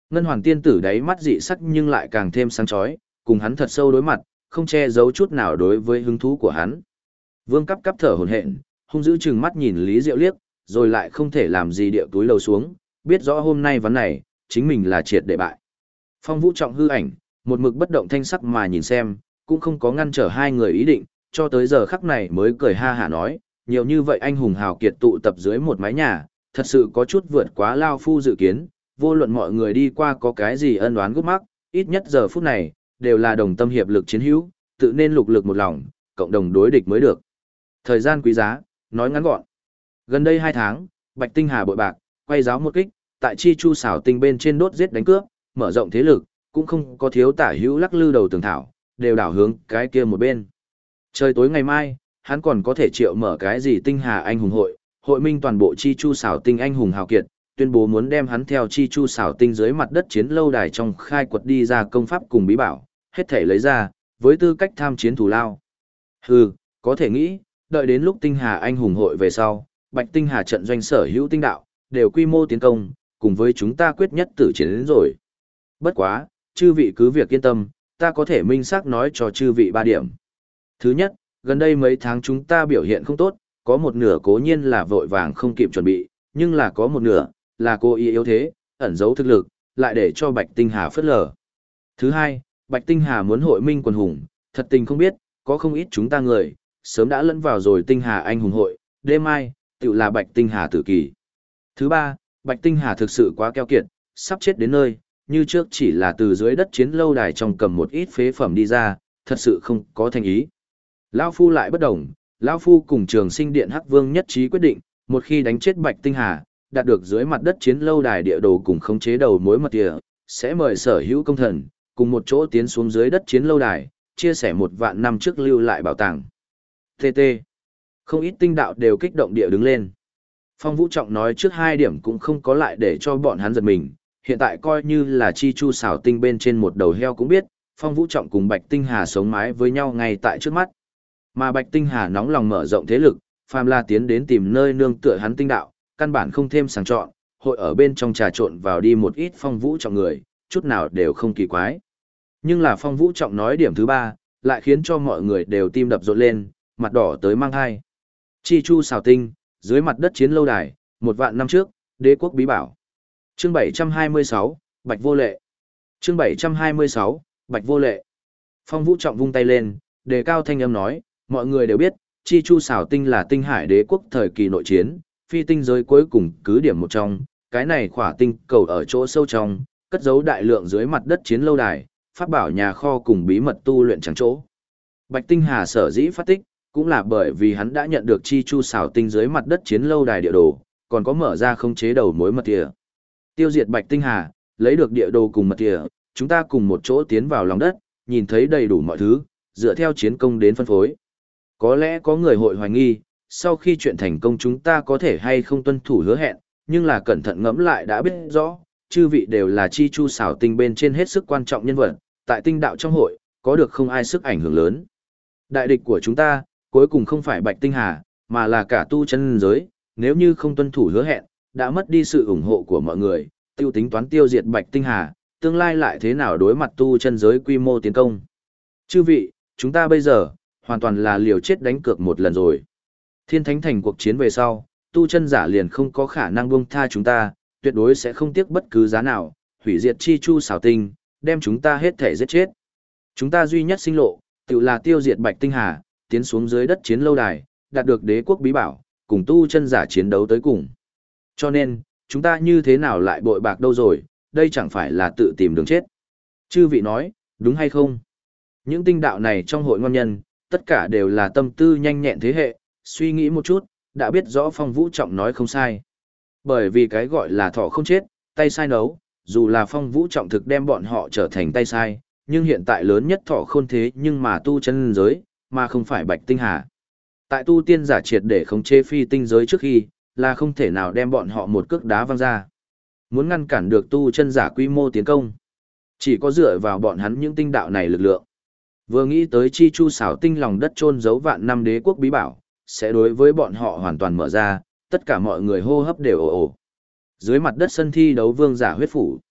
Ngân Hoàng tiên tử đáy mắt dị sắc nhưng lại càng thêm sáng chói, cùng hắn thật sâu đối mặt, không che giấu chút nào đối với hứng thú của hắn. Vương Cắp Cắp thở hổn hển, hung dữ chừng mắt nhìn Lý Diệu liếc, rồi lại không thể làm gì điệu túi lầu xuống, biết rõ hôm nay vấn này, chính mình là triệt để bại. Phong Vũ Trọng hư ảnh, một mực bất động thanh sắc mà nhìn xem, cũng không có ngăn trở hai người ý định, cho tới giờ khắc này mới cười ha hả nói, nhiều như vậy anh hùng hào kiệt tụ tập dưới một mái nhà, thật sự có chút vượt quá lao phu dự kiến, vô luận mọi người đi qua có cái gì ân oán gút mắc, ít nhất giờ phút này, đều là đồng tâm hiệp lực chiến hữu, tự nên lục lực một lòng, cộng đồng đối địch mới được. Thời gian quý giá, nói ngắn gọn. Gần đây 2 tháng, Bạch Tinh Hà bội bạc, quay giáo một kích, tại Chi Chu xảo tinh bên trên đốt giết đánh cướp, mở rộng thế lực, cũng không có thiếu tả hữu lắc lư đầu tường thảo, đều đảo hướng cái kia một bên. Trời tối ngày mai, hắn còn có thể triệu mở cái gì Tinh Hà anh hùng hội, hội minh toàn bộ Chi Chu xảo tinh anh hùng hào kiệt, tuyên bố muốn đem hắn theo Chi Chu xảo tinh dưới mặt đất chiến lâu đài trong khai quật đi ra công pháp cùng bí bảo, hết thể lấy ra, với tư cách tham chiến thù lao. Hừ, có thể nghĩ, đợi đến lúc Tinh Hà anh hùng hội về sau, Bạch Tinh Hà trận doanh sở hữu tinh đạo, đều quy mô tiến công, cùng với chúng ta quyết nhất tử chiến đến rồi. Bất quá, chư vị cứ việc yên tâm, ta có thể minh xác nói cho chư vị 3 điểm. Thứ nhất, gần đây mấy tháng chúng ta biểu hiện không tốt, có một nửa cố nhiên là vội vàng không kịp chuẩn bị, nhưng là có một nửa, là cố ý yếu thế, ẩn giấu thực lực, lại để cho Bạch Tinh Hà phớt lờ. Thứ hai, Bạch Tinh Hà muốn hội minh quần hùng, thật tình không biết, có không ít chúng ta người, sớm đã lẫn vào rồi Tinh Hà anh hùng hội, đêm mai, tự là Bạch Tinh Hà tử kỳ. Thứ ba, Bạch Tinh Hà thực sự quá keo kiệt, sắp chết đến nơi, như trước chỉ là từ dưới đất chiến lâu đài trong cầm một ít phế phẩm đi ra, thật sự không có thành ý. Lão Phu lại bất đồng, Lão Phu cùng Trường Sinh Điện Hắc Vương nhất trí quyết định, một khi đánh chết Bạch Tinh Hà, đạt được dưới mặt đất chiến lâu đài địa đồ cùng khống chế đầu mối mật địa, sẽ mời sở hữu công thần, cùng một chỗ tiến xuống dưới đất chiến lâu đài, chia sẻ 1 vạn năm trước lưu lại bảo tàng. TT. Không ít tinh đạo đều kích động địa đứng lên. Phong Vũ Trọng nói trước 2 điểm cũng không có lại để cho bọn hắn giật mình, hiện tại coi như là Chi Chu xảo tinh bên trên một đầu heo cũng biết, Phong Vũ Trọng cùng Bạch Tinh Hà sống mái với nhau ngay tại trước mắt. Mà Bạch Tinh Hà nóng lòng mở rộng thế lực, phàm là tiến đến tìm nơi nương tựa hắn tinh đạo, căn bản không thêm sàng chọn, hội ở bên trong trà trộn vào đi một ít Phong Vũ Trọng người, chút nào đều không kỳ quái. Nhưng là Phong Vũ Trọng nói điểm thứ 3, lại khiến cho mọi người đều tim đập rộn lên, mặt đỏ tới mang hai. Chi Chu xảo tinh, dưới mặt đất chiến lâu đài, 1 vạn năm trước, đế quốc bí bảo. Chương 726, Bạch Vô Lệ. Chương 726, Bạch Vô Lệ. Phong Vũ Trọng vung tay lên, đề cao thanh âm nói, mọi người đều biết, Chi Chu xảo tinh là tinh hải đế quốc thời kỳ nội chiến, phi tinh giới cuối cùng cứ điểm một trong, cái này khỏa tinh cầu ở chỗ sâu trong, cất giấu đại lượng dưới mặt đất chiến lâu đài, pháp bảo nhà kho cùng bí mật tu luyện chẳng chỗ. Bạch Tinh Hà sở dĩ phát tích, cũng là bởi vì hắn đã nhận được Chi Chu xảo tinh dưới mặt đất chiến lâu đài địa đồ, còn có mở ra khống chế đầu mối mật địa. Tiêu diệt Bạch Tinh Hà, lấy được địa đồ cùng mật địa, chúng ta cùng một chỗ tiến vào lòng đất, nhìn thấy đầy đủ mọi thứ, dựa theo chiến công đến phân phối. Có lẽ có người hội hoài nghi, sau khi chuyện thành công chúng ta có thể hay không tuân thủ hứa hẹn, nhưng là cẩn thận ngẫm lại đã biết rõ, chư vị đều là Chi Chu xảo tinh bên trên hết sức quan trọng nhân vật, tại tinh đạo trong hội, có được không ai sức ảnh hưởng lớn. Đại địch của chúng ta, cuối cùng không phải Bạch Tinh Hà, mà là cả tu chân giới, nếu như không tuân thủ hứa hẹn, đã mất đi sự ủng hộ của mọi người, tiêu tính toán tiêu diệt Bạch Tinh Hà, tương lai lại thế nào đối mặt tu chân giới quy mô tiến công. Chư vị, chúng ta bây giờ, hoàn toàn là liều chết đánh cược một lần rồi. Thiên Thánh Thành cuộc chiến về sau, tu chân giả liền không có khả năng buông tha chúng ta, tuyệt đối sẽ không tiếc bất cứ giá nào, hủy diệt Chi Chu xảo tinh, đem chúng ta hết thể giết chết. Chúng ta duy nhất sinh lộ, tự là tiêu diệt Bạch Tinh Hà, tiến xuống dưới đất chiến lâu đài, đạt được đế quốc bí bảo, cùng tu chân giả chiến đấu tới cùng. Cho nên, chúng ta như thế nào lại bội bạc đâu rồi, đây chẳng phải là tự tìm đường chết. Chư vị nói, đúng hay không? Những tinh đạo này trong hội ngon nhân, tất cả đều là tâm tư nhanh nhẹn thế hệ, suy nghĩ một chút, đã biết rõ Phong Vũ Trọng nói không sai. Bởi vì cái gọi là thỏ không chết, tay sai nấu, dù là Phong Vũ Trọng thực đem bọn họ trở thành tay sai, nhưng hiện tại lớn nhất thỏ khôn thế nhưng mà tu chân giới, mà không phải Bạch Tinh Hà. Tại tu tiên giả triệt để khống chế phi tinh giới trước khi, là không thể nào đem bọn họ một cước đá văng ra. Muốn ngăn cản được tu chân giả quy mô tiến công, chỉ có dựa vào bọn hắn những tinh đạo này lực lượng. Vừa nghĩ tới Chi Chu xảo tinh lòng đất chôn giấu vạn năm đế quốc bí bảo, sẽ đối với bọn họ hoàn toàn mở ra, tất cả mọi người hô hấp đều ồ ồ. Dưới mặt đất sân thi đấu vương giả huyết phủ.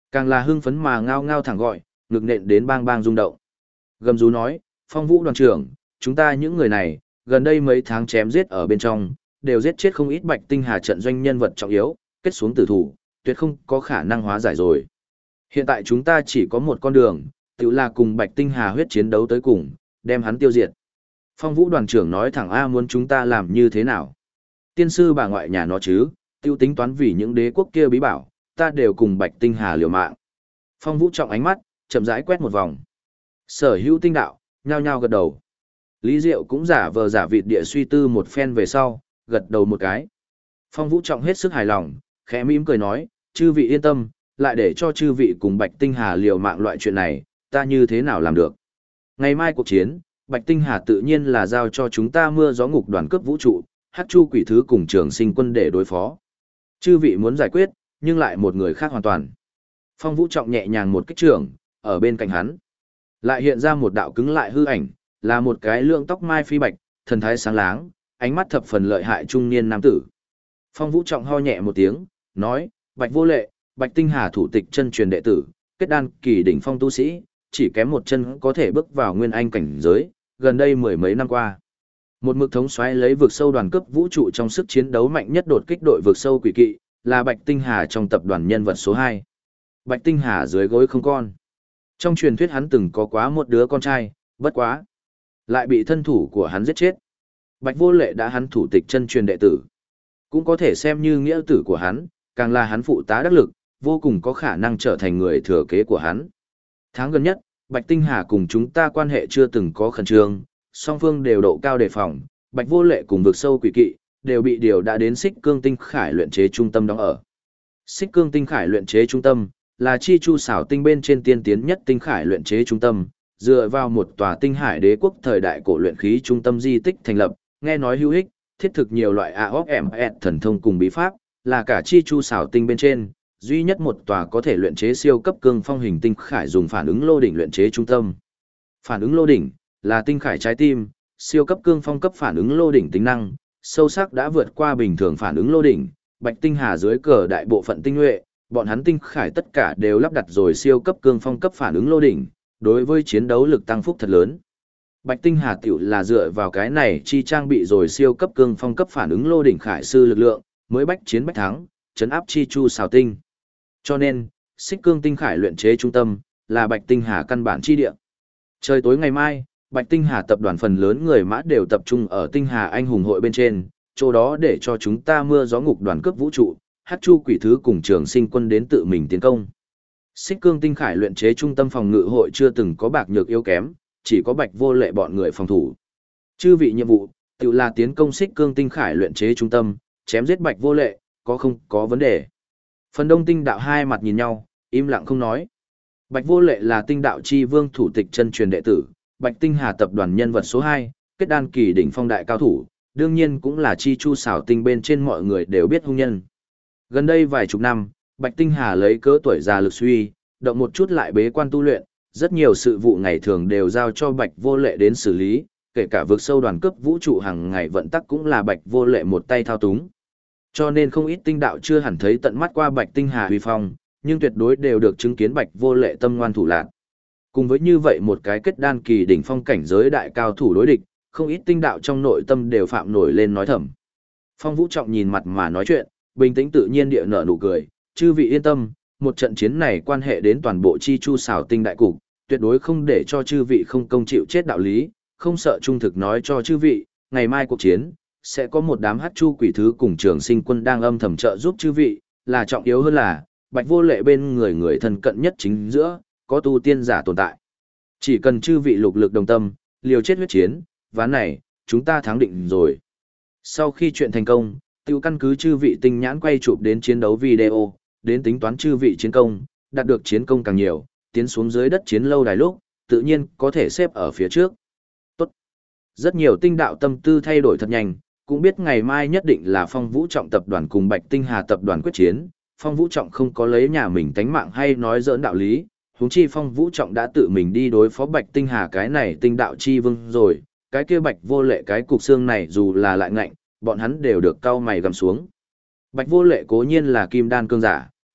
Càng là hưng phấn mà ngao ngao thẳng gọi, ngực nện đến bang bang rung động. Gầm rú nói, Phong Vũ đoàn trưởng, chúng ta những người này, gần đây mấy tháng chém giết ở bên trong, đều giết chết không ít Bạch Tinh Hà trận doanh nhân vật trọng yếu, kết xuống tử thủ, tuyệt không có khả năng hóa giải rồi. Hiện tại chúng ta chỉ có một con đường, tự là cùng Bạch Tinh Hà huyết chiến đấu tới cùng, đem hắn tiêu diệt. Phong Vũ đoàn trưởng nói thẳng A muốn chúng ta làm như thế nào? Tiên sư bà ngoại nhà nó chứ, tiêu tính toán vì những đế quốc kia bí bảo, ta đều cùng Bạch Tinh Hà liều mạng. Phong Vũ trọng ánh mắt, chậm rãi quét một vòng. Sở hữu tinh đạo, nhao nhao gật đầu. Lý Diệu cũng giả vờ giả vịt địa suy tư một phen về sau, gật đầu một cái. Phong Vũ trọng hết sức hài lòng, khẽ mỉm cười nói, chư vị yên tâm, lại để cho chư vị cùng Bạch Tinh Hà liều mạng loại chuyện này, ta như thế nào làm được. Ngày mai cuộc chiến, Bạch Tinh Hà tự nhiên là giao cho chúng ta mưa gió ngục đoàn cướp vũ trụ, Hắc Chu quỷ thứ cùng Trường Sinh quân để đối phó. Chư vị muốn giải quyết, nhưng lại một người khác hoàn toàn. Phong Vũ trọng nhẹ nhàng một kích trưởng, ở bên cạnh hắn. Lại hiện ra một đạo cứng lại hư ảnh, là một cái lượng tóc mai phi bạch, thần thái sáng láng, ánh mắt thập phần lợi hại trung niên nam tử. Phong Vũ trọng ho nhẹ một tiếng, nói, Bạch Vô Lệ, Bạch Tinh Hà thủ tịch chân truyền đệ tử, kết đan kỳ đỉnh phong tu sĩ, chỉ kém một chân có thể bước vào nguyên anh cảnh giới, gần đây mười mấy năm qua. Một mực thống soái lấy vực sâu đoàn cấp vũ trụ trong sức chiến đấu mạnh nhất đột kích đội vực sâu quỷ kỵ, là Bạch Tinh Hà trong tập đoàn nhân vật số 2. Bạch Tinh Hà dưới gối không con. Trong truyền thuyết hắn từng có quá một đứa con trai, bất quá. Lại bị thân thủ của hắn giết chết. Bạch Vô Lệ đã hắn thủ tịch chân truyền đệ tử. Cũng có thể xem như nghĩa tử của hắn, càng là hắn phụ tá đắc lực, vô cùng có khả năng trở thành người thừa kế của hắn. Tháng gần nhất, Bạch Tinh Hà cùng chúng ta quan hệ chưa từng có khẩn trương, song phương đều độ cao đề phòng, Bạch Vô Lệ cùng vực sâu quỷ kỵ, đều bị điều đã đến Xích Cương Tinh Khải luyện chế trung tâm đóng ở. Xích Cương Tinh Khải luyện chế trung tâm, là chi chu xảo tinh bên trên tiên tiến nhất tinh khải luyện chế trung tâm, dựa vào một tòa tinh hải đế quốc thời đại cổ luyện khí trung tâm di tích thành lập, nghe nói hữu ích, thiết thực nhiều loại AOFMS thần thông cùng bí pháp, là cả chi chu xảo tinh bên trên, duy nhất một tòa có thể luyện chế siêu cấp cương phong hình tinh khải dùng phản ứng lô đỉnh luyện chế trung tâm. Phản ứng lô đỉnh là tinh khải trái tim, siêu cấp cương phong cấp phản ứng lô đỉnh tính năng, sâu sắc đã vượt qua bình thường phản ứng lô đỉnh, Bạch Tinh Hà dưới cờ đại bộ phận tinh nhuệ, bọn hắn tinh khải tất cả đều lắp đặt rồi siêu cấp cương phong cấp phản ứng lô đỉnh, đối với chiến đấu lực tăng phúc thật lớn. Bạch Tinh Hà tiểu là dựa vào cái này chi trang bị rồi siêu cấp cương phong cấp phản ứng lô đỉnh khải sư lực lượng, mới bách chiến bách thắng, chấn áp chi chu xào tinh. Cho nên, Xích Cương Tinh Khải luyện chế trung tâm là Bạch Tinh Hà căn bản chi địa. Trời tối ngày mai, Bạch Tinh Hà tập đoàn phần lớn người mã đều tập trung ở Tinh Hà Anh hùng hội bên trên, chỗ đó để cho chúng ta mưa gió ngục đoàn cướp vũ trụ, Hắc Chu quỷ thứ cùng Trường Sinh quân đến tự mình tiến công. Xích Cương Tinh Khải luyện chế trung tâm phòng ngự hội chưa từng có bạc nhược yếu kém, chỉ có Bạch Vô Lệ bọn người phòng thủ. Chư vị nhiệm vụ, tự là tiến công Xích Cương Tinh Khải luyện chế trung tâm, chém giết Bạch Vô Lệ, có không có vấn đề. Phần đông tinh đạo hai mặt nhìn nhau, im lặng không nói. Bạch Vô Lệ là tinh đạo chi vương thủ tịch chân truyền đệ tử, Bạch Tinh Hà tập đoàn nhân vật số 2, kết đan kỳ đỉnh phong đại cao thủ, đương nhiên cũng là chi chu xảo tinh bên trên mọi người đều biết hung nhân. Gần đây vài chục năm, Bạch Tinh Hà lấy cớ tuổi già lực suy, động một chút lại bế quan tu luyện, rất nhiều sự vụ ngày thường đều giao cho Bạch Vô Lệ đến xử lý, kể cả vực sâu đoàn cấp vũ trụ hàng ngày vận tắc cũng là Bạch Vô Lệ một tay thao túng. Cho nên không ít tinh đạo chưa hẳn thấy tận mắt qua Bạch Tinh Hà huy phong, nhưng tuyệt đối đều được chứng kiến Bạch Vô Lệ tâm ngoan thủ lạn. Cùng với như vậy một cái kết đan kỳ đỉnh phong cảnh giới đại cao thủ đối địch, không ít tinh đạo trong nội tâm đều phạm nổi lên nói thầm. Phong Vũ Trọng nhìn mặt mà nói chuyện, bình tĩnh tự nhiên địa nở nụ cười, chư vị yên tâm, một trận chiến này quan hệ đến toàn bộ chi chu xảo tinh đại cục, tuyệt đối không để cho chư vị không công chịu chết đạo lý, không sợ trung thực nói cho chư vị, ngày mai cuộc chiến sẽ có một đám Hắc Chu quỷ thứ cùng Trường Sinh quân đang âm thầm trợ giúp chư vị, là trọng yếu hơn là Bạch Vô Lệ bên người người thân cận nhất chính giữa có tu tiên giả tồn tại. Chỉ cần chư vị lục lực đồng tâm, liều chết huyết chiến, ván này chúng ta thắng định rồi. Sau khi chuyện thành công, tiêu căn cứ chư vị tinh nhãn quay chụp đến chiến đấu video, đến tính toán chư vị chiến công, đạt được chiến công càng nhiều, tiến xuống dưới đất chiến lâu đài lúc, tự nhiên có thể xếp ở phía trước. Tốt. Rất nhiều tinh đạo tâm tư thay đổi thật nhanh, cũng biết ngày mai nhất định là Phong Vũ Trọng tập đoàn cùng Bạch Tinh Hà tập đoàn quyết chiến, Phong Vũ Trọng không có lấy nhà mình tánh mạng hay nói giỡn đạo lý, huống chi Phong Vũ Trọng đã tự mình đi đối phó Bạch Tinh Hà cái này tinh đạo chi vương rồi, cái kia Bạch Vô Lệ cái cục xương này dù là lại ngạnh, bọn hắn đều được cau mày gầm xuống. Bạch Vô Lệ cố nhiên là kim đan cương giả,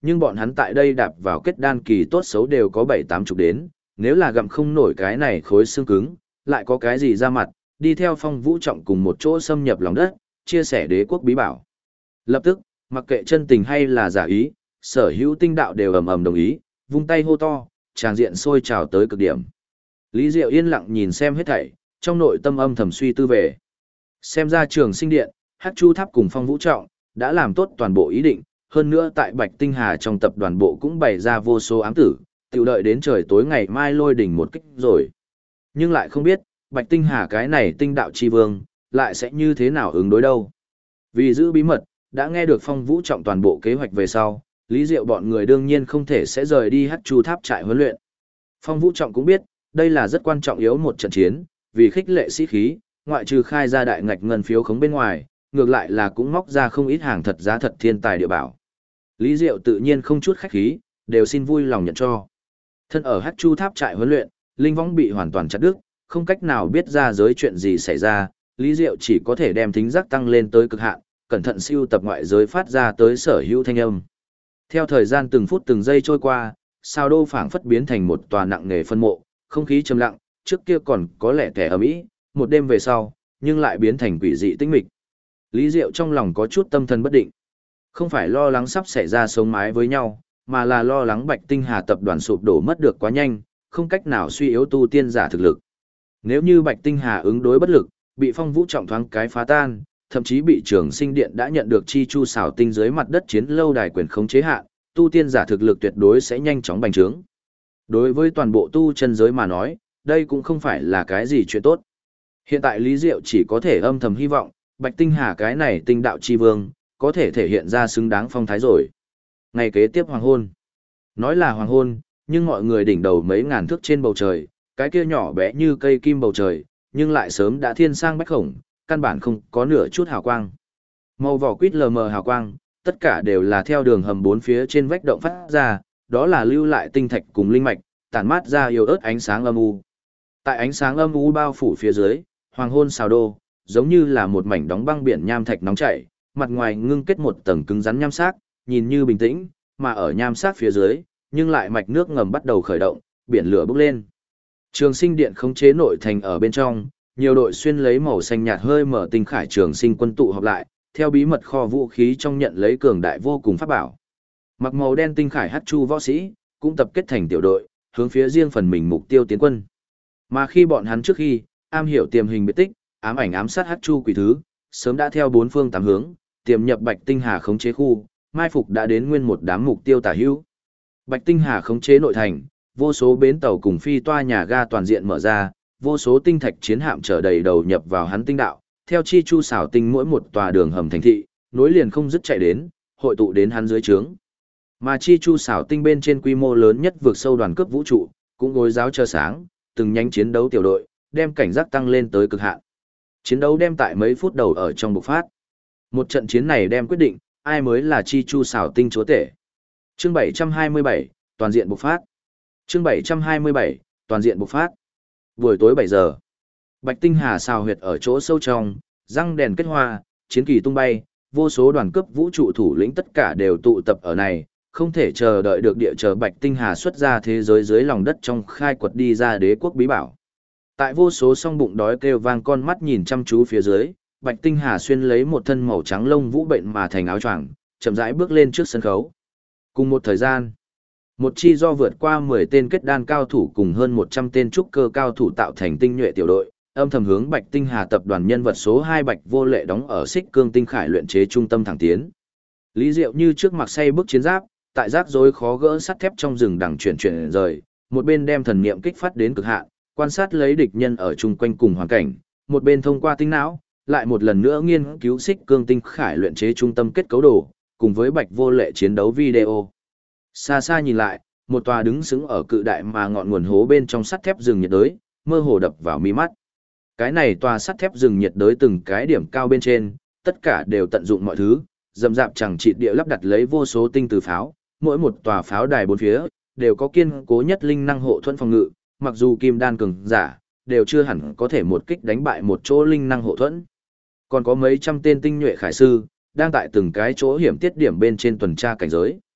nhưng bọn hắn tại đây đạp vào kết đan kỳ tốt xấu đều có 7-8 chục đến, nếu là gặm không nổi cái này khối xương cứng, lại có cái gì ra mặt, đi theo Phong Vũ Trọng cùng một chỗ xâm nhập lòng đất, chia sẻ đế quốc bí bảo. Lập tức, mặc kệ chân tình hay là giả ý, sở hữu tinh đạo đều ầm ầm đồng ý, vung tay hô to, tràng diện sôi trào tới cực điểm. Lý Diệu yên lặng nhìn xem hết thảy, trong nội tâm âm thầm suy tư về. Xem ra Trường Sinh Điện, Hắc Chu Tháp cùng Phong Vũ Trọng đã làm tốt toàn bộ ý định, hơn nữa tại Bạch Tinh Hà trong tập đoàn bộ cũng bày ra vô số ám tử, tiểu đợi đến trời tối ngày mai lôi đỉnh một kích rồi. Nhưng lại không biết, Bạch Tinh Hà cái này tinh đạo chi vương, lại sẽ như thế nào ứng đối đâu. Vì giữ bí mật, đã nghe được Phong Vũ Trọng toàn bộ kế hoạch về sau, Lý Diệu bọn người đương nhiên không thể sẽ rời đi Hắc Chu Tháp trại huấn luyện. Phong Vũ Trọng cũng biết, đây là rất quan trọng yếu một trận chiến, vì khích lệ sĩ khí, ngoại trừ khai ra đại ngạch ngân phiếu khống bên ngoài, ngược lại là cũng móc ra không ít hàng thật giá thật thiên tài địa bảo. Lý Diệu tự nhiên không chút khách khí, đều xin vui lòng nhận cho. Thân ở Hắc Chu Tháp trại huấn luyện, linh võng bị hoàn toàn chặt đứt, không cách nào biết ra giới chuyện gì xảy ra, Lý Diệu chỉ có thể đem thính giác tăng lên tới cực hạn, cẩn thận siêu tập ngoại giới phát ra tới sở hữu thanh âm. Theo thời gian từng phút từng giây trôi qua, Sao Đô phảng phất biến thành một tòa nặng nề phân mộ, không khí trầm lặng, trước kia còn có lẽ kẻ ầm ĩ, một đêm về sau, nhưng lại biến thành quỷ dị tĩnh mịch. Lý Diệu trong lòng có chút tâm thần bất định. Không phải lo lắng sắp xảy ra sống mái với nhau, mà là lo lắng Bạch Tinh Hà tập đoàn sụp đổ mất được quá nhanh, không cách nào suy yếu tu tiên giả thực lực. Nếu như Bạch Tinh Hà ứng đối bất lực, bị Phong Vũ Trọng thoáng cái phá tan, thậm chí bị Trường Sinh Điện đã nhận được chi chu xảo tinh dưới mặt đất chiến lâu đài quyền khống chế hạn, tu tiên giả thực lực tuyệt đối sẽ nhanh chóng bành trướng. Đối với toàn bộ tu chân giới mà nói, đây cũng không phải là cái gì chuyện tốt. Hiện tại Lý Diệu chỉ có thể âm thầm hy vọng, Bạch Tinh Hà cái này tinh đạo chi vương, có thể thể hiện ra xứng đáng phong thái rồi. Ngày kế tiếp hoàng hôn. Nói là hoàng hôn, nhưng mọi người đỉnh đầu mấy ngàn thước trên bầu trời, cái kia nhỏ bé như cây kim bầu trời, nhưng lại sớm đã thiên sang bách khổng, căn bản không có nửa chút hào quang. Màu vỏ quýt lờ mờ hào quang, tất cả đều là theo đường hầm bốn phía trên vách động phát ra, đó là lưu lại tinh thạch cùng linh mạch, tản mát ra yếu ớt ánh sáng âm u. Tại ánh sáng âm u bao phủ phía dưới, hoàng hôn Sao Đô, giống như là một mảnh đóng băng biển nham thạch nóng chảy, mặt ngoài ngưng kết một tầng cứng rắn nham sắc, nhìn như bình tĩnh, mà ở nham sắc phía dưới, nhưng lại mạch nước ngầm bắt đầu khởi động, biển lửa bốc lên. Trường Sinh Điện khống chế nội thành ở bên trong, nhiều đội xuyên lấy màu xanh nhạt hơi mở tinh khải trường sinh quân tụ họp lại, theo bí mật kho vũ khí trong nhận lấy cường đại vô cùng pháp bảo. Mặc màu đen tinh khải hắc chu võ sĩ, cũng tập kết thành tiểu đội, hướng phía riêng phần mình mục tiêu tiến quân. Mà khi bọn hắn trước khi, am hiểu tiềm hình biệt tích, ám ảnh ám sát hắc chu quỷ thứ, sớm đã theo bốn phương tám hướng, tiềm nhập Bạch Tinh Hà khống chế khu, mai phục đã đến nguyên một đám mục tiêu tả hữu. Bạch Tinh Hà khống chế nội thành, vô số bến tàu cùng phi toa nhà ga toàn diện mở ra, vô số tinh thạch chiến hạm chở đầy đầu nhập vào hắn tinh đạo, theo chi chu xảo tinh mỗi một tòa đường hầm thành thị, nối liền không dứt chạy đến, hội tụ đến hắn dưới trướng. Mà chi chu xảo tinh bên trên quy mô lớn nhất vượt sâu đoàn cướp vũ trụ, cũng gối giáo chờ sáng, từng nhánh chiến đấu tiểu đội, đem cảnh giác tăng lên tới cực hạn. Chiến đấu đem tại mấy phút đầu ở trong bộc phát. Một trận chiến này đem quyết định, ai mới là chi chu xảo tinh chúa tể. Chương 727, toàn diện bộc phát. Chương 727, toàn diện bộc phát. Buổi tối 7 giờ. Bạch Tinh Hà xào huyệt ở chỗ sâu trong, răng đèn kết hoa, chiến kỳ tung bay, vô số đoàn cướp vũ trụ thủ lĩnh tất cả đều tụ tập ở này, không thể chờ đợi được địa chờ Bạch Tinh Hà xuất ra thế giới dưới lòng đất trong khai quật đi ra đế quốc bí bảo. Tại vô số song bụng đói kêu vang con mắt nhìn chăm chú phía dưới, Bạch Tinh Hà xuyên lấy một thân màu trắng lông vũ bệnh mà thành áo choàng, chậm rãi bước lên trước sân khấu. Cùng một thời gian, một chi do vượt qua 10 tên kết đan cao thủ cùng hơn 100 tên trúc cơ cao thủ tạo thành tinh nhuệ tiểu đội, âm thầm hướng Bạch Tinh Hà tập đoàn nhân vật số 2 Bạch Vô Lệ đóng ở Xích Cương Tinh Khải luyện chế trung tâm thẳng tiến. Lý Diệu như trước mặc say bước chiến giáp, tại rác rối khó gỡ sắt thép trong rừng đằng chuyển rời, một bên đem thần niệm kích phát đến cực hạn, quan sát lấy địch nhân ở chung quanh cùng hoàn cảnh, một bên thông qua tinh não, lại một lần nữa nghiên cứu Xích Cương Tinh Khải luyện chế trung tâm kết cấu đồ, cùng với Bạch Vô Lệ chiến đấu video. Xa xa nhìn lại, một tòa đứng sững ở cự đại mà ngọn nguồn hố bên trong sắt thép rừng nhiệt đới, mơ hồ đập vào mi mắt. Cái này tòa sắt thép rừng nhiệt đới từng cái điểm cao bên trên, tất cả đều tận dụng mọi thứ, rậm rạp chẳng chịt địa lắp đặt lấy vô số tinh từ pháo, mỗi một tòa pháo đài bốn phía đều có kiên cố nhất linh năng hộ thuẫn phòng ngự, mặc dù kim đan cường giả đều chưa hẳn có thể một kích đánh bại một chỗ linh năng hộ thuẫn. Còn có mấy trăm tên tinh nhuệ khải sư đang tại từng cái chỗ hiểm tiết điểm bên trên tuần tra cảnh giới.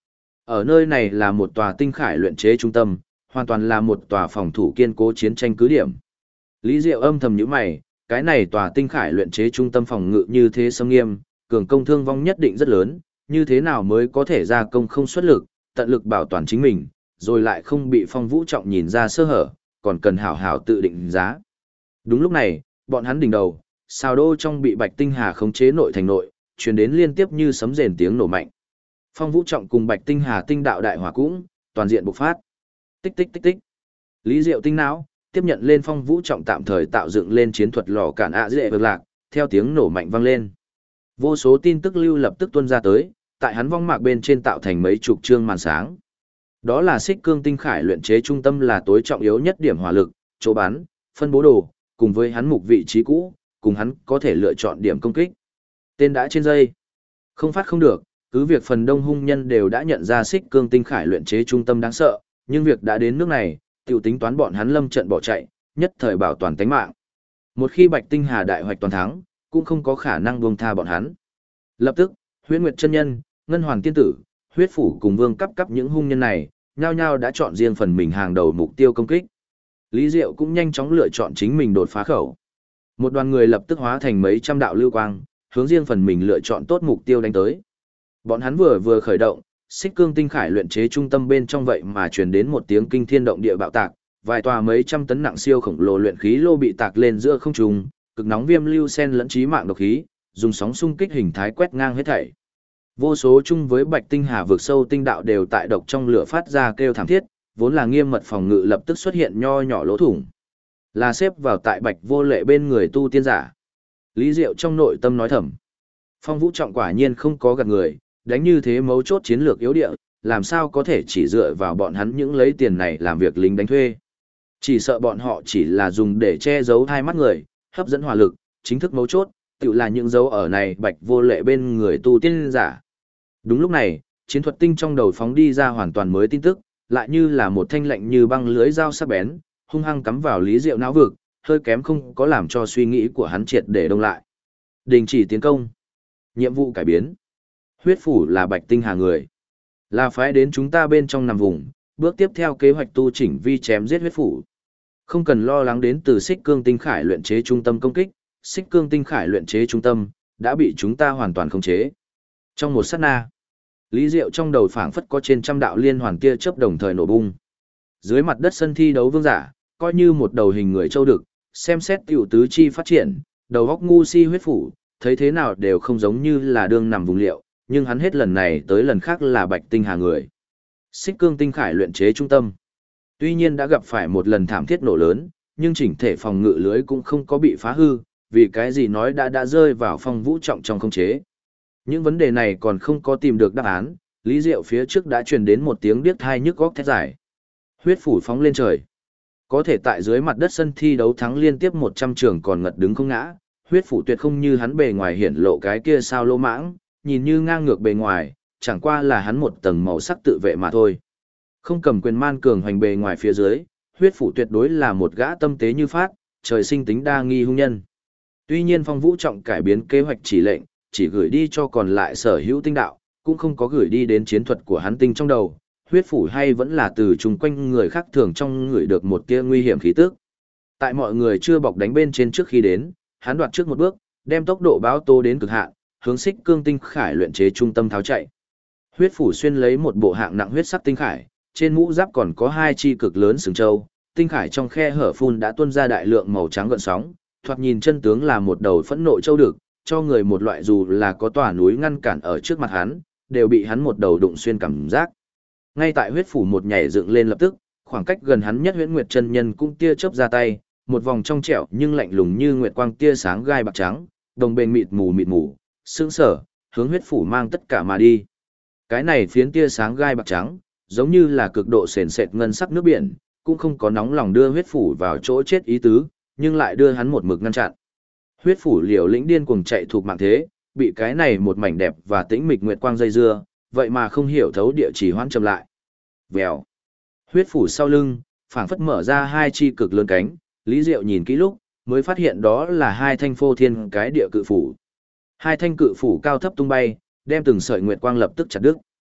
Ở nơi này là một tòa tinh khải luyện chế trung tâm, hoàn toàn là một tòa phòng thủ kiên cố chiến tranh cứ điểm. Lý Diệu âm thầm nhíu mày, cái này tòa tinh khải luyện chế trung tâm phòng ngự như thế xâm nghiêm, cường công thương vong nhất định rất lớn, như thế nào mới có thể ra công không xuất lực, tận lực bảo toàn chính mình, rồi lại không bị Phong Vũ Trọng nhìn ra sơ hở, còn cần hảo hảo tự định giá. Đúng lúc này, bọn hắn đỉnh đầu, Sào Đô trong bị Bạch Tinh Hà khống chế nội thành nội, truyền đến liên tiếp như sấm rền tiếng nổ mạnh. Phong Vũ Trọng cùng Bạch Tinh Hà tinh đạo đại hỏa cũng toàn diện bộc phát. Tích tích tích tích. Lý Diệu tinh não tiếp nhận lên Phong Vũ Trọng tạm thời tạo dựng lên chiến thuật lò cản ạ dễ vực lạc, theo tiếng nổ mạnh vang lên. Vô số tin tức lưu lập tức tuôn ra tới, tại hắn vong mạc bên trên tạo thành mấy chục chương màn sáng. Đó là Xích Cương tinh khải luyện chế trung tâm là tối trọng yếu nhất điểm hỏa lực, chỗ bắn, phân bố đồ, cùng với hắn mục vị trí cũ, cùng hắn có thể lựa chọn điểm công kích. Tên đã trên dây. Không phát không được, cứ việc phần đông hung nhân đều đã nhận ra Xích Cương tinh khải luyện chế trung tâm đáng sợ, nhưng việc đã đến nước này, tiểu tính toán bọn hắn lâm trận bỏ chạy, nhất thời bảo toàn tính mạng. Một khi Bạch Tinh Hà đại hoạch toàn thắng, cũng không có khả năng buông tha bọn hắn. Lập tức, Huyễn Nguyệt chân nhân, Ngân Hoàng tiên tử, Huyết phủ cùng Vương cấp những hung nhân này, nhao nhao đã chọn riêng phần mình hàng đầu mục tiêu công kích. Lý Diệu cũng nhanh chóng lựa chọn chính mình đột phá khẩu. Một đoàn người lập tức hóa thành mấy trăm đạo lưu quang, hướng riêng phần mình lựa chọn tốt mục tiêu đánh tới. Bọn hắn vừa khởi động, Xích Cương tinh khải luyện chế trung tâm bên trong vậy mà truyền đến một tiếng kinh thiên động địa bạo tạc, vài tòa mấy trăm tấn nặng siêu khổng lồ luyện khí lô bị tạc lên giữa không trung, cực nóng viêm lưu sen lẫn chí mạng độc khí, dùng sóng xung kích hình thái quét ngang hết thảy. Vô số chung với Bạch Tinh Hà vực sâu tinh đạo đều tại độc trong lửa phát ra kêu thảm thiết, vốn là nghiêm mật phòng ngự lập tức xuất hiện nho nhỏ lỗ thủng. Là xếp vào tại Bạch Vô Lệ bên người tu tiên giả. Lý Diệu trong nội tâm nói thầm. Phong Vũ Trọng quả nhiên không có gạt người, đánh như thế mấu chốt chiến lược yếu địa, làm sao có thể chỉ dựa vào bọn hắn những lấy tiền này làm việc lính đánh thuê. Chỉ sợ bọn họ chỉ là dùng để che giấu hai mắt người, hấp dẫn hỏa lực, chính thức mấu chốt, tự là những dấu ở này Bạch Vô Lệ bên người tu tiên giả. Đúng lúc này, chiến thuật tinh trong đầu phóng đi ra hoàn toàn mới tin tức, lại như là một thanh lạnh như băng lưới dao sắc bén, hung hăng cắm vào Lý Diệu não vực, hơi kém không có làm cho suy nghĩ của hắn triệt để đông lại. Đình chỉ tiến công. Nhiệm vụ cải biến. Huyết phủ là Bạch Tinh Hà người. Là phái đến chúng ta bên trong nằm vùng, bước tiếp theo kế hoạch tu chỉnh vi chém giết huyết phủ. Không cần lo lắng đến từ Xích Cương tinh khải luyện chế trung tâm công kích, Xích Cương tinh khải luyện chế trung tâm đã bị chúng ta hoàn toàn khống chế. Trong một sát na, Lý Diệu trong đầu phảng phất có trên trăm đạo liên hoàn tia chớp đồng thời nổ bung. Dưới mặt đất sân thi đấu vương giả, coi như một đầu hình người châu đực, xem xét tiểu tứ chi phát triển, đầu góc ngu si huyết phủ, thấy thế nào đều không giống như là đương nằm vùng liệu, nhưng hắn hết lần này tới lần khác là Bạch Tinh Hà người. Xích Cương tinh khải luyện chế trung tâm. Tuy nhiên đã gặp phải một lần thảm thiết nổ lớn, nhưng chỉnh thể phòng ngự lưới cũng không có bị phá hư, vì cái gì nói đã rơi vào Phong Vũ Trọng trong khống chế. Những vấn đề này còn không có tìm được đáp án, Lý Diệu phía trước đã truyền đến một tiếng điếc tai nhức óc thét dài. Huyết phủ phóng lên trời. Có thể tại dưới mặt đất sân thi đấu thắng liên tiếp 100 trường còn ngật đứng không ngã, huyết phủ tuyệt không như hắn bề ngoài hiển lộ cái kia sao lô mãng, nhìn như ngang ngược bề ngoài, chẳng qua là hắn một tầng màu sắc tự vệ mà thôi. Không cầm quyền man cường hoành bề ngoài phía dưới, huyết phủ tuyệt đối là một gã tâm tế như phát, trời sinh tính đa nghi hung nhân. Tuy nhiên Phong Vũ Trọng cải biến kế hoạch chỉ lệnh, chỉ gửi đi cho còn lại sở hữu tinh đạo, cũng không có gửi đi đến chiến thuật của hắn tinh trong đầu, huyết phủ hay vẫn là từ chung quanh người khác thường trong người được một tia nguy hiểm khí tức. Tại mọi người chưa bọc đánh bên trên trước khi đến, hắn đoạt trước một bước, đem tốc độ báo tố đến cực hạn, hướng Xích Cương tinh khải luyện chế trung tâm tháo chạy. Huyết phủ xuyên lấy một bộ hạng nặng huyết sắc tinh khải, trên mũ giáp còn có hai chi cực lớn sừng trâu, tinh khải trong khe hở phun đã tuôn ra đại lượng màu trắng gợn sóng, thoạt nhìn chân tướng là một đầu phẫn nộ châu đực, cho người một loại dù là có tòa núi ngăn cản ở trước mặt hắn, đều bị hắn một đầu đụng xuyên cảm giác. Ngay tại huyết phủ một nhảy dựng lên lập tức, khoảng cách gần hắn nhất Huyễn Nguyệt chân nhân cũng tia chớp ra tay, một vòng trong trẻo nhưng lạnh lùng như nguyệt quang tia sáng gai bạc trắng, đồng bền mịt mù, sững sờ, hướng huyết phủ mang tất cả mà đi. Cái này phiến tia sáng gai bạc trắng, giống như là cực độ sền sệt ngân sắc nước biển, cũng không có nóng lòng đưa huyết phủ vào chỗ chết ý tứ, nhưng lại đưa hắn một mực ngăn chặn. Huyết phủ liều lĩnh điên cuồng chạy thuộc mạng thế, bị cái này một mảnh đẹp và tĩnh mịch nguyệt quang dây dưa, vậy mà không hiểu thấu địa chỉ hoãn chậm lại. Vèo. Huyết phủ sau lưng, phảng phất mở ra hai chi cực lớn cánh, Lý Diệu nhìn kỹ lúc, mới phát hiện đó là hai thanh phô thiên cái địa cự phủ. Hai thanh cự phủ cao thấp tung bay, đem từng sợi nguyệt quang lập tức chặt đứt.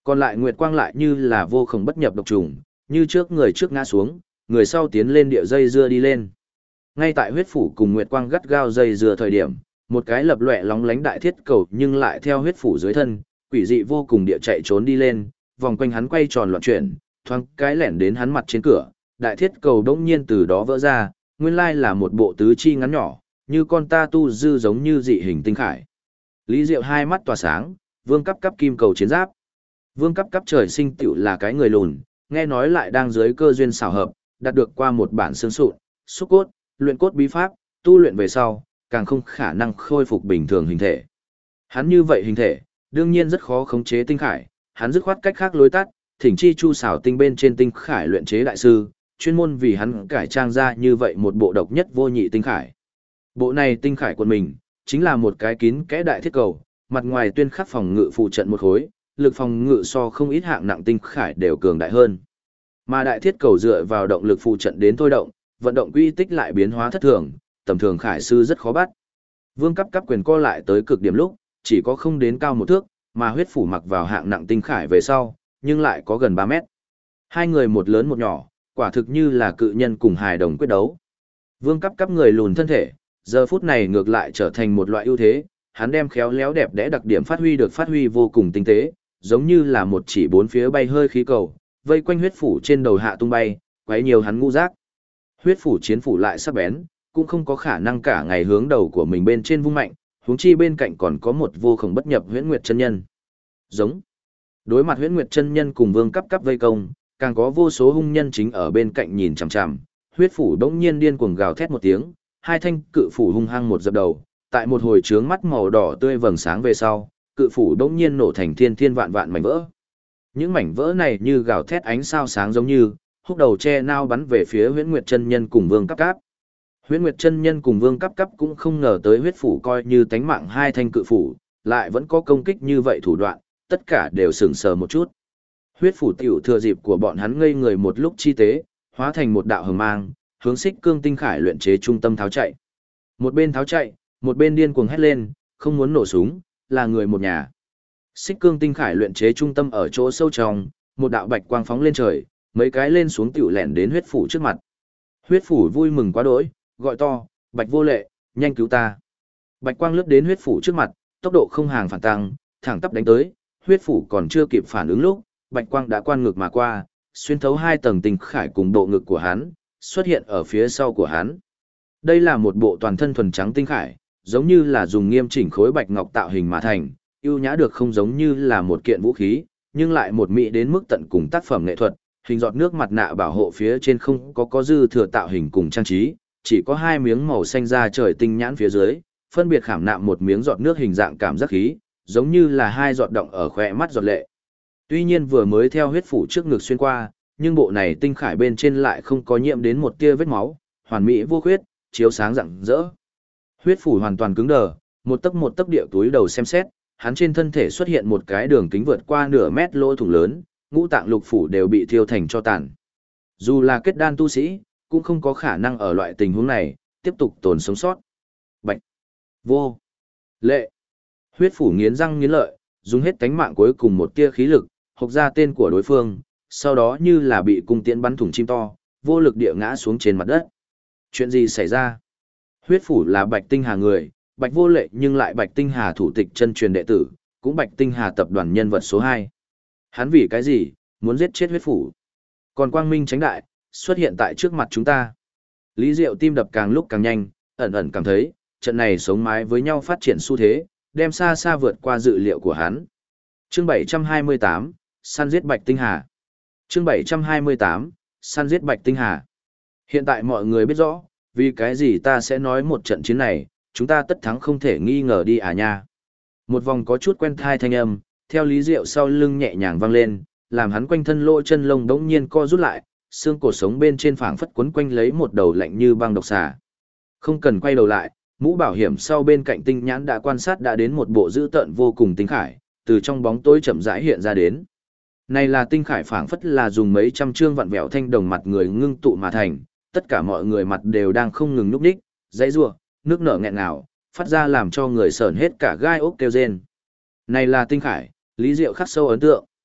Còn lại Nguyệt Quang lại như là vô khổng bất nhập độc trùng, như trước người trước ngã xuống, người sau tiến lên địa dây dưa đi lên. Ngay tại huyết phủ cùng Nguyệt Quang gắt gao dây dưa thời điểm, một cái lập lòe lóng lánh đại thiết cầu nhưng lại theo huyết phủ dưới thân, quỷ dị vô cùng địa chạy trốn đi lên, vòng quanh hắn quay tròn loạn chuyển, thoáng cái lẻn đến hắn mặt trên cửa, đại thiết cầu đống nhiên từ đó vỡ ra, nguyên lai là một bộ tứ chi ngắn nhỏ, như con ta tu dư giống như dị hình tinh khải. Lý Diệu hai mắt tỏa sáng, vương cấp cấp kim cầu chiến giáp. Vương cấp cấp trời sinh tựu là cái người lùn, nghe nói lại đang dưới cơ duyên xảo hợp, đạt được qua một bản xương sụn, xúc cốt, luyện cốt bí pháp, tu luyện về sau, càng không khả năng khôi phục bình thường hình thể. Hắn như vậy hình thể, đương nhiên rất khó khống chế tinh khải, hắn dứt khoát cách khác lối tắt, thỉnh chi chu xảo tinh bên trên tinh khải luyện chế đại sư, chuyên môn vì hắn cải trang ra như vậy một bộ độc nhất vô nhị tinh khải. Bộ này tinh khải của mình, chính là một cái kín kẽ đại thiết cầu, mặt ngoài tuyên khắc phòng ngự phụ trận một khối, lực phòng ngự so không ít hạng nặng tinh khải đều cường đại hơn. Mà đại thiết cầu dựa vào động lực phụ trận đến thôi động, vận động quy tích lại biến hóa thất thường, tầm thường khải sư rất khó bắt. Vương cấp cấp quyền co lại tới cực điểm lúc, chỉ có không đến cao một thước, mà huyết phủ mặc vào hạng nặng tinh khải về sau, nhưng lại có gần 3 mét. Hai người một lớn một nhỏ, quả thực như là cự nhân cùng hài đồng quyết đấu. Vương cấp cấp người lùn thân thể, giờ phút này ngược lại trở thành một loại ưu thế, hắn đem khéo léo đẹp đẽ đặc điểm phát huy vô cùng tinh tế, giống như là một chỉ bốn phía bay hơi khí cầu, vây quanh huyết phủ trên đầu hạ tung bay, quấy nhiều hắn ngu giác. Huyết phủ chiến phủ lại sắc bén, cũng không có khả năng cả ngày hướng đầu của mình bên trên vung mạnh, huống chi bên cạnh còn có một vô khổng bất nhập Huyễn Nguyệt chân nhân. Giống. Đối mặt Huyễn Nguyệt chân nhân cùng vương cấp cấp vây công, càng có vô số hung nhân chính ở bên cạnh nhìn chằm chằm, huyết phủ đống nhiên điên cuồng gào thét một tiếng, hai thanh cự phủ hung hăng một dập đầu, tại một hồi trướng mắt màu đỏ tươi vầng sáng về sau, cự phủ đống nhiên nổ thành thiên thiên vạn vạn mảnh vỡ. Những mảnh vỡ này như gào thét ánh sao sáng giống như, húc đầu che nao bắn về phía Huyễn Nguyệt chân nhân cùng vương cấp cấp. Huyễn Nguyệt chân nhân cùng vương cấp cấp cũng không ngờ tới huyết phủ coi như tánh mạng hai thanh cự phủ, lại vẫn có công kích như vậy thủ đoạn, tất cả đều sững sờ một chút. Huyết phủ tiểu thừa dịp của bọn hắn ngây người một lúc chi tế, hóa thành một đạo hồng mang, hướng Xích Cương tinh khải luyện chế trung tâm tháo chạy. Một bên tháo chạy, một bên điên cuồng hét lên, không muốn nổ súng, là người một nhà. Xích Cương tinh khải luyện chế trung tâm ở chỗ sâu trong, một đạo bạch quang phóng lên trời, mấy cái lên xuống tiểu lẻn đến huyết phủ trước mặt. Huyết phủ vui mừng quá đỗi, gọi to, Bạch vô lệ, nhanh cứu ta. Bạch quang lướt đến huyết phủ trước mặt, tốc độ không hàng phản tăng, thẳng tắp đánh tới, huyết phủ còn chưa kịp phản ứng lúc, bạch quang đã quan ngược mà qua, xuyên thấu hai tầng tinh khải cùng bộ ngực của hắn, xuất hiện ở phía sau của hắn. Đây là một bộ toàn thân thuần trắng tinh khải, giống như là dùng nghiêm chỉnh khối bạch ngọc tạo hình mà thành, ưu nhã được không giống như là một kiện vũ khí, nhưng lại một mỹ đến mức tận cùng tác phẩm nghệ thuật, hình giọt nước mặt nạ bảo hộ phía trên không có dư thừa tạo hình cùng trang trí, chỉ có hai miếng màu xanh da trời tinh nhãn phía dưới, phân biệt khảm nạm một miếng giọt nước hình dạng cảm giác khí, giống như là hai giọt động ở khóe mắt giọt lệ. Tuy nhiên vừa mới theo huyết phủ trước ngực xuyên qua, nhưng bộ này tinh khải bên trên lại không có nhiễm đến một tia vết máu, hoàn mỹ vô khuyết, chiếu sáng rạng rỡ. Huyết phủ hoàn toàn cứng đờ, một tấc địa túi đầu xem xét, hắn trên thân thể xuất hiện một cái đường kính vượt qua nửa mét lỗ thủng lớn, ngũ tạng lục phủ đều bị thiêu thành cho tàn. Dù là kết đan tu sĩ, cũng không có khả năng ở loại tình huống này tiếp tục tồn sống sót. Bạch, vô, lệ. Huyết phủ nghiến răng nghiến lợi, dùng hết tánh mạng cuối cùng một tia khí lực, hộc ra tên của đối phương, sau đó như là bị cung tiễn bắn thủng chim to, vô lực địa ngã xuống trên mặt đất. Chuyện gì xảy ra? Huyết phủ là Bạch Tinh Hà người, Bạch vô lệ nhưng lại Bạch Tinh Hà thủ tịch chân truyền đệ tử, cũng Bạch Tinh Hà tập đoàn nhân vật số 2. Hắn vì cái gì, muốn giết chết huyết phủ? Còn quang minh tránh đại, xuất hiện tại trước mặt chúng ta. Lý Diệu tim đập càng lúc càng nhanh, ẩn ẩn cảm thấy, trận này sống mái với nhau phát triển xu thế, đem xa xa vượt qua dự liệu của hắn. Chương 728, săn giết Bạch Tinh Hà. Chương 728, săn giết Bạch Tinh Hà. Hiện tại mọi người biết rõ, vì cái gì ta sẽ nói một trận chiến này, chúng ta tất thắng không thể nghi ngờ đi à nha. Một vòng có chút quen thai thanh âm, theo Lý Diệu sau lưng nhẹ nhàng vang lên, làm hắn quanh thân lỗ chân lông đống nhiên co rút lại, xương cổ sống bên trên phảng phất quấn quanh lấy một đầu lạnh như băng độc xà. Không cần quay đầu lại, mũ bảo hiểm sau bên cạnh tinh nhãn đã quan sát đã đến một bộ dữ tợn vô cùng tinh khải, từ trong bóng tối chậm rãi hiện ra đến. Này là tinh khải phảng phất là dùng mấy trăm trương vặn vẹo thanh đồng mặt người ngưng tụ mà thành, tất cả mọi người mặt đều đang không ngừng nhúc nhích, dãy rủa, nước nở nghẹn ngào, phát ra làm cho người sởn hết cả gai ốc kêu rên. Này là tinh khải, Lý Diệu khắc sâu ấn tượng.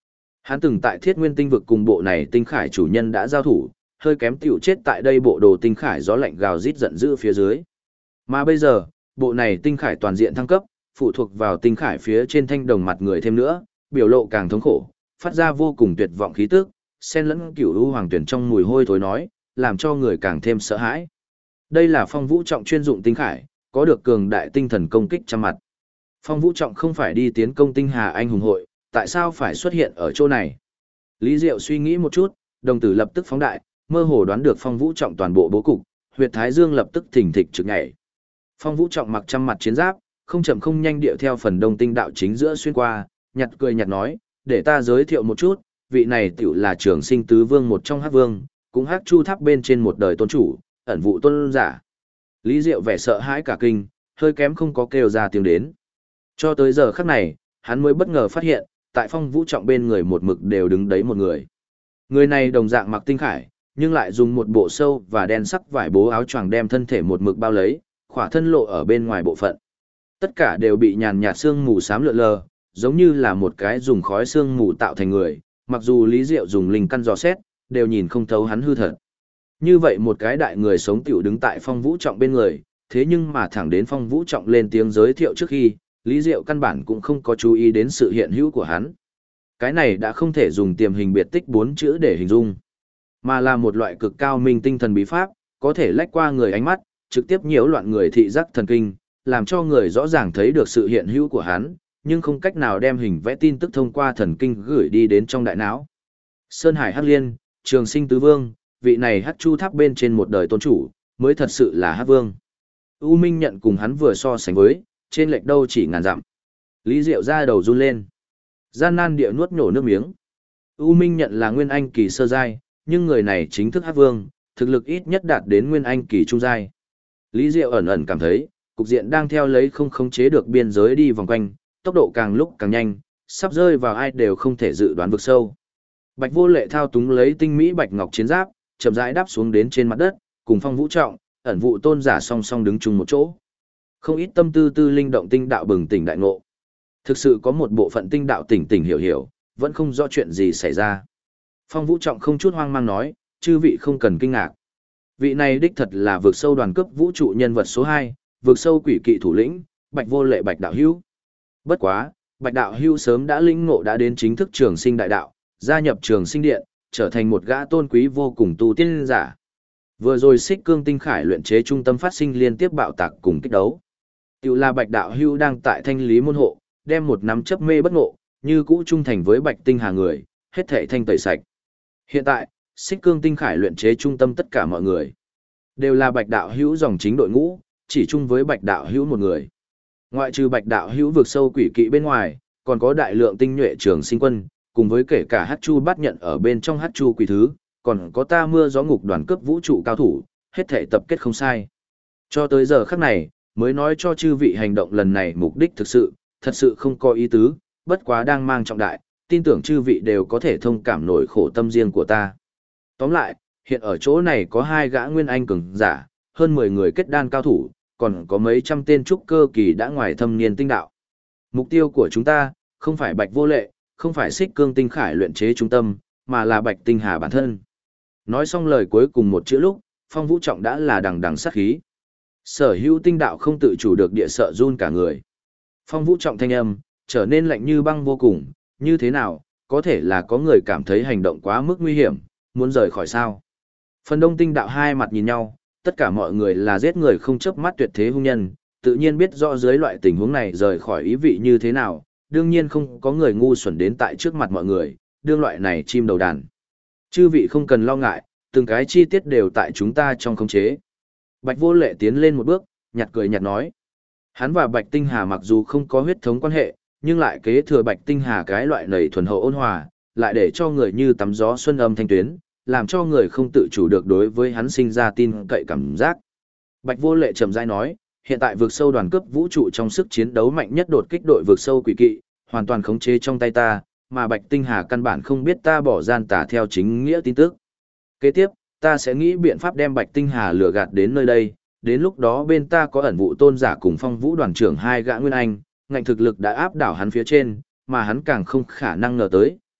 Hắn từng tại Thiết Nguyên tinh vực cùng bộ này tinh khải chủ nhân đã giao thủ, hơi kém tiểu chết tại đây bộ đồ tinh khải gió lạnh gào rít giận dữ phía dưới. Mà bây giờ, bộ này tinh khải toàn diện thăng cấp, phụ thuộc vào tinh khải phía trên thanh đồng mặt người thêm nữa, biểu lộ càng thống khổ, phát ra vô cùng tuyệt vọng khí tức, xen lẫn cửu u hoàng tuyển trong mùi hôi thối nói, làm cho người càng thêm sợ hãi. Đây là Phong Vũ Trọng chuyên dụng tinh khải, có được cường đại tinh thần công kích trăm mặt. Phong Vũ Trọng không phải đi tiến công tinh hà anh hùng hội, tại sao phải xuất hiện ở chỗ này? Lý Diệu suy nghĩ một chút, đồng tử lập tức phóng đại, mơ hồ đoán được Phong Vũ Trọng toàn bộ bố cục, huyệt thái dương lập tức thình thịch trực nhảy. Phong Vũ Trọng mặc trăm mặt chiến giáp, không chậm không nhanh điệu theo phần đông tinh đạo chính giữa xuyên qua, nhặt cười nhặt nói, để ta giới thiệu một chút, vị này tiểu là Trường Sinh Tứ Vương một trong Hắc Vương, cũng Hắc Chu Tháp bên trên một đời tôn chủ, ẩn vụ tôn giả. Lý Diệu vẻ sợ hãi cả kinh, hơi kém không có kêu ra tiếng đến. Cho tới giờ khắc này, hắn mới bất ngờ phát hiện, tại Phong Vũ Trọng bên người một mực đều đứng đấy một người. Người này đồng dạng mặc tinh khải, nhưng lại dùng một bộ sâu và đen sắc vải bố áo choàng đem thân thể một mực bao lấy, khỏa thân lộ ở bên ngoài bộ phận. Tất cả đều bị nhàn nhạt sương mù xám lượn lờ, giống như là một cái dùng khói sương mù tạo thành người, mặc dù Lý Diệu dùng linh căn dò xét, đều nhìn không thấu hắn hư thật. Như vậy một cái đại người sống tiểu đứng tại Phong Vũ Trọng bên người, thế nhưng mà thẳng đến Phong Vũ Trọng lên tiếng giới thiệu trước khi, Lý Diệu căn bản cũng không có chú ý đến sự hiện hữu của hắn. Cái này đã không thể dùng tiềm hình biệt tích 4 chữ để hình dung, mà là một loại cực cao minh tinh thần bí pháp, có thể lách qua người ánh mắt, trực tiếp nhiễu loạn người thị giác thần kinh, làm cho người rõ ràng thấy được sự hiện hữu của hắn, nhưng không cách nào đem hình vẽ tin tức thông qua thần kinh gửi đi đến trong đại não. Sơn Hải Hắc Liên, Trường Sinh Tứ Vương, vị này Hắc Chu Tháp bên trên một đời tôn chủ, mới thật sự là Hắc Vương. U Minh nhận cùng hắn vừa so sánh với, trên lệch đâu chỉ ngàn dặm. Lý Diệu ra đầu run lên. Gian nan địa nuốt nhổ nước miếng. U Minh nhận là Nguyên Anh kỳ sơ giai, nhưng người này chính thức Hắc Vương, thực lực ít nhất đạt đến Nguyên Anh kỳ trung giai. Lý Diệu ẩn ẩn cảm thấy, cục diện đang theo lấy không khống chế được biên giới đi vòng quanh, tốc độ càng lúc càng nhanh, sắp rơi vào ai đều không thể dự đoán vực sâu. Bạch Vô Lệ thao túng lấy tinh mỹ bạch ngọc chiến giáp, chậm rãi đáp xuống đến trên mặt đất, cùng Phong Vũ Trọng, ẩn vụ tôn giả song song đứng chung một chỗ. Không ít tâm tư tư linh động tinh đạo bừng tỉnh đại ngộ. Thực sự có một bộ phận tinh đạo tỉnh tỉnh hiểu hiểu, vẫn không rõ chuyện gì xảy ra. Phong Vũ Trọng không chút hoang mang nói, chư vị không cần kinh ngạc. Vị này đích thật là vượt sâu đoàn cấp vũ trụ nhân vật số 2, vượt sâu quỷ kỵ thủ lĩnh, Bạch Vô Lệ Bạch Đạo Hữu. Bất quá, Bạch Đạo Hữu sớm đã lĩnh ngộ đã đến chính thức Trường Sinh đại đạo, gia nhập Trường Sinh điện, trở thành một gã tôn quý vô cùng tu tiên giả. Vừa rồi Xích Cương tinh khải luyện chế trung tâm phát sinh liên tiếp bạo tạc cùng kích đấu. Tiểu là Bạch Đạo Hữu đang tại thanh lý môn hộ, đem một nắm chấp mê bất ngộ, như cũ trung thành với Bạch Tinh Hà người, hết thảy thanh tẩy sạch. Hiện tại, Xích Cương tinh khải luyện chế trung tâm tất cả mọi người đều là Bạch Đạo Hữu dòng chính đội ngũ, chỉ chung với Bạch Đạo Hữu một người. Ngoại trừ Bạch Đạo Hữu vực sâu quỷ kỵ bên ngoài, còn có đại lượng tinh nhuệ Trường Sinh quân, cùng với kể cả Hắc Chu bắt nhận ở bên trong Hắc Chu quỷ thứ, còn có ta mưa gió ngục đoàn cấp vũ trụ cao thủ, hết thảy tập kết không sai. Cho tới giờ khắc này, mới nói cho chư vị hành động lần này mục đích thực sự, thật sự không có ý tứ, bất quá đang mang trọng đại, tin tưởng chư vị đều có thể thông cảm nổi khổ tâm riêng của ta. Tóm lại, hiện ở chỗ này có 2 gã nguyên anh cường giả, hơn 10 người kết đan cao thủ, còn có mấy trăm tên trúc cơ kỳ đã ngoài thâm niên tinh đạo. Mục tiêu của chúng ta, không phải Bạch Vô Lệ, không phải Xích Cương tinh khải luyện chế trung tâm, mà là Bạch Tinh Hà bản thân. Nói xong lời cuối cùng một chữ lúc, Phong Vũ Trọng đã là đằng đằng sát khí. Sở hữu tinh đạo không tự chủ được địa sợ run cả người. Phong Vũ Trọng thanh âm, trở nên lạnh như băng vô cùng, như thế nào, có thể là có người cảm thấy hành động quá mức nguy hiểm, muốn rời khỏi sao. Phần đông tinh đạo hai mặt nhìn nhau, tất cả mọi người là giết người không chớp mắt tuyệt thế hung nhân, tự nhiên biết rõ dưới loại tình huống này rời khỏi ý vị như thế nào, đương nhiên không có người ngu xuẩn đến tại trước mặt mọi người, đương loại này chim đầu đàn. Chư vị không cần lo ngại, từng cái chi tiết đều tại chúng ta trong khống chế. Bạch Vô Lệ tiến lên một bước, nhạt cười nhạt nói. Hắn và Bạch Tinh Hà mặc dù không có huyết thống quan hệ, nhưng lại kế thừa Bạch Tinh Hà cái loại nầy thuần hậu ôn hòa, lại để cho người như tắm gió xuân âm thanh tuyến, làm cho người không tự chủ được đối với hắn sinh ra tin cậy cảm giác. Bạch Vô Lệ trầm rãi nói, hiện tại vực sâu đoàn cấp vũ trụ trong sức chiến đấu mạnh nhất đột kích đội vực sâu quỷ kỵ, hoàn toàn khống chế trong tay ta, mà Bạch Tinh Hà căn bản không biết ta bỏ gian tà theo chính nghĩa tin tức. Kế tiếp, ta sẽ nghĩ biện pháp đem Bạch Tinh Hà lừa gạt đến nơi đây, đến lúc đó bên ta có ẩn vụ tôn giả cùng Phong Vũ đoàn trưởng 2 gã nguyên anh, ngạnh thực lực đã áp đảo hắn phía trên, mà hắn càng không khả năng ngờ tới,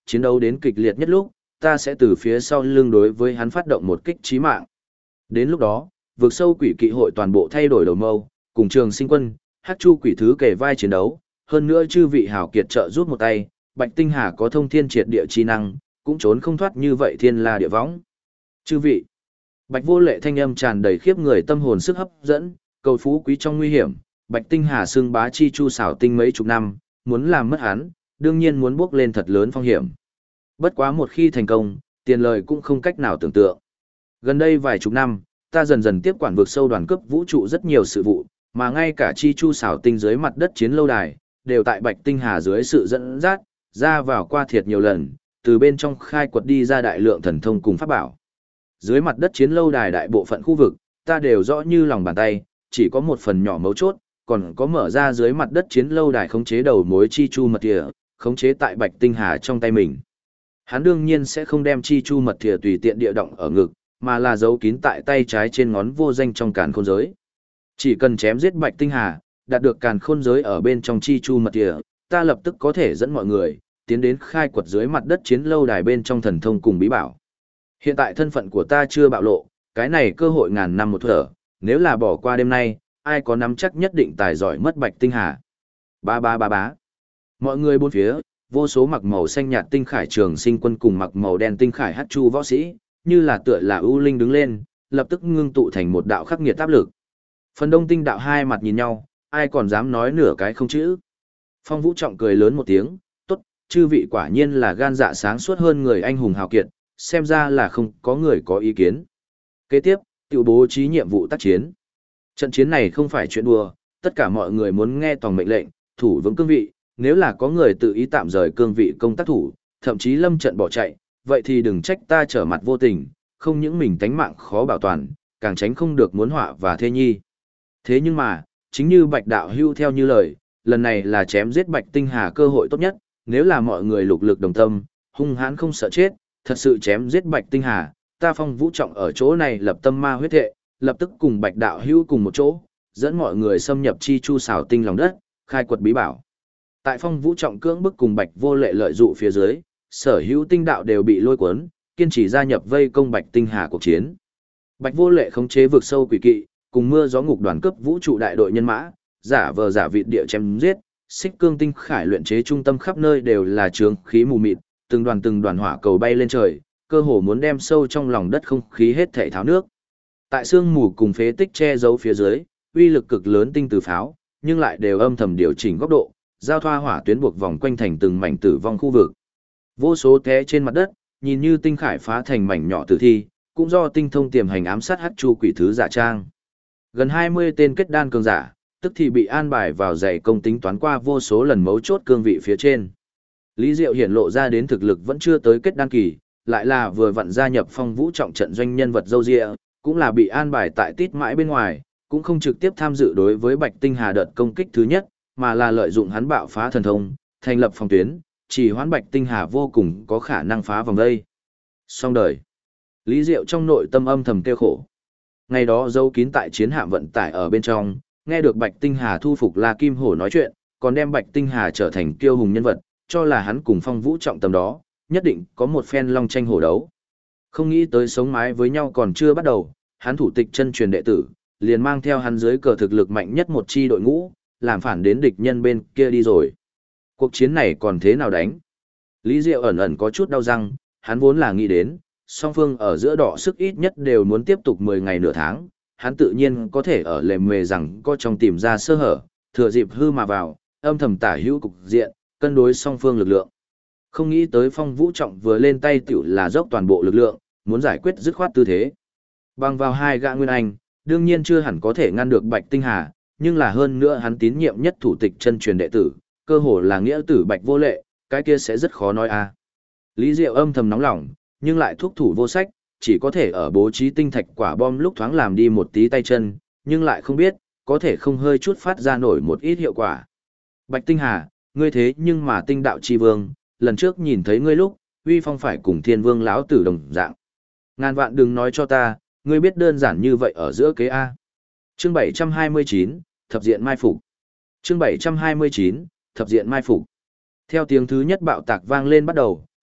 chiến đấu đến kịch liệt nhất lúc, ta sẽ từ phía sau lưng đối với hắn phát động một kích chí mạng. Đến lúc đó, vực sâu quỷ kỵ hội toàn bộ thay đổi đầu mâu, cùng Trường Sinh quân, Hắc Chu quỷ thứ kề vai chiến đấu, hơn nữa chư vị hảo kiệt trợ giúp một tay, Bạch Tinh Hà có thông thiên triệt địa chi năng, cũng trốn không thoát như vậy thiên la địa võng. Chư vị, Bạch Vô Lệ thanh âm tràn đầy khiếp người tâm hồn sức hấp dẫn, cầu phú quý trong nguy hiểm, Bạch Tinh Hà xưng bá chi chu xảo tinh mấy chục năm, muốn làm mất hắn, đương nhiên muốn bước lên thật lớn phong hiểm. Bất quá một khi thành công, tiền lời cũng không cách nào tưởng tượng. Gần đây vài chục năm, ta dần dần tiếp quản vực sâu đoàn cấp vũ trụ rất nhiều sự vụ, mà ngay cả chi chu xảo tinh dưới mặt đất chiến lâu đài, đều tại Bạch Tinh Hà dưới sự dẫn dắt, ra vào qua thiệt nhiều lần, từ bên trong khai quật đi ra đại lượng thần thông cùng pháp bảo. Dưới mặt đất chiến lâu đài đại bộ phận khu vực, ta đều rõ như lòng bàn tay, chỉ có một phần nhỏ mấu chốt, còn có mở ra dưới mặt đất chiến lâu đài khống chế đầu mối chi chu mật thìa, khống chế tại Bạch Tinh Hà trong tay mình. Hắn đương nhiên sẽ không đem chi chu mật thìa tùy tiện địa động ở ngực, mà là giấu kín tại tay trái trên ngón vô danh trong càn khôn giới. Chỉ cần chém giết Bạch Tinh Hà, đạt được càn khôn giới ở bên trong chi chu mật thìa, ta lập tức có thể dẫn mọi người tiến đến khai quật dưới mặt đất chiến lâu đài bên trong thần thông cùng bí bảo. Hiện tại thân phận của ta chưa bạo lộ, cái này cơ hội ngàn năm một thở, nếu là bỏ qua đêm nay, ai có nắm chắc nhất định tài giỏi mất Bạch Tinh Hà. Ba ba ba bá. Mọi người bốn phía, vô số mặc màu xanh nhạt tinh khải Trường Sinh quân cùng mặc màu đen tinh khải Hắc Chu võ sĩ, như là tựa là ưu linh đứng lên, lập tức ngưng tụ thành một đạo khắc nghiệt áp lực. Phần đông tinh đạo hai mặt nhìn nhau, ai còn dám nói nửa cái không chữ. Phong Vũ Trọng cười lớn một tiếng, tốt, chư vị quả nhiên là gan dạ sáng suốt hơn người anh hùng hào kiệt, xem ra là không có người có ý kiến. Kế tiếp, tiểu bố trí nhiệm vụ tác chiến. Trận chiến này không phải chuyện đùa, tất cả mọi người muốn nghe toàn mệnh lệnh, thủ vững cương vị, nếu là có người tự ý tạm rời cương vị công tác thủ, thậm chí lâm trận bỏ chạy, vậy thì đừng trách ta trở mặt vô tình, không những mình tánh mạng khó bảo toàn, càng tránh không được muốn họa và thê nhi. Thế nhưng mà, chính như Bạch Đạo Hưu theo như lời, lần này là chém giết Bạch Tinh Hà cơ hội tốt nhất, nếu là mọi người lục lực đồng tâm, hung hãn không sợ chết, thật sự chém giết Bạch Tinh Hà, ta Phong Vũ Trọng ở chỗ này lập tâm ma huyết thệ, lập tức cùng Bạch Đạo Hưu cùng một chỗ, dẫn mọi người xâm nhập chi chu xảo tinh lòng đất, khai quật bí bảo. Tại Phong Vũ Trọng cưỡng bức cùng Bạch Vô Lệ lợi dụ phía dưới, sở hữu tinh đạo đều bị lôi cuốn, kiên trì gia nhập vây công Bạch Tinh Hà cuộc chiến. Bạch Vô Lệ khống chế vực sâu quỷ kỵ, cùng mưa gió ngục đoàn cấp vũ trụ đại đội nhân mã, giả vờ giả vịt địa chém giết, xích cương tinh khải luyện chế trung tâm khắp nơi đều là chướng khí mù mịt, từng đoàn hỏa cầu bay lên trời, cơ hồ muốn đem sâu trong lòng đất không khí hết thảy tháo nước. Tại sương mù cùng phế tích che giấu phía dưới, uy lực cực lớn tinh từ pháo, nhưng lại đều âm thầm điều chỉnh góc độ, giao thoa hỏa tuyến buộc vòng quanh thành từng mảnh tử vong khu vực. Vô số té trên mặt đất, nhìn như tinh khải phá thành mảnh nhỏ tử thi, cũng do tinh thông tiềm hành ám sát Hắc Chu quỷ thứ giả trang. Gần 20 tên kết đan cường giả, tức thì bị an bài vào dạy công tính toán qua vô số lần mấu chốt cương vị phía trên. Lý Diệu hiển lộ ra đến thực lực vẫn chưa tới kết đan kỳ, lại là vừa vặn gia nhập Phong Vũ Trọng trận doanh nhân vật dâu dịa, cũng là bị an bài tại tít mãi bên ngoài, cũng không trực tiếp tham dự đối với Bạch Tinh Hà đợt công kích thứ nhất, mà là lợi dụng hắn bạo phá thần thông, thành lập phòng tuyến, chỉ hoãn Bạch Tinh Hà vô cùng có khả năng phá vòng đây. Xong đời. Lý Diệu trong nội tâm âm thầm kêu khổ. Ngày đó giấu kín tại chiến hạm vận tải ở bên trong, nghe được Bạch Tinh Hà thu phục La Kim Hổ nói chuyện, còn đem Bạch Tinh Hà trở thành kiêu hùng nhân vật, cho là hắn cùng Phong Vũ Trọng tầm đó, nhất định có một phen long tranh hổ đấu. Không nghĩ tới sống mái với nhau còn chưa bắt đầu, hắn thủ tịch chân truyền đệ tử, liền mang theo hắn dưới cờ thực lực mạnh nhất một chi đội ngũ, làm phản đến địch nhân bên kia đi rồi. Cuộc chiến này còn thế nào đánh? Lý Diệu ẩn ẩn có chút đau răng, hắn vốn là nghĩ đến, song phương ở giữa đỏ sức ít nhất đều muốn tiếp tục 10 ngày nửa tháng, hắn tự nhiên có thể ở lề mề rằng có trong tìm ra sơ hở, thừa dịp hư mà vào, âm thầm tả hữu cục diện, cân đối song phương lực lượng. Không nghĩ tới Phong Vũ Trọng vừa lên tay tiểu là dốc toàn bộ lực lượng, muốn giải quyết dứt khoát tư thế. Bằng vào hai gã nguyên anh, đương nhiên chưa hẳn có thể ngăn được Bạch Tinh Hà, nhưng là hơn nữa hắn tín nhiệm nhất thủ tịch chân truyền đệ tử, cơ hồ là nghĩa tử Bạch Vô Lệ, cái kia sẽ rất khó nói a. Lý Diệu âm thầm nóng lòng, nhưng lại thuốc thủ vô sách, chỉ có thể ở bố trí tinh thạch quả bom lúc thoáng làm đi một tí tay chân, nhưng lại không biết, có thể không hơi chút phát ra nổi một ít hiệu quả. Bạch Tinh Hà, ngươi thế nhưng mà tinh đạo chi vương, lần trước nhìn thấy ngươi lúc, uy phong phải cùng thiên vương lão tử đồng dạng. Ngàn vạn đừng nói cho ta, ngươi biết đơn giản như vậy ở giữa kế A. Chương 729, Thập diện mai phục. Chương 729, Thập diện mai phục. Theo tiếng thứ nhất bạo tạc vang lên bắt đầu,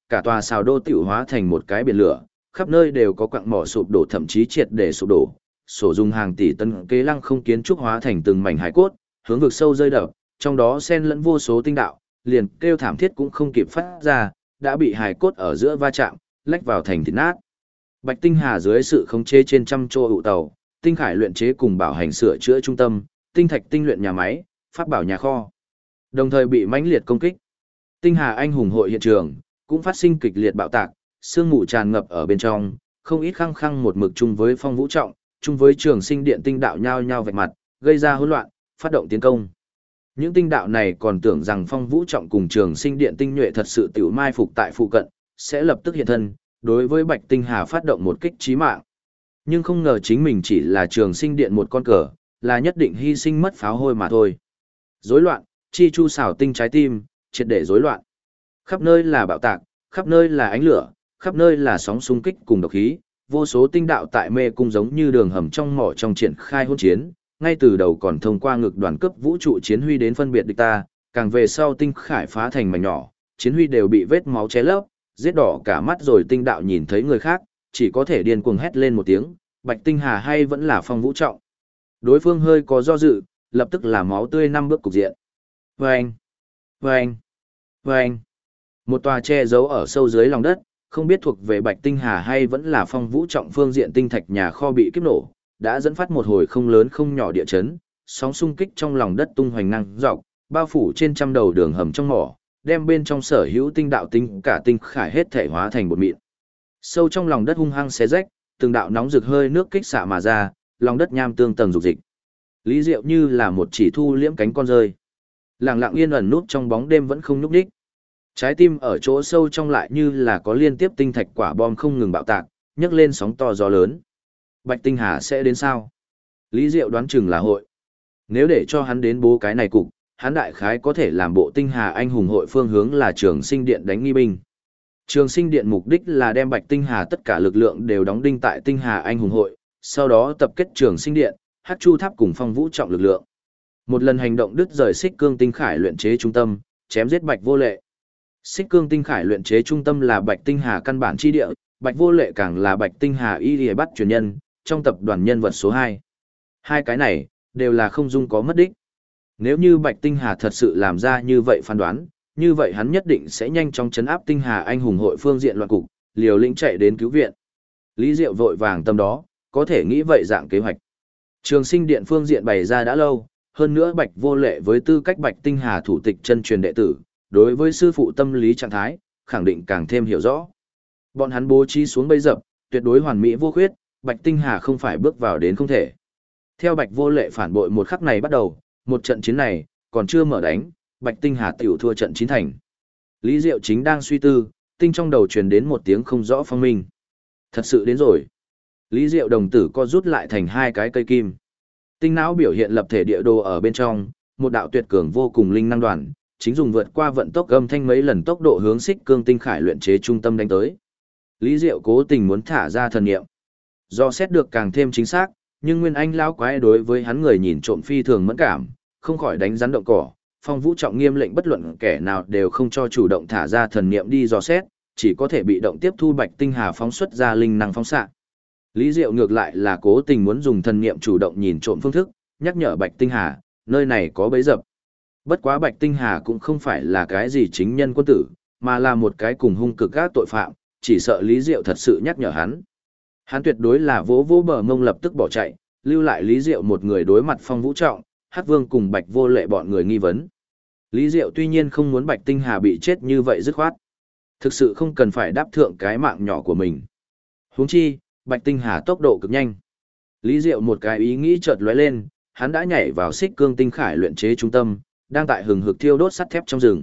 cả tòa xào đô tiểu hóa thành một cái biển lửa, khắp nơi đều có quặng mỏ sụp đổ thậm chí triệt để sụp đổ, sổ dung hàng tỷ tấn kế lăng không kiến trúc hóa thành từng mảnh hải cốt, hướng vực sâu rơi đập, trong đó xen lẫn vô số tinh đạo, liền kêu thảm thiết cũng không kịp phát ra, đã bị hải cốt ở giữa va chạm, lách vào thành thịt nát. Bạch Tinh Hà dưới sự khống chế trên trăm trô ụ tàu, tinh khải luyện chế cùng bảo hành sửa chữa trung tâm, tinh thạch tinh luyện nhà máy, pháp bảo nhà kho, đồng thời bị mãnh liệt công kích. Tinh Hà anh hùng hội hiện trường cũng phát sinh kịch liệt bạo tạc, sương mù tràn ngập ở bên trong, không ít khăng khăng một mực chung với Phong Vũ Trọng, chung với Trường Sinh Điện tinh đạo nhao nhao vạch mặt, gây ra hỗn loạn, phát động tiến công. Những tinh đạo này còn tưởng rằng Phong Vũ Trọng cùng Trường Sinh Điện tinh nhuệ thật sự tiểu mai phục tại phụ cận, sẽ lập tức hiện thân, đối với Bạch Tinh Hà phát động một kích chí mạng. Nhưng không ngờ chính mình chỉ là Trường Sinh Điện một con cờ, là nhất định hy sinh mất pháo hôi mà thôi. Rối loạn, chi chu xảo tinh trái tim, triệt để rối loạn. Khắp nơi là bạo tạc, khắp nơi là ánh lửa, khắp nơi là sóng xung kích cùng độc khí, vô số tinh đạo tại mê cung giống như đường hầm trong mỏ trong triển khai hỗn chiến, ngay từ đầu còn thông qua ngực đoàn cấp vũ trụ chiến huy đến phân biệt địch ta, càng về sau tinh khải phá thành mảnh nhỏ, chiến huy đều bị vết máu che lấp, giết đỏ cả mắt rồi tinh đạo nhìn thấy người khác, chỉ có thể điên cuồng hét lên một tiếng, Bạch Tinh Hà hay vẫn là Phong Vũ Trọng. Đối phương hơi có do dự, lập tức là máu tươi 5 bước cục diện. Vâng! Vâng! Vâng! Một tòa che giấu ở sâu dưới lòng đất, không biết thuộc về Bạch Tinh Hà hay vẫn là Phong Vũ Trọng phương diện tinh thạch nhà kho bị kiếp nổ, đã dẫn phát một hồi không lớn không nhỏ địa chấn, sóng xung kích trong lòng đất tung hoành năng dọc, bao phủ trên trăm đầu đường hầm trong mỏ, đem bên trong sở hữu tinh đạo tinh cả tinh khải hết thể hóa thành bột mịn. Sâu trong lòng đất hung hăng xé rách, từng đạo nóng rực hơi nước kích xạ mà ra, lòng đất nham tương tầng dục dịch. Lý Diệu như là một chỉ thu liễm cánh con rơi, lặng lặng yên ẩn núp trong bóng đêm vẫn không nhúc nhích. Trái tim ở chỗ sâu trong lại như là có liên tiếp tinh thạch quả bom không ngừng bạo tạc, nhấc lên sóng to gió lớn. Bạch Tinh Hà sẽ đến sao? Lý Diệu đoán chừng là hội. Nếu để cho hắn đến bố cái này cục, hắn đại khái có thể làm bộ Tinh Hà anh hùng hội phương hướng là Trường Sinh Điện đánh nghi binh. Trường Sinh Điện mục đích là đem Bạch Tinh Hà tất cả lực lượng đều đóng đinh tại Tinh Hà anh hùng hội, sau đó tập kết Trường Sinh Điện, Hắc Chu Tháp cùng Phong Vũ Trọng lực lượng. Một lần hành động đứt rời Xích Cương Tinh Khải luyện chế trung tâm, chém giết Bạch Vô Lệ. Xích Cương Tinh Khải luyện chế trung tâm là Bạch Tinh Hà căn bản chi địa, Bạch Vô Lệ càng là Bạch Tinh Hà y lìa bắt truyền nhân, trong tập đoàn nhân vật số 2. Hai cái này, đều là không dung có mất đích. Nếu như Bạch Tinh Hà thật sự làm ra như vậy phán đoán, như vậy hắn nhất định sẽ nhanh chóng chấn áp Tinh Hà anh hùng hội phương diện loạn cục, liều lĩnh chạy đến cứu viện. Lý Diệu vội vàng tâm đó, có thể nghĩ vậy dạng kế hoạch. Trường Sinh Điện phương diện bày ra đã lâu, hơn nữa Bạch Vô Lệ với tư cách Bạch Tinh Hà thủ tịch chân truyền đệ tử, đối với sư phụ tâm lý trạng thái, khẳng định càng thêm hiểu rõ. Bọn hắn bố trí xuống bẫy dập, tuyệt đối hoàn mỹ vô khuyết, Bạch Tinh Hà không phải bước vào đến không thể. Theo Bạch Vô Lệ phản bội một khắc này bắt đầu, một trận chiến này, còn chưa mở đánh, Bạch Tinh Hà tiểu thua trận chín thành. Lý Diệu chính đang suy tư, tinh trong đầu truyền đến một tiếng không rõ phong minh. Thật sự đến rồi. Lý Diệu đồng tử co rút lại thành hai cái cây kim. Tinh não biểu hiện lập thể địa đồ ở bên trong, một đạo tuyệt cường vô cùng linh năng đoàn, chính dùng vượt qua vận tốc âm thanh mấy lần tốc độ hướng Xích Cương Tinh Khải luyện chế trung tâm đánh tới. Lý Diệu cố tình muốn thả ra thần niệm. Do xét được càng thêm chính xác, nhưng Nguyên Anh lão quái đối với hắn người nhìn trộm phi thường mẫn cảm, không khỏi đánh rắn động cỏ. Phong Vũ Trọng nghiêm lệnh bất luận kẻ nào đều không cho chủ động thả ra thần niệm đi dò xét, chỉ có thể bị động tiếp thu Bạch Tinh Hà phóng xuất ra linh năng phóng xạ. Lý Diệu ngược lại là cố tình muốn dùng thần niệm chủ động nhìn trộm phương thức, nhắc nhở Bạch Tinh Hà, nơi này có bẫy dập. Bất quá Bạch Tinh Hà cũng không phải là cái gì chính nhân quân tử, mà là một cái cùng hung cực các tội phạm, chỉ sợ Lý Diệu thật sự nhắc nhở hắn. Hắn tuyệt đối là vỗ vỗ bờ mông lập tức bỏ chạy, lưu lại Lý Diệu một người đối mặt Phong Vũ Trọng, Hắc Vương cùng Bạch Vô Lệ bọn người nghi vấn. Lý Diệu tuy nhiên không muốn Bạch Tinh Hà bị chết như vậy dứt khoát. Thực sự không cần phải đáp thượng cái mạng nhỏ của mình. Huống chi, Bạch Tinh Hà tốc độ cực nhanh. Lý Diệu một cái ý nghĩ chợt lóe lên, hắn đã nhảy vào Xích Cương Tinh Khải luyện chế trung tâm, đang tại hừng hực thiêu đốt sắt thép trong rừng.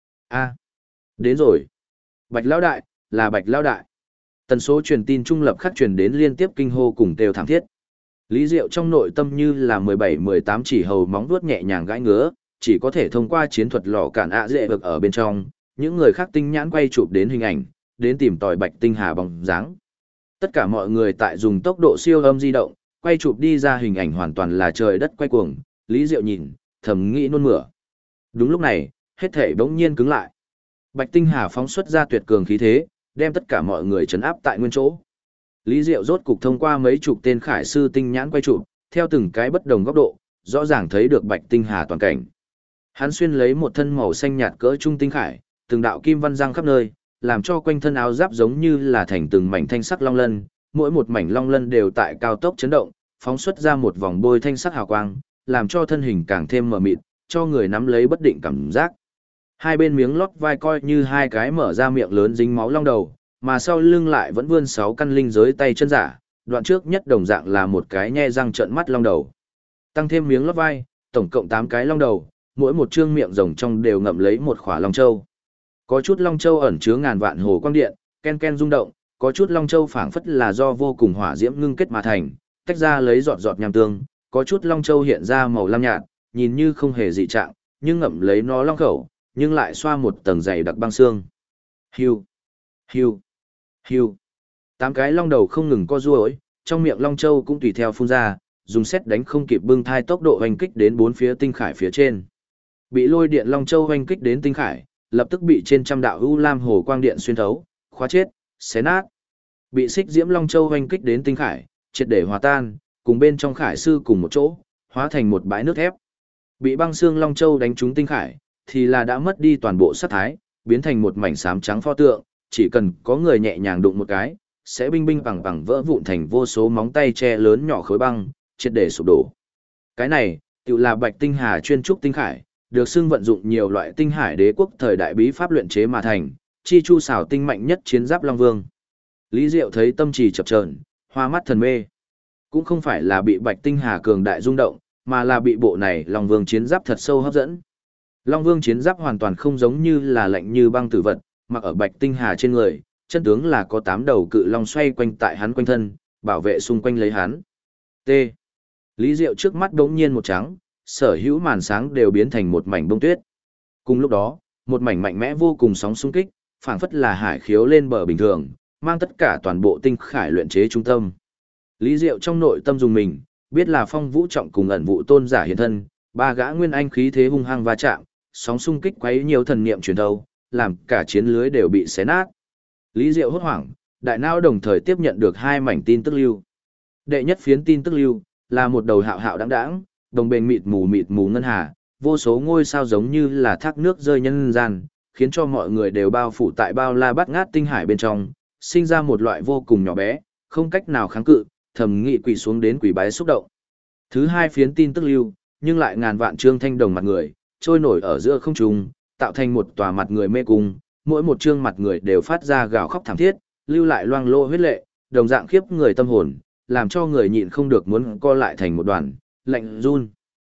A, đến rồi. Bạch lão đại, là Bạch lão đại. Tần số truyền tin trung lập khắc truyền đến liên tiếp kinh hô cùng kêu thảm thiết. Lý Diệu trong nội tâm như là 17-18 chỉ hầu móng vuốt nhẹ nhàng gãi ngứa, chỉ có thể thông qua chiến thuật lò cản ạ dễ vực ở bên trong, những người khác tinh nhãn quay chụp đến hình ảnh, đến tìm tòi Bạch Tinh Hà bóng dáng. Tất cả mọi người tại dùng tốc độ siêu âm di động, quay chụp đi ra hình ảnh hoàn toàn là trời đất quay cuồng, Lý Diệu nhìn, thầm nghĩ nôn mửa. Đúng lúc này, hết thể bỗng nhiên cứng lại. Bạch Tinh Hà phóng xuất ra tuyệt cường khí thế, đem tất cả mọi người trấn áp tại nguyên chỗ. Lý Diệu rốt cục thông qua mấy chục tên khải sư tinh nhãn quay chụp, theo từng cái bất đồng góc độ, rõ ràng thấy được Bạch Tinh Hà toàn cảnh. Hắn xuyên lấy một thân màu xanh nhạt cỡ trung tinh khải, từng đạo kim văn răng khắp nơi, làm cho quanh thân áo giáp giống như là thành từng mảnh thanh sắc long lân, mỗi một mảnh long lân đều tại cao tốc chấn động, phóng xuất ra một vòng bôi thanh sắc hào quang, làm cho thân hình càng thêm mờ mịt, cho người nắm lấy bất định cảm giác. Hai bên miếng lót vai coi như hai cái mở ra miệng lớn dính máu long đầu, mà sau lưng lại vẫn vươn 6 căn linh giới tay chân giả, đoạn trước nhất đồng dạng là một cái nhe răng trợn mắt long đầu. Tăng thêm miếng lót vai, tổng cộng 8 cái long đầu, mỗi một trương miệng rồng trong đều ngậm lấy một khỏa long châu. Có chút long châu ẩn chứa ngàn vạn hồ quang điện, ken ken rung động, có chút long châu phảng phất là do vô cùng hỏa diễm ngưng kết mà thành, tách ra lấy giọt giọt nham tương, có chút long châu hiện ra màu lam nhạt, nhìn như không hề dị trạng, nhưng ngậm lấy nó long khẩu, nhưng lại xoa một tầng dày đặc băng xương. Hiu, hiu, hiu. 8 cái long đầu không ngừng co duỗi, trong miệng long châu cũng tùy theo phun ra, dùng xét đánh không kịp bưng thai tốc độ hoành kích đến 4 phía tinh khải phía trên. Bị lôi điện long châu hoành kích đến tinh khải, lập tức bị trên trăm đạo u lam hồ quang điện xuyên thấu, khóa chết, xé nát. Bị xích diễm long châu hoành kích đến tinh khải, triệt để hòa tan, cùng bên trong khải sư cùng một chỗ, hóa thành một bãi nước thép. Bị băng xương long châu đánh trúng tinh khải, thì là đã mất đi toàn bộ sát thái, biến thành một mảnh xám trắng pho tượng, chỉ cần có người nhẹ nhàng đụng một cái, sẽ binh binh bằng bằng vỡ vụn thành vô số móng tay che lớn nhỏ khối băng, triệt để sụp đổ. Cái này, tự là Bạch Tinh Hà chuyên trúc tinh khải, được xưng vận dụng nhiều loại tinh hải đế quốc thời đại bí pháp luyện chế mà thành, chi chu xảo tinh mạnh nhất chiến giáp long vương. Lý Diệu thấy tâm trì chập chờn, hoa mắt thần mê. Cũng không phải là bị Bạch Tinh Hà cường đại rung động, mà là bị bộ này long vương chiến giáp thật sâu hấp dẫn. Long vương chiến giáp hoàn toàn không giống như là lạnh như băng tử vật, mặc ở Bạch Tinh Hà trên người, chân tướng là có 8 đầu cự long xoay quanh tại hắn quanh thân, bảo vệ xung quanh lấy hắn. T. Lý Diệu trước mắt đống nhiên một trắng, sở hữu màn sáng đều biến thành một mảnh bông tuyết. Cùng lúc đó, một mảnh mạnh mẽ vô cùng sóng xung kích, phảng phất là hải khiếu lên bờ bình thường, mang tất cả toàn bộ tinh khải luyện chế trung tâm. Lý Diệu trong nội tâm dùng mình, biết là Phong Vũ Trọng cùng ẩn vụ tôn giả hiện thân, 3 gã nguyên anh khí thế hung hăng va chạm, sóng xung kích quấy nhiều thần niệm truyền thâu, làm cả chiến lưới đều bị xé nát. Lý Diệu hốt hoảng, đại não đồng thời tiếp nhận được 2 mảnh tin tức lưu. Đệ nhất phiến tin tức lưu là một đầu hạo hạo đãng đãng, đồng bền mịt mù ngân hà, vô số ngôi sao giống như là thác nước rơi nhân gian, khiến cho mọi người đều bao phủ tại bao la bát ngát tinh hải bên trong, sinh ra một loại vô cùng nhỏ bé, không cách nào kháng cự, thầm nghị quỳ xuống đến quỳ bái xúc động. Thứ 2 phiến tin tức lưu, nhưng lại ngàn vạn trương thanh đồng mặt người, trôi nổi ở giữa không trung, tạo thành một tòa mặt người mê cung, mỗi một trương mặt người đều phát ra gào khóc thảm thiết, lưu lại loang lô huyết lệ, đồng dạng khiếp người tâm hồn, làm cho người nhịn không được muốn co lại thành một đoàn, lạnh run.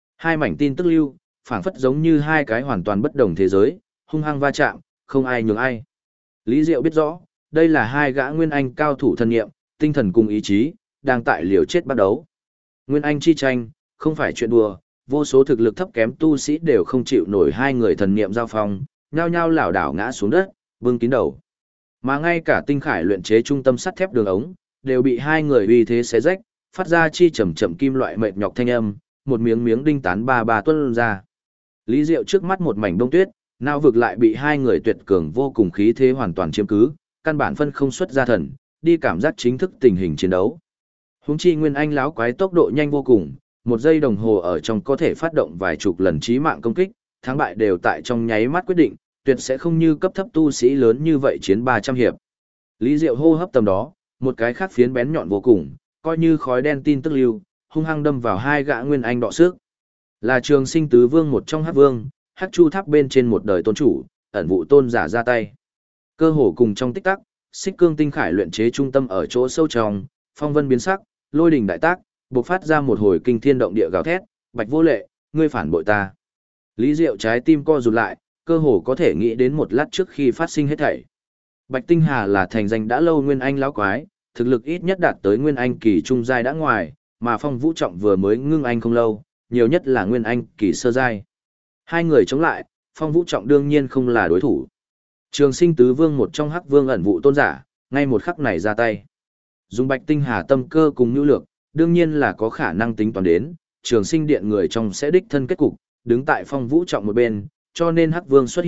2 mảnh tin tức lưu, phảng phất giống như 2 cái hoàn toàn bất đồng thế giới, hung hăng va chạm, không ai nhường ai. Lý Diệu biết rõ, đây là 2 gã nguyên anh cao thủ thân nghiệm, tinh thần cùng ý chí, đang tại liều chết bắt đấu. Nguyên anh chi tranh, không phải chuyện đùa, vô số thực lực thấp kém tu sĩ đều không chịu nổi 2 người thần niệm giao phong, nhao nhao lảo đảo ngã xuống đất, vương kín đầu. Mà ngay cả tinh khải luyện chế trung tâm sắt thép đường ống, đều bị 2 người uy thế xé rách, phát ra chi chậm chậm kim loại mệt nhọc thanh âm, một miếng miếng đinh tán ba tuôn ra. Lý Diệu trước mắt một mảnh đông tuyết, não vực lại bị 2 người tuyệt cường vô cùng khí thế hoàn toàn chiếm cứ, căn bản phân không xuất ra thần, đi cảm giác chính thức tình hình chiến đấu. Huống chi nguyên anh lão quái tốc độ nhanh vô cùng, 1 giây đồng hồ ở trong có thể phát động vài chục lần chí mạng công kích, thắng bại đều tại trong nháy mắt quyết định, tuyệt sẽ không như cấp thấp tu sĩ lớn như vậy chiến 300 hiệp. Lý Diệu hô hấp tầm đó, một cái khác phiến bén nhọn vô cùng, coi như khói đen tin tức lưu, hung hăng đâm vào 2 gã nguyên anh đọ sức. Là Trường Sinh Tứ Vương một trong Hắc Vương, Hắc Chu Tháp bên trên một đời tôn chủ, ẩn vụ tôn giả ra tay. Cơ hồ cùng trong tích tắc, Xích Cương tinh khải luyện chế trung tâm ở chỗ sâu trong, phong vân biến sắc, lôi đình đại tác, bộc phát ra một hồi kinh thiên động địa gào thét, Bạch Vô Lệ, ngươi phản bội ta. Lý Diệu trái tim co rụt lại, cơ hồ có thể nghĩ đến một lát trước khi phát sinh hết thảy. Bạch Tinh Hà là thành danh đã lâu nguyên anh lão quái, thực lực ít nhất đạt tới nguyên anh kỳ trung giai đã ngoài, mà Phong Vũ Trọng vừa mới ngưng anh không lâu, nhiều nhất là nguyên anh kỳ sơ giai. 2 người chống lại, Phong Vũ Trọng đương nhiên không là đối thủ. Trường Sinh Tứ Vương một trong Hắc Vương ẩn vụ tôn giả, ngay một khắc này ra tay. Dùng Bạch Tinh Hà tâm cơ cùng nhu lược, đương nhiên là có khả năng tính toán đến, Trường Sinh Điện người trong sẽ đích thân kết cục, đứng tại Phong Vũ Trọng một bên, cho nên Hắc Vương xuất hiện,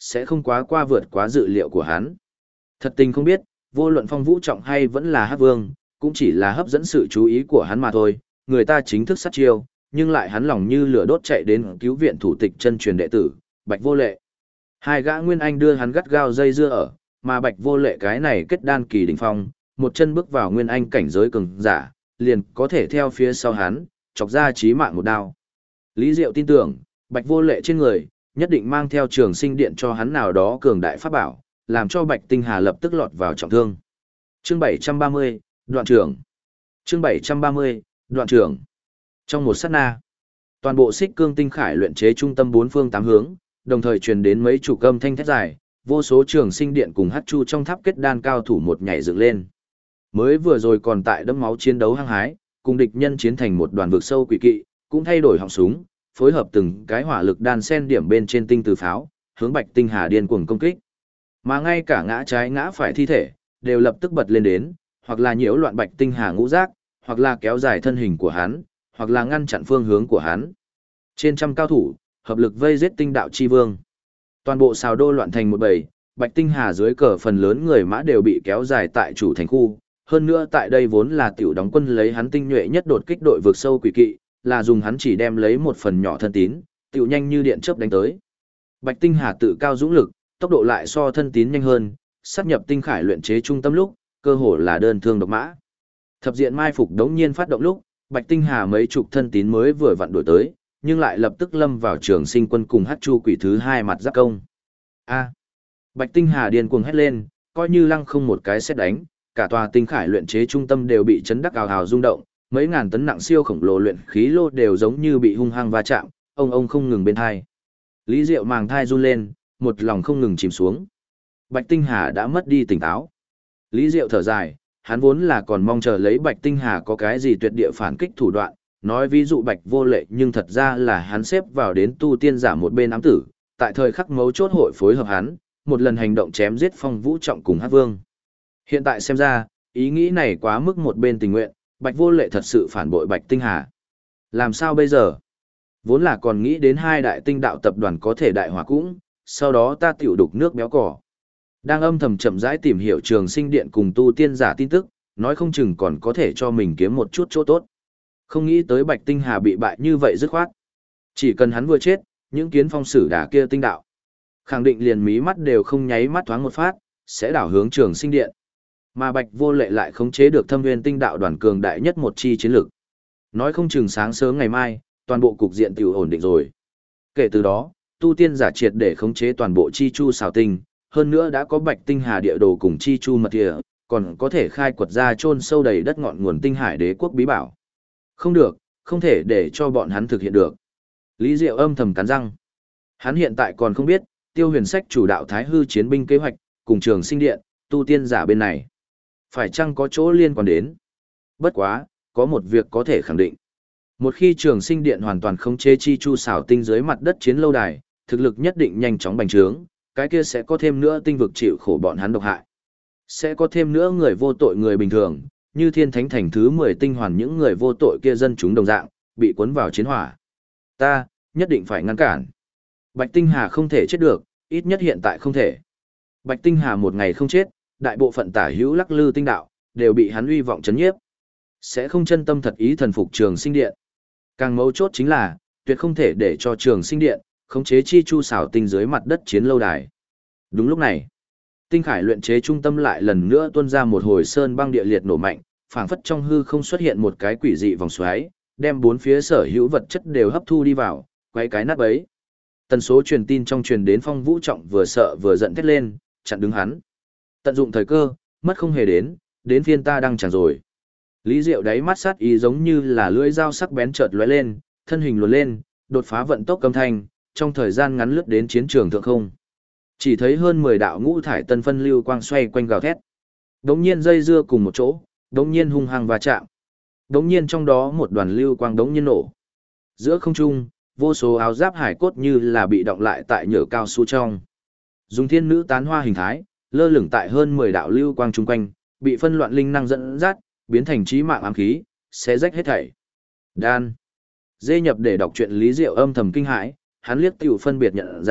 sẽ không quá vượt quá dự liệu của hắn. Thật tình không biết, vô luận Phong Vũ Trọng hay vẫn là Hắc Vương, cũng chỉ là hấp dẫn sự chú ý của hắn mà thôi, người ta chính thức sát chiêu, nhưng lại hắn lòng như lửa đốt chạy đến cứu viện thủ tịch chân truyền đệ tử, Bạch Vô Lệ. Hai gã Nguyên Anh đưa hắn gắt gao dây dưa ở, mà Bạch Vô Lệ cái này kết đan kỳ đỉnh phong, một chân bước vào Nguyên Anh cảnh giới cường giả, liền có thể theo phía sau hắn, chọc ra chí mạng một đao. Lý Diệu tin tưởng, Bạch Vô Lệ trên người, nhất định mang theo Trường Sinh Điện cho hắn nào đó cường đại pháp bảo, làm cho Bạch Tinh Hà lập tức lọt vào trọng thương. Chương 730, Đoạn trưởng. Chương 730, Đoạn trưởng. Trong một sát na, toàn bộ Xích Cương Tinh Khải luyện chế trung tâm bốn phương tám hướng, đồng thời truyền đến mấy chủ âm thanh thét dài, vô số Trường Sinh Điện cùng Hắc Chu trong tháp kết đan cao thủ một nhảy dựng lên. Mới vừa rồi còn tại đẫm máu chiến đấu hăng hái, cùng địch nhân chiến thành một đoàn vực sâu quỷ kỵ, cũng thay đổi họng súng, phối hợp từng cái hỏa lực đan sen điểm bên trên tinh từ pháo, hướng Bạch Tinh Hà điên cuồng công kích. Mà ngay cả ngã trái ngã phải thi thể, đều lập tức bật lên đến, hoặc là nhiễu loạn Bạch Tinh Hà ngũ giác, hoặc là kéo dài thân hình của hắn, hoặc là ngăn chặn phương hướng của hắn. Trên trăm cao thủ, hợp lực vây giết Tinh Đạo Chi Vương. Toàn bộ xào đô loạn thành một bầy, Bạch Tinh Hà dưới cờ phần lớn người mã đều bị kéo dài tại chủ thành khu. Hơn nữa tại đây vốn là tiểu đóng quân lấy hắn tinh nhuệ nhất đột kích đội vượt sâu quỷ kỵ, là dùng hắn chỉ đem lấy một phần nhỏ thân tín, tiểu nhanh như điện chớp đánh tới. Bạch Tinh Hà tự cao dũng lực, tốc độ lại so thân tín nhanh hơn, sát nhập Tinh Khải luyện chế trung tâm lúc, cơ hồ là đơn thương độc mã. Thập diện mai phục đống nhiên phát động lúc, Bạch Tinh Hà mấy chục thân tín mới vừa vặn đuổi tới, nhưng lại lập tức lâm vào Trường Sinh quân cùng Hắc Chu quỷ thứ hai mặt giáp công. A! Bạch Tinh Hà điên cuồng hét lên, coi như lăng không một cái sét đánh, cả tòa Tinh Khải luyện chế trung tâm đều bị chấn đắc ào ào rung động, mấy ngàn tấn nặng siêu khổng lồ luyện khí lô đều giống như bị hung hăng va chạm, ông không ngừng bên thai. Lý Diệu màng thai run lên, một lòng không ngừng chìm xuống. Bạch Tinh Hà đã mất đi tỉnh táo. Lý Diệu thở dài, hắn vốn là còn mong chờ lấy Bạch Tinh Hà có cái gì tuyệt địa phản kích thủ đoạn, nói ví dụ Bạch Vô Lệ, nhưng thật ra là hắn xếp vào đến tu tiên giả một bên ám tử, tại thời khắc mấu chốt hội phối hợp hắn, một lần hành động chém giết Phong Vũ Trọng cùng Hắc Vương. Hiện tại xem ra, ý nghĩ này quá mức một bên tình nguyện, Bạch Vô Lệ thật sự phản bội Bạch Tinh Hà. Làm sao bây giờ? Vốn là còn nghĩ đến hai đại tinh đạo tập đoàn có thể đại hòa cũng, sau đó ta tiểu đục nước béo cỏ. Đang âm thầm chậm rãi tìm hiểu Trường Sinh Điện cùng tu tiên giả tin tức, nói không chừng còn có thể cho mình kiếm một chút chỗ tốt. Không nghĩ tới Bạch Tinh Hà bị bại như vậy dứt khoát. Chỉ cần hắn vừa chết, những kiến phong sử đả kia tinh đạo, khẳng định liền mí mắt đều không nháy mắt thoáng một phát, sẽ đảo hướng Trường Sinh Điện. Mà Bạch Vô Lệ lại khống chế được Thâm Nguyên Tinh đạo đoàn cường đại nhất một chi chiến lực. Nói không chừng sáng sớm ngày mai, toàn bộ cục diện tiểu ổn định rồi. Kể từ đó, tu tiên giả triệt để khống chế toàn bộ chi chu xào tinh, hơn nữa đã có Bạch Tinh Hà địa đồ cùng chi chu mật địa, còn có thể khai quật ra chôn sâu đầy đất ngọn nguồn Tinh Hải Đế quốc bí bảo. Không được, không thể để cho bọn hắn thực hiện được. Lý Diệu âm thầm cắn răng. Hắn hiện tại còn không biết, Tiêu Huyền Sách chủ đạo Thái Hư chiến binh kế hoạch, cùng Trường Sinh Điện, tu tiên giả bên này, phải chăng có chỗ liên quan đến? Bất quá, có một việc có thể khẳng định. Một khi Trường Sinh Điện hoàn toàn khống chế chi chu xảo tinh dưới mặt đất chiến lâu đài, thực lực nhất định nhanh chóng bành trướng, cái kia sẽ có thêm nữa tinh vực chịu khổ bọn hắn độc hại. Sẽ có thêm nữa người vô tội người bình thường, như Thiên Thánh Thành thứ 10 tinh hoàn những người vô tội kia dân chúng đồng dạng, bị cuốn vào chiến hỏa. Ta, nhất định phải ngăn cản. Bạch Tinh Hà không thể chết được, ít nhất hiện tại không thể. Bạch Tinh Hà một ngày không chết, đại bộ phận tả hữu lắc lư tinh đạo, đều bị hắn uy vọng chấn nhiếp. Sẽ không chân tâm thật ý thần phục Trường Sinh Điện. Càng mấu chốt chính là, tuyệt không thể để cho Trường Sinh Điện khống chế chi chu xảo tinh dưới mặt đất chiến lâu đài. Đúng lúc này, Tinh Khải luyện chế trung tâm lại lần nữa tuôn ra một hồi sơn băng địa liệt nổ mạnh, phảng phất trong hư không xuất hiện một cái quỷ dị vòng xoáy, đem bốn phía sở hữu vật chất đều hấp thu đi vào, quay cái nát bấy. Tần số truyền tin trong truyền đến Phong Vũ Trọng vừa sợ vừa giận thét lên, chặn đứng hắn. Tận dụng thời cơ, mất không hề đến phiên ta đang chẳng rồi. Lý Diệu đáy mắt sát ý giống như là lưỡi dao sắc bén chợt lóe lên, thân hình luồn lên, đột phá vận tốc âm thanh, trong thời gian ngắn lướt đến chiến trường thượng không. Chỉ thấy hơn 10 đạo ngũ thải tân phân lưu quang xoay quanh gào thét. Đống nhiên dây dưa cùng một chỗ, đống nhiên hung hăng va chạm. Đống nhiên trong đó một đoàn lưu quang đống nhiên nổ. Giữa không trung, vô số áo giáp hải cốt như là bị đọng lại tại nhựa cao su trong. Dùng thiên nữ tán hoa hình thái, lơ lửng tại hơn 10 đạo lưu quang chung quanh, bị phân loạn linh năng dẫn dắt, biến thành chí mạng ám khí, xé rách hết thảy. Đan. Dê nhập để đọc truyện Lý Diệu âm thầm kinh hãi, hắn liếc tiểu phân biệt nhận ra,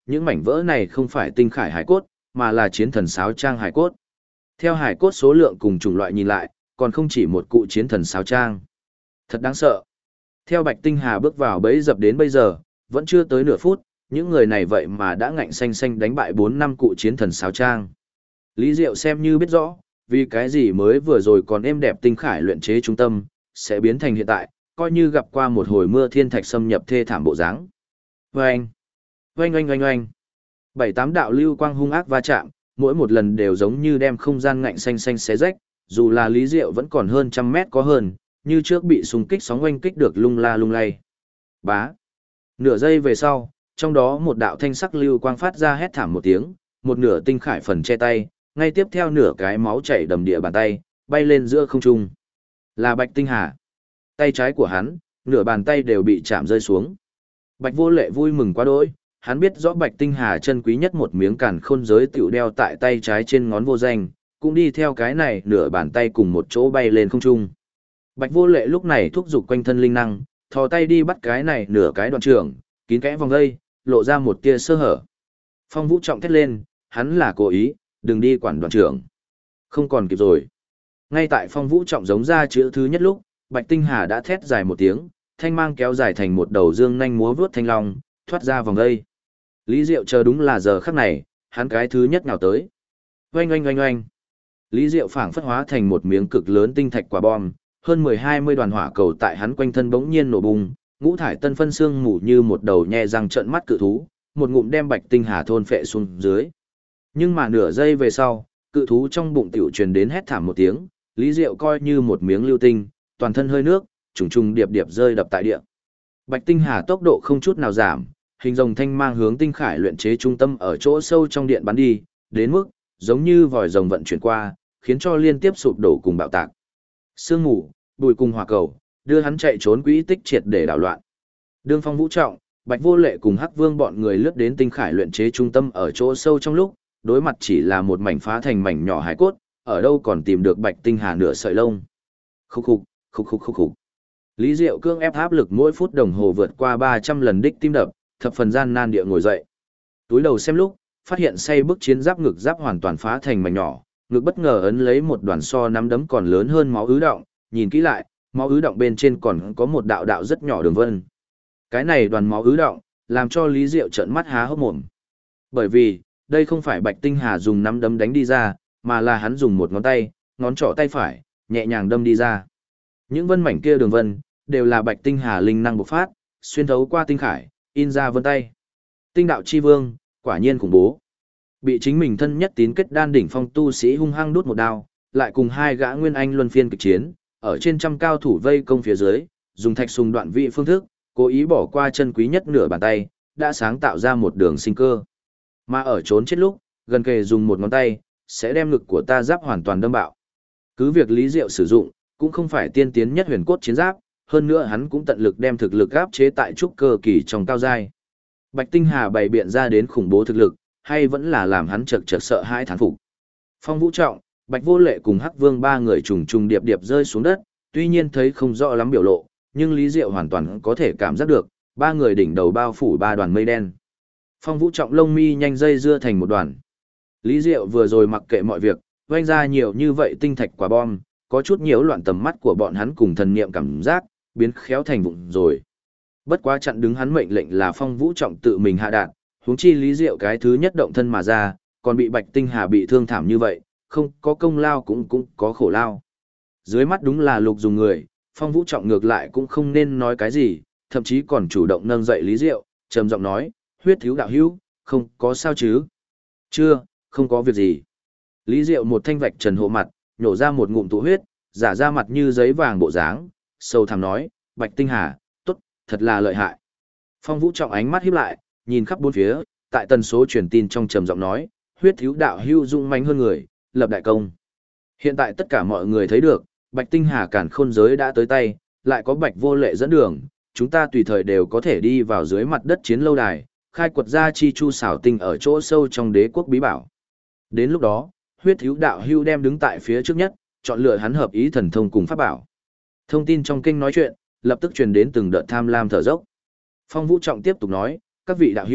những mảnh vỡ này không phải tinh khải hải cốt, mà là chiến thần sáo trang hải cốt. Theo hải cốt số lượng cùng chủng loại nhìn lại, còn không chỉ một cụ chiến thần sáo trang. Thật đáng sợ. Theo Bạch Tinh Hà bước vào bẫy dập đến bây giờ, vẫn chưa tới nửa phút, những người này vậy mà đã ngạnh xanh xanh đánh bại 4 năm cụ chiến thần sáo trang. Lý Diệu xem như biết rõ, vì cái gì mới vừa rồi còn êm đẹp tinh khải luyện chế trung tâm, sẽ biến thành hiện tại, coi như gặp qua một hồi mưa thiên thạch xâm nhập thê thảm bộ dáng. Oanh! Oanh oanh oanh oanh! 7-8 đạo lưu quang hung ác va chạm, mỗi một lần đều giống như đem không gian ngạnh xanh xanh xé rách, dù là Lý Diệu vẫn còn hơn trăm mét có hơn, như trước bị xung kích sóng oanh kích được lung la lung lay. Bá! Nửa giây về sau, trong đó một đạo thanh sắc lưu quang phát ra hét thảm một tiếng, một nửa tinh khải phần che tay, ngay tiếp theo nửa cái máu chảy đầm địa bàn tay, bay lên giữa không trung. Là Bạch Tinh Hà. Tay trái của hắn, nửa bàn tay đều bị chạm rơi xuống. Bạch Vô Lệ vui mừng quá đỗi, hắn biết rõ Bạch Tinh Hà chân quý nhất một miếng càn khôn giới tiểu đeo tại tay trái trên ngón vô danh, cũng đi theo cái này nửa bàn tay cùng một chỗ bay lên không trung. Bạch Vô Lệ lúc này thúc giục quanh thân linh năng, thò tay đi bắt cái này nửa cái đoạn trường, kín kẽ vòng dây, lộ ra một tia sơ hở. Phong Vũ Trọng thét lên, hắn là cố ý, đừng đi quản đoàn trưởng. Không còn kịp rồi. Ngay tại Phong Vũ Trọng giống ra chữ thứ nhất lúc, Bạch Tinh Hà đã thét dài một tiếng, thanh mang kéo dài thành một đầu dương nhanh múa vướt thanh long, thoát ra vòng dây. Lý Diệu chờ đúng là giờ khắc này, hắn cái thứ nhất nào tới. Oanh oanh oanh oanh. Lý Diệu phảng phất hóa thành một miếng cực lớn tinh thạch quả bom, hơn 10-20 đoàn hỏa cầu tại hắn quanh thân bỗng nhiên nổ bùng, ngũ thải tân phân xương mù như một đầu nhe răng trợn mắt cự thú, một ngụm đem Bạch Tinh Hà thôn phệ xuống dưới. Nhưng mà nửa giây về sau, cự thú trong bụng tiểu truyền đến hét thảm một tiếng, Lý Diệu coi như một miếng lưu tinh, toàn thân hơi nước, trùng trùng điệp điệp rơi đập tại địa. Bạch Tinh Hà tốc độ không chút nào giảm, hình rồng thanh mang hướng tinh khải luyện chế trung tâm ở chỗ sâu trong điện bắn đi, đến mức giống như vòi rồng vận chuyển qua, khiến cho liên tiếp sụp đổ cùng bạo tạc. Sương mù, bụi cùng hỏa cầu, đưa hắn chạy trốn quỹ tích triệt để đảo loạn. Đương Phong Vũ Trọng, Bạch Vô Lệ cùng Hắc Vương bọn người lướt đến tinh khải luyện chế trung tâm ở chỗ sâu trong lúc, đối mặt chỉ là một mảnh phá thành mảnh nhỏ hải cốt, ở đâu còn tìm được Bạch Tinh Hà nửa sợi lông. Khúc khục, khúc khục khúc khục. Lý Diệu cương ép áp lực mỗi phút đồng hồ vượt qua 300 lần đích tim đập, thập phần gian nan địa ngồi dậy. Túi đầu xem lúc, phát hiện say bức chiến giáp ngực giáp hoàn toàn phá thành mảnh nhỏ, ngực bất ngờ ấn lấy một đoàn so nắm đấm còn lớn hơn máu ứ động, nhìn kỹ lại, máu ứ động bên trên còn có một đạo đạo rất nhỏ đường vân. Cái này đoàn máu ứ động, làm cho Lý Diệu trợn mắt há hốc mồm. Bởi vì, đây không phải Bạch Tinh Hà dùng nắm đấm đánh đi ra, mà là hắn dùng một ngón tay, ngón trỏ tay phải, nhẹ nhàng đâm đi ra. Những vân mảnh kia đường vân, đều là Bạch Tinh Hà linh năng bộc phát, xuyên thấu qua tinh khải, in ra vân tay. Tinh đạo chi vương, quả nhiên khủng bố. Bị chính mình thân nhất tín kết đan đỉnh phong tu sĩ hung hăng đút một đao, lại cùng hai gã nguyên anh luân phiên kịch chiến, ở trên trăm cao thủ vây công phía dưới, dùng thạch sùng đoạn vị phương thức, cố ý bỏ qua chân quý nhất nửa bàn tay, đã sáng tạo ra một đường sinh cơ. Mà ở trốn chết lúc, gần kề dùng một ngón tay, sẽ đem ngực của ta giáp hoàn toàn đâm bạo. Cứ việc Lý Diệu sử dụng, cũng không phải tiên tiến nhất huyền cốt chiến giáp, hơn nữa hắn cũng tận lực đem thực lực áp chế tại trúc cơ kỳ trong cao giai. Bạch Tinh Hà bày biện ra đến khủng bố thực lực, hay vẫn là làm hắn chật chật sợ hãi thán phục. Phong Vũ Trọng, Bạch Vô Lệ cùng Hắc Vương ba người trùng trùng điệp điệp rơi xuống đất, tuy nhiên thấy không rõ lắm biểu lộ, nhưng Lý Diệu hoàn toàn có thể cảm giác được, ba người đỉnh đầu bao phủ ba đoàn mây đen. Phong Vũ Trọng lông mi nhanh dây dưa thành một đoàn. Lý Diệu vừa rồi mặc kệ mọi việc, vanh ra nhiều như vậy tinh thạch quả bom, có chút nhiễu loạn tầm mắt của bọn hắn cùng thần niệm cảm giác, biến khéo thành vụng rồi. Bất quá chặn đứng hắn mệnh lệnh là Phong Vũ Trọng tự mình hạ đạn, huống chi Lý Diệu cái thứ nhất động thân mà ra, còn bị Bạch Tinh Hà bị thương thảm như vậy, không có công lao cũng có khổ lao. Dưới mắt đúng là lục dùng người, Phong Vũ Trọng ngược lại cũng không nên nói cái gì, thậm chí còn chủ động nâng dậy Lý Diệu, trầm giọng nói, huyết thiếu đạo hữu, không có sao chứ? Chưa, không có việc gì. Lý Diệu một thanh vạch trần hộ mặt, nhổ ra một ngụm tụ huyết, giả ra mặt như giấy vàng bộ dáng, sâu thẳm nói, Bạch Tinh Hà, tốt, thật là lợi hại. Phong Vũ Trọng ánh mắt híp lại, nhìn khắp bốn phía, tại tần số truyền tin trong trầm giọng nói, huyết thiếu đạo hữu dũng mãnh hơn người, lập đại công. Hiện tại tất cả mọi người thấy được, Bạch Tinh Hà càn khôn giới đã tới tay, lại có Bạch Vô Lệ dẫn đường, chúng ta tùy thời đều có thể đi vào dưới mặt đất chiến lâu đài, khai quật ra chi chu xảo tinh ở chỗ sâu trong đế quốc bí bảo. Đến lúc đó, huyết thiếu đạo hưu đem đứng tại phía trước nhất, chọn lựa hắn hợp ý thần thông cùng pháp bảo. Thông tin trong kênh nói chuyện, lập tức truyền đến từng đợt tham lam thở dốc. Phong Vũ Trọng tiếp tục nói, các vị đạo hữu,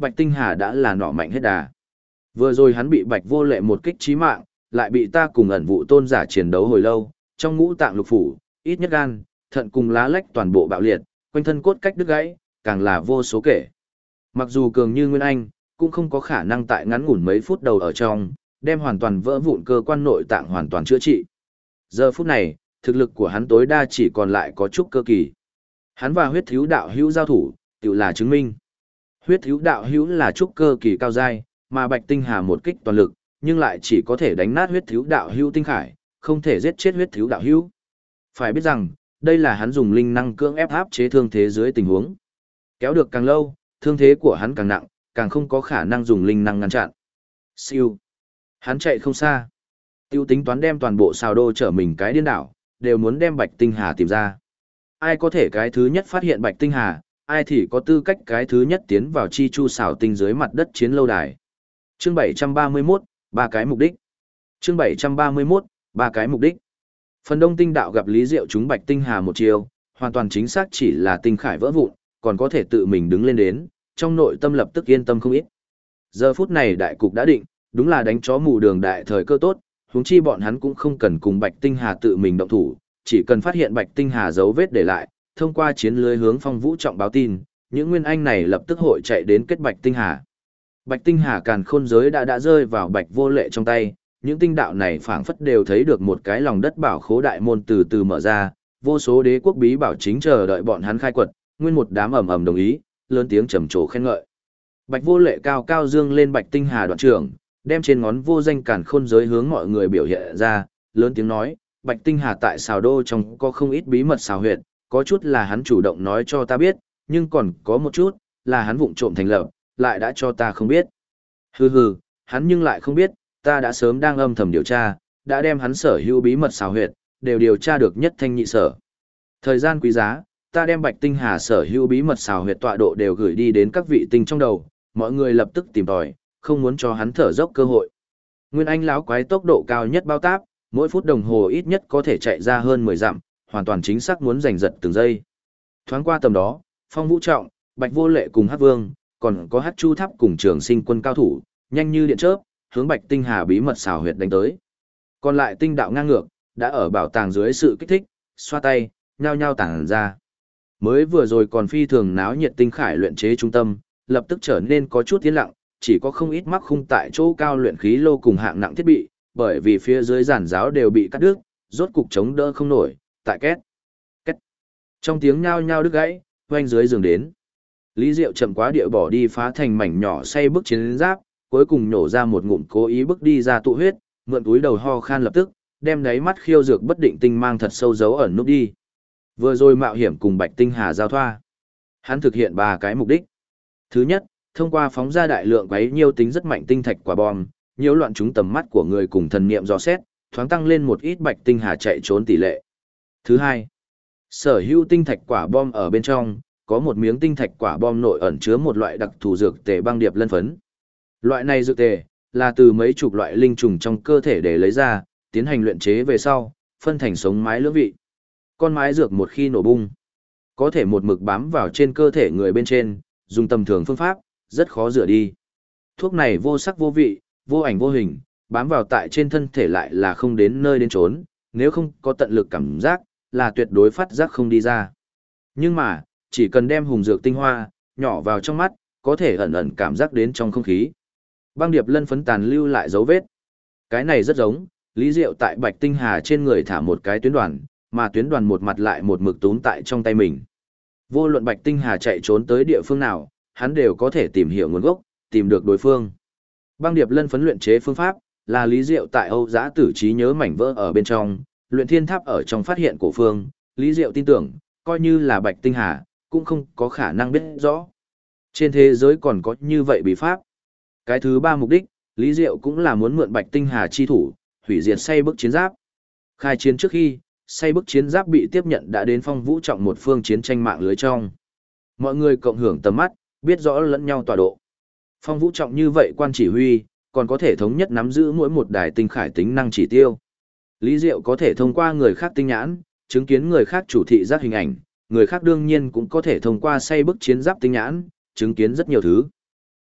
Bạch Tinh Hà đã là nỏ mạnh hết đà. Vừa rồi hắn bị Bạch Vô Lệ một kích chí mạng, lại bị ta cùng ẩn vụ tôn giả chiến đấu hồi lâu, trong ngũ tạng lục phủ, ít nhất gan, thận cùng lá lách toàn bộ bạo liệt, quanh thân cốt cách đứt gãy, càng là vô số kể. Mặc dù cường như Nguyên Anh, cũng không có khả năng tại ngắn ngủn mấy phút đầu ở trong, đem hoàn toàn vỡ vụn cơ quan nội tạng hoàn toàn chữa trị. Giờ phút này, thực lực của hắn tối đa chỉ còn lại có chút cơ kỳ. Hắn và huyết thiếu đạo hữu giao thủ, tự là chứng minh. Huyết thiếu đạo hữu là trúc cơ kỳ cao giai, mà Bạch Tinh Hà một kích toàn lực, nhưng lại chỉ có thể đánh nát huyết thiếu đạo hữu tinh khải, không thể giết chết huyết thiếu đạo hữu. Phải biết rằng, đây là hắn dùng linh năng cưỡng ép áp chế thương thế dưới tình huống. Kéo được càng lâu, thương thế của hắn càng nặng, càng không có khả năng dùng linh năng ngăn chặn. Siêu. Hắn chạy không xa. Tiêu tính toán đem toàn bộ xào đô trở mình cái điên đảo, đều muốn đem Bạch Tinh Hà tìm ra. Ai có thể cái thứ nhất phát hiện Bạch Tinh Hà, ai thì có tư cách cái thứ nhất tiến vào chi chu xảo tinh dưới mặt đất chiến lâu đài. Chương 731, ba cái mục đích. Chương 731, ba cái mục đích. Phần Đông Tinh đạo gặp Lý Diệu chúng Bạch Tinh Hà một chiều, hoàn toàn chính xác chỉ là tinh khải vỡ vụn, còn có thể tự mình đứng lên đến, trong nội tâm lập tức yên tâm không ít. Giờ phút này đại cục đã định, đúng là đánh chó mù đường đại thời cơ tốt, huống chi bọn hắn cũng không cần cùng Bạch Tinh Hà tự mình động thủ, chỉ cần phát hiện Bạch Tinh Hà dấu vết để lại, thông qua chiến lưới hướng Phong Vũ Trọng báo tin, những nguyên anh này lập tức hội chạy đến kết Bạch Tinh Hà. Bạch Tinh Hà càn khôn giới đã rơi vào Bạch Vô Lệ trong tay, những tinh đạo này phảng phất đều thấy được một cái lòng đất bảo khố đại môn từ từ mở ra, vô số đế quốc bí bảo chính chờ đợi bọn hắn khai quật, nguyên một đám ầm ầm đồng ý, lớn tiếng trầm trồ khen ngợi. Bạch Vô Lệ cao cao dương lên Bạch Tinh Hà đoạn trưởng, đem trên ngón vô danh càn khôn giới hướng mọi người biểu hiện ra, lớn tiếng nói, Bạch Tinh Hà tại xào đô trong có không ít bí mật xào huyệt, có chút là hắn chủ động nói cho ta biết, nhưng còn có một chút, là hắn vụng trộm thành lập, lại đã cho ta không biết. Hừ hừ, hắn nhưng lại không biết, ta đã sớm đang âm thầm điều tra, đã đem hắn sở hữu bí mật xào huyệt, đều điều tra được nhất thanh nhị sở. Thời gian quý giá, ta đem Bạch Tinh Hà sở hữu bí mật xào huyệt tọa độ đều gửi đi đến các vị tinh trong đầu, mọi người lập tức tìm tòi, không muốn cho hắn thở dốc cơ hội. Nguyên Anh lão quái tốc độ cao nhất bao táp, mỗi phút đồng hồ ít nhất có thể chạy ra hơn 10 dặm, hoàn toàn chính xác muốn giành giật từng giây. Thoáng qua tầm đó, Phong Vũ Trọng, Bạch Vô Lệ cùng Hắc Vương, còn có Hắc Chu Tháp cùng Trường Sinh quân cao thủ, nhanh như điện chớp, hướng Bạch Tinh Hà bí mật xào huyệt đánh tới. Còn lại tinh đạo ngang ngược, đã ở bảo tàng dưới sự kích thích, xoa tay, nhao nhao tản ra. Mới vừa rồi còn phi thường náo nhiệt tinh khải luyện chế trung tâm, lập tức trở nên có chút yên lặng, chỉ có không ít mắc khung tại chỗ cao luyện khí lô cùng hạng nặng thiết bị, bởi vì phía dưới giàn giáo đều bị cắt đứt, rốt cục chống đỡ không nổi, tại két. Két. Trong tiếng nhao nhao đứt gãy, oanh dưới giường đến. Lý Diệu chậm quá địa bỏ đi phá thành mảnh nhỏ say bước chiến giáp, cuối cùng nổ ra một ngụm cố ý bước đi ra tụ huyết, mượn túi đầu ho khan lập tức, đem đáy mắt khiêu dược bất định tinh mang thật sâu dấu ẩn núp đi. Vừa rồi mạo hiểm cùng Bạch Tinh Hà giao thoa. Hắn thực hiện 3 cái mục đích. Thứ nhất, thông qua phóng ra đại lượng quấy nhiêu tính rất mạnh tinh thạch quả bom, nhiễu loạn chúng tầm mắt của người cùng thần niệm dò xét, thoáng tăng lên một ít Bạch Tinh Hà chạy trốn tỷ lệ. Thứ hai, sở hữu tinh thạch quả bom ở bên trong, có một miếng tinh thạch quả bom nội ẩn chứa một loại đặc thù dược tề băng điệp lân phấn. Loại này dược tề là từ mấy chục loại linh trùng trong cơ thể để lấy ra, tiến hành luyện chế về sau, phân thành sống mái lưỡng vị. Con mái dược một khi nổ bung, có thể một mực bám vào trên cơ thể người bên trên, dùng tầm thường phương pháp, rất khó rửa đi. Thuốc này vô sắc vô vị, vô ảnh vô hình, bám vào tại trên thân thể lại là không đến nơi đến chốn, nếu không có tận lực cảm giác, là tuyệt đối phát giác không đi ra. Nhưng mà, chỉ cần đem hùng dược tinh hoa, nhỏ vào trong mắt, có thể ẩn ẩn cảm giác đến trong không khí. Băng điệp lân phấn tàn lưu lại dấu vết. Cái này rất giống, Lý Diệu tại Bạch Tinh Hà trên người thả một cái tuyến đoàn, mà tuyến đoàn một mặt lại một mực túm tại trong tay mình. Vô luận Bạch Tinh Hà chạy trốn tới địa phương nào, hắn đều có thể tìm hiểu nguồn gốc, tìm được đối phương. Băng điệp lân phấn luyện chế phương pháp, là Lý Diệu tại Âu Giã Tử trí nhớ mảnh vỡ ở bên trong, luyện thiên tháp ở trong phát hiện cổ phương, Lý Diệu tin tưởng, coi như là Bạch Tinh Hà, cũng không có khả năng biết rõ. Trên thế giới còn có như vậy bí pháp. Cái thứ 3 mục đích, Lý Diệu cũng là muốn mượn Bạch Tinh Hà chi thủ, hủy diệt say bức chiến giáp. Khai chiến trước khi, say bức chiến giáp bị tiếp nhận đã đến Phong Vũ Trọng một phương chiến tranh mạng lưới trong. Mọi người cộng hưởng tầm mắt, biết rõ lẫn nhau tọa độ. Phong Vũ Trọng như vậy quan chỉ huy, còn có thể thống nhất nắm giữ mỗi một đài tinh khải tính năng chỉ tiêu. Lý Diệu có thể thông qua người khác tinh nhãn, chứng kiến người khác chủ thị giác hình ảnh, người khác đương nhiên cũng có thể thông qua say bức chiến giáp tinh nhãn, chứng kiến rất nhiều thứ.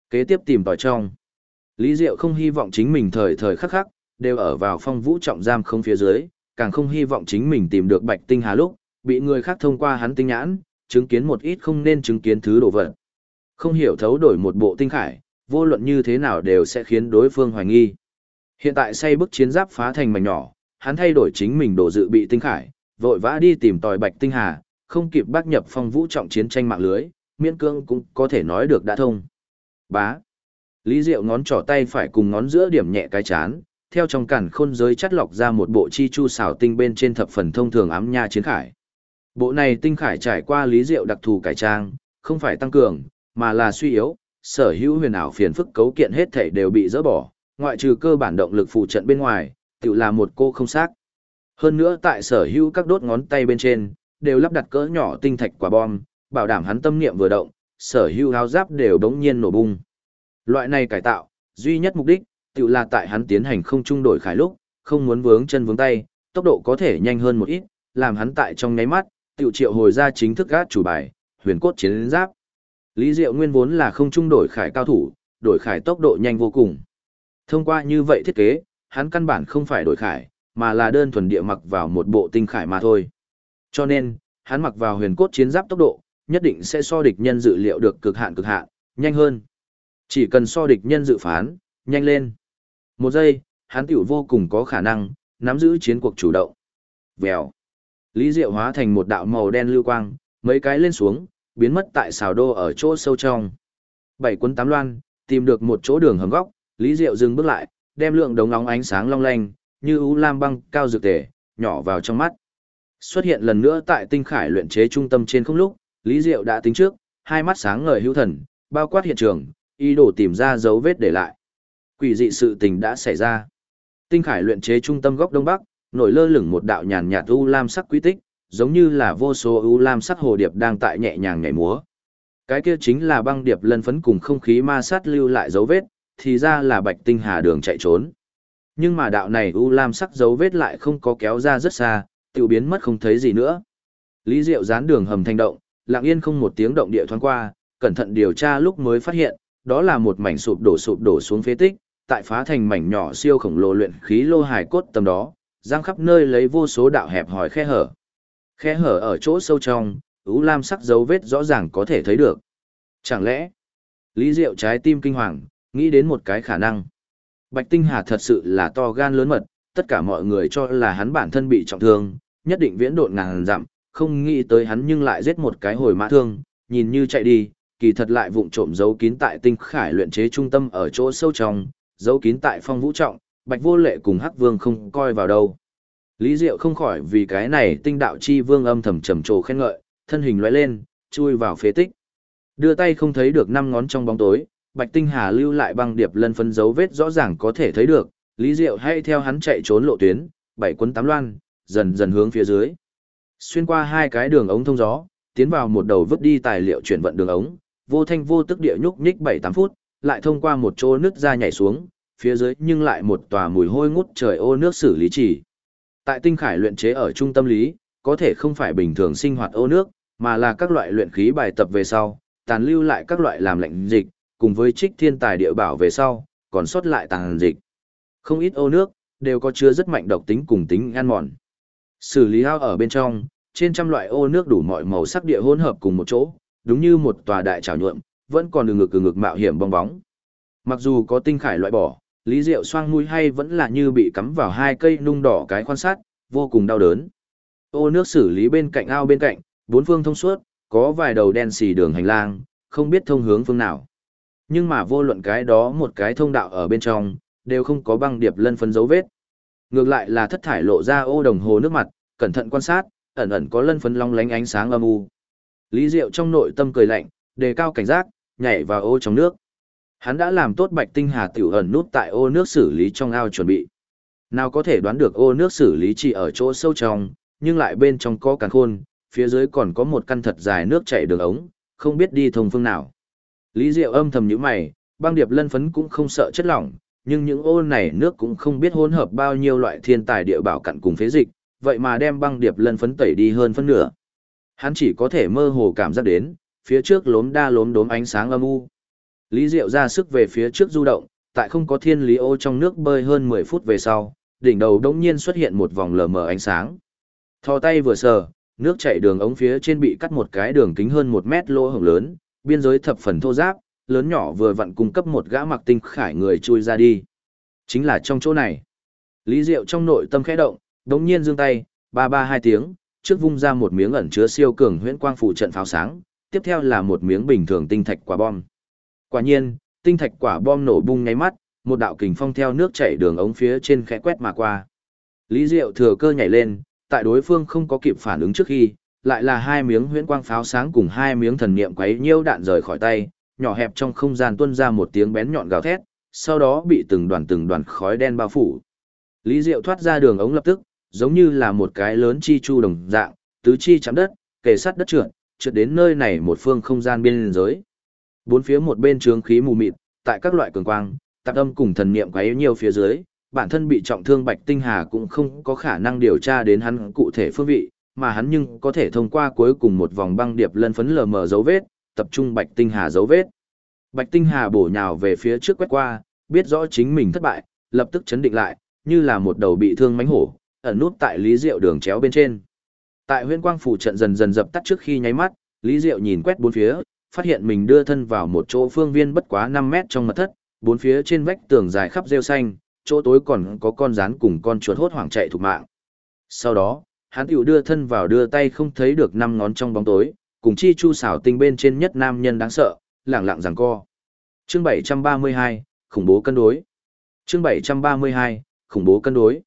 Kế tiếp tìm tòi trong. Lý Diệu không hy vọng chính mình thời thời khắc khắc đều ở vào phong vũ trọng giam không phía dưới, càng không hy vọng chính mình tìm được Bạch Tinh Hà lúc bị người khác thông qua hắn tinh nhãn, chứng kiến một ít không nên chứng kiến thứ đồ vật. Không hiểu thấu đổi một bộ tinh khải, vô luận như thế nào đều sẽ khiến đối phương hoài nghi. Hiện tại say bức chiến giáp phá thành mảnh nhỏ, hắn thay đổi chính mình đồ dự bị tinh khải, vội vã đi tìm tòi Bạch Tinh Hà, không kịp bác nhập phong vũ trọng chiến tranh mạng lưới, miễn cương cũng có thể nói được đã thông. Bá. Lý Diệu ngón trỏ tay phải cùng ngón giữa điểm nhẹ cái chán, theo trong cản khôn giới chắt lọc ra một bộ chi chu xảo tinh bên trên thập phần thông thường ám nha chiến khải. Bộ này tinh khải trải qua Lý Diệu đặc thù cải trang, không phải tăng cường, mà là suy yếu, sở hữu huyền ảo phiền phức cấu kiện hết thảy đều bị dỡ bỏ, ngoại trừ cơ bản động lực phụ trận bên ngoài, tự là một cô không xác. Hơn nữa tại sở hữu các đốt ngón tay bên trên, đều lắp đặt cỡ nhỏ tinh thạch quả bom, bảo đảm hắn tâm niệm vừa động, sở hữu áo giáp đều đống nhiên nổ bung. Loại này cải tạo, duy nhất mục đích, tự là tại hắn tiến hành không trung đổi khải lúc, không muốn vướng chân vướng tay, tốc độ có thể nhanh hơn một ít, làm hắn tại trong nháy mắt, tự triệu hồi ra chính thức gác chủ bài, huyền cốt chiến giáp. Lý Diệu nguyên vốn là không trung đổi khải cao thủ, đổi khải tốc độ nhanh vô cùng. Thông qua như vậy thiết kế, hắn căn bản không phải đổi khải, mà là đơn thuần địa mặc vào một bộ tinh khải mà thôi. Cho nên, hắn mặc vào huyền cốt chiến giáp tốc độ, nhất định sẽ so địch nhân dự liệu được cực hạn, nhanh hơn. Chỉ cần so địch nhân dự phán, nhanh lên. Một giây, hắn tiểu vô cùng có khả năng, nắm giữ chiến cuộc chủ động. Vèo. Lý Diệu hóa thành một đạo màu đen lưu quang, mấy cái lên xuống, biến mất tại xào đô ở chỗ sâu trong. 7 cuốn 8 loan, tìm được một chỗ đường hầm góc, Lý Diệu dừng bước lại, đem lượng đống nóng ánh sáng long lanh, như ưu lam băng cao dược tể, nhỏ vào trong mắt. Xuất hiện lần nữa tại tinh khải luyện chế trung tâm trên không lúc, Lý Diệu đã tính trước, hai mắt sáng ngời hữu thần, bao quát hiện trường, ý đồ tìm ra dấu vết để lại. Quỷ dị sự tình đã xảy ra. Tinh khải luyện chế trung tâm góc đông bắc, nổi lơ lửng một đạo nhàn nhạt u lam sắc quy tích, giống như là vô số u lam sắc hồ điệp đang tại nhẹ nhàng nhảy múa. Cái kia chính là băng điệp lân phấn cùng không khí ma sát lưu lại dấu vết, thì ra là Bạch Tinh Hà đường chạy trốn. Nhưng mà đạo này u lam sắc dấu vết lại không có kéo ra rất xa, tiêu biến mất không thấy gì nữa. Lý Diệu dán đường hầm thanh động, lặng yên không một tiếng động địa thoáng qua, cẩn thận điều tra lúc mới phát hiện, đó là một mảnh sụp đổ xuống phế tích, tại phá thành mảnh nhỏ siêu khổng lồ luyện khí lô hài cốt tầm đó, giang khắp nơi lấy vô số đạo hẹp hòi khe hở. Khe hở ở chỗ sâu trong, u lam sắc dấu vết rõ ràng có thể thấy được. Chẳng lẽ, Lý Diệu trái tim kinh hoàng, nghĩ đến một cái khả năng. Bạch Tinh Hà thật sự là to gan lớn mật, tất cả mọi người cho là hắn bản thân bị trọng thương, nhất định viễn độn ngàn dặm, không nghĩ tới hắn nhưng lại giết một cái hồi mã thương, nhìn như chạy đi, kỳ thật lại vụng trộm giấu kín tại tinh khải luyện chế trung tâm ở chỗ sâu trong, giấu kín tại phong vũ trọng, Bạch Vô Lệ cùng Hắc Vương không coi vào đâu. Lý Diệu không khỏi vì cái này tinh đạo chi vương âm thầm trầm trồ khen ngợi, thân hình lóe lên, chui vào phế tích. Đưa tay không thấy được 5 ngón trong bóng tối, Bạch Tinh Hà lưu lại băng điệp lân phấn dấu vết rõ ràng có thể thấy được, Lý Diệu hay theo hắn chạy trốn lộ tuyến, 7 cuốn 8 loan, dần dần hướng phía dưới. Xuyên qua hai cái đường ống thông gió, tiến vào một đầu vứt đi tài liệu chuyển vận đường ống, vô thanh vô tức địa nhúc nhích 7-8 phút, lại thông qua một chỗ nứt ra nhảy xuống, phía dưới nhưng lại một tòa mùi hôi ngút trời ô nước xử lý trì. Tại tinh khải luyện chế ở trung tâm lý, có thể không phải bình thường sinh hoạt ô nước, mà là các loại luyện khí bài tập về sau, tàn lưu lại các loại làm lạnh dịch, cùng với trích thiên tài địa bảo về sau, còn sót lại tàn dịch. Không ít ô nước, đều có chứa rất mạnh độc tính cùng tính ăn mòn. Xử lý ao ở bên trong, trên trăm loại ô nước đủ mọi màu sắc địa hỗn hợp cùng một chỗ, đúng như một tòa đại trào nhuộm, vẫn còn từ ngực mạo hiểm bong bóng. Mặc dù có tinh khải loại bỏ, Lý Diệu xoang mũi hay vẫn là như bị cắm vào hai cây nung đỏ cái quan sát, vô cùng đau đớn. Ô nước xử lý bên cạnh ao bên cạnh, bốn phương thông suốt, có vài đầu đen xì đường hành lang, không biết thông hướng phương nào. Nhưng mà vô luận cái đó một cái thông đạo ở bên trong, đều không có băng điệp lân phấn dấu vết. Ngược lại là thất thải lộ ra ô đồng hồ nước mặt, cẩn thận quan sát, ẩn ẩn có lân phấn long lánh ánh sáng âm u. Lý Diệu trong nội tâm cười lạnh, đề cao cảnh giác, nhảy vào ô trong nước. Hắn đã làm tốt Bạch Tinh Hà tiểu ẩn nút tại ô nước xử lý trong ao chuẩn bị. Nào có thể đoán được ô nước xử lý chỉ ở chỗ sâu trong, nhưng lại bên trong có càn khôn, phía dưới còn có một căn thật dài nước chảy đường ống, không biết đi thông phương nào. Lý Diệu âm thầm nhíu mày, băng điệp lân phấn cũng không sợ chất lỏng, nhưng những ô này nước cũng không biết hỗn hợp bao nhiêu loại thiên tài địa bảo cặn cùng phế dịch, vậy mà đem băng điệp lân phấn tẩy đi hơn phân nửa. Hắn chỉ có thể mơ hồ cảm giác đến, phía trước lốm đốm ánh sáng âm u. Lý Diệu ra sức về phía trước du động, tại không có thiên lý ô trong nước bơi hơn 10 phút về sau, đỉnh đầu đống nhiên xuất hiện một vòng lờ mờ ánh sáng. Thò tay vừa sờ, nước chảy đường ống phía trên bị cắt một cái đường kính hơn 1 mét lỗ hổng lớn, biên giới thập phần thô ráp, lớn nhỏ vừa vặn cung cấp một gã mặc tinh khải người chui ra đi. Chính là trong chỗ này. Lý Diệu trong nội tâm khẽ động, đống nhiên giương tay, ba ba hai tiếng, trước vung ra một miếng ẩn chứa siêu cường huyễn quang phụ trận pháo sáng, tiếp theo là một miếng bình thường tinh thạch quả bom. Quả nhiên, tinh thạch quả bom nổ bung nháy mắt, một đạo kình phong theo nước chảy đường ống phía trên khẽ quét mà qua. Lý Diệu thừa cơ nhảy lên, tại đối phương không có kịp phản ứng trước khi, lại là hai miếng huyễn quang pháo sáng cùng hai miếng thần niệm quấy nhiễu đạn rời khỏi tay, nhỏ hẹp trong không gian tuôn ra một tiếng bén nhọn gào thét, sau đó bị từng đoàn khói đen bao phủ. Lý Diệu thoát ra đường ống lập tức, giống như là một cái lớn chi chu đồng dạng, tứ chi chạm đất, kề sát đất trượt đến nơi này một phương không gian biên giới. Bốn phía một bên trướng khí mù mịt, tại các loại cường quang, tạp âm cùng thần niệm quấy nhiều phía dưới, bản thân bị trọng thương Bạch Tinh Hà cũng không có khả năng điều tra đến hắn cụ thể phương vị, mà hắn nhưng có thể thông qua cuối cùng một vòng băng điệp lân phấn lờ mờ dấu vết, tập trung Bạch Tinh Hà dấu vết. Bạch Tinh Hà bổ nhào về phía trước quét qua, biết rõ chính mình thất bại, lập tức chấn định lại, như là một đầu bị thương mãnh hổ, ẩn nút tại Lý Diệu đường chéo bên trên. Tại huyễn quang phủ trận dần dần dập tắt trước khi nháy mắt, Lý Diệu nhìn quét bốn phía, phát hiện mình đưa thân vào một chỗ phương viên bất quá 5 mét trong mật thất, bốn phía trên vách tường dài khắp rêu xanh, chỗ tối còn có con rắn cùng con chuột hốt hoảng chạy thục mạng. Sau đó, hắn tiểu đưa thân vào đưa tay không thấy được 5 ngón trong bóng tối, cùng chi chu xảo tinh bên trên nhất nam nhân đáng sợ, lẳng lặng giằng co. Chương 732, khủng bố cân đối. Chương 732, khủng bố cân đối.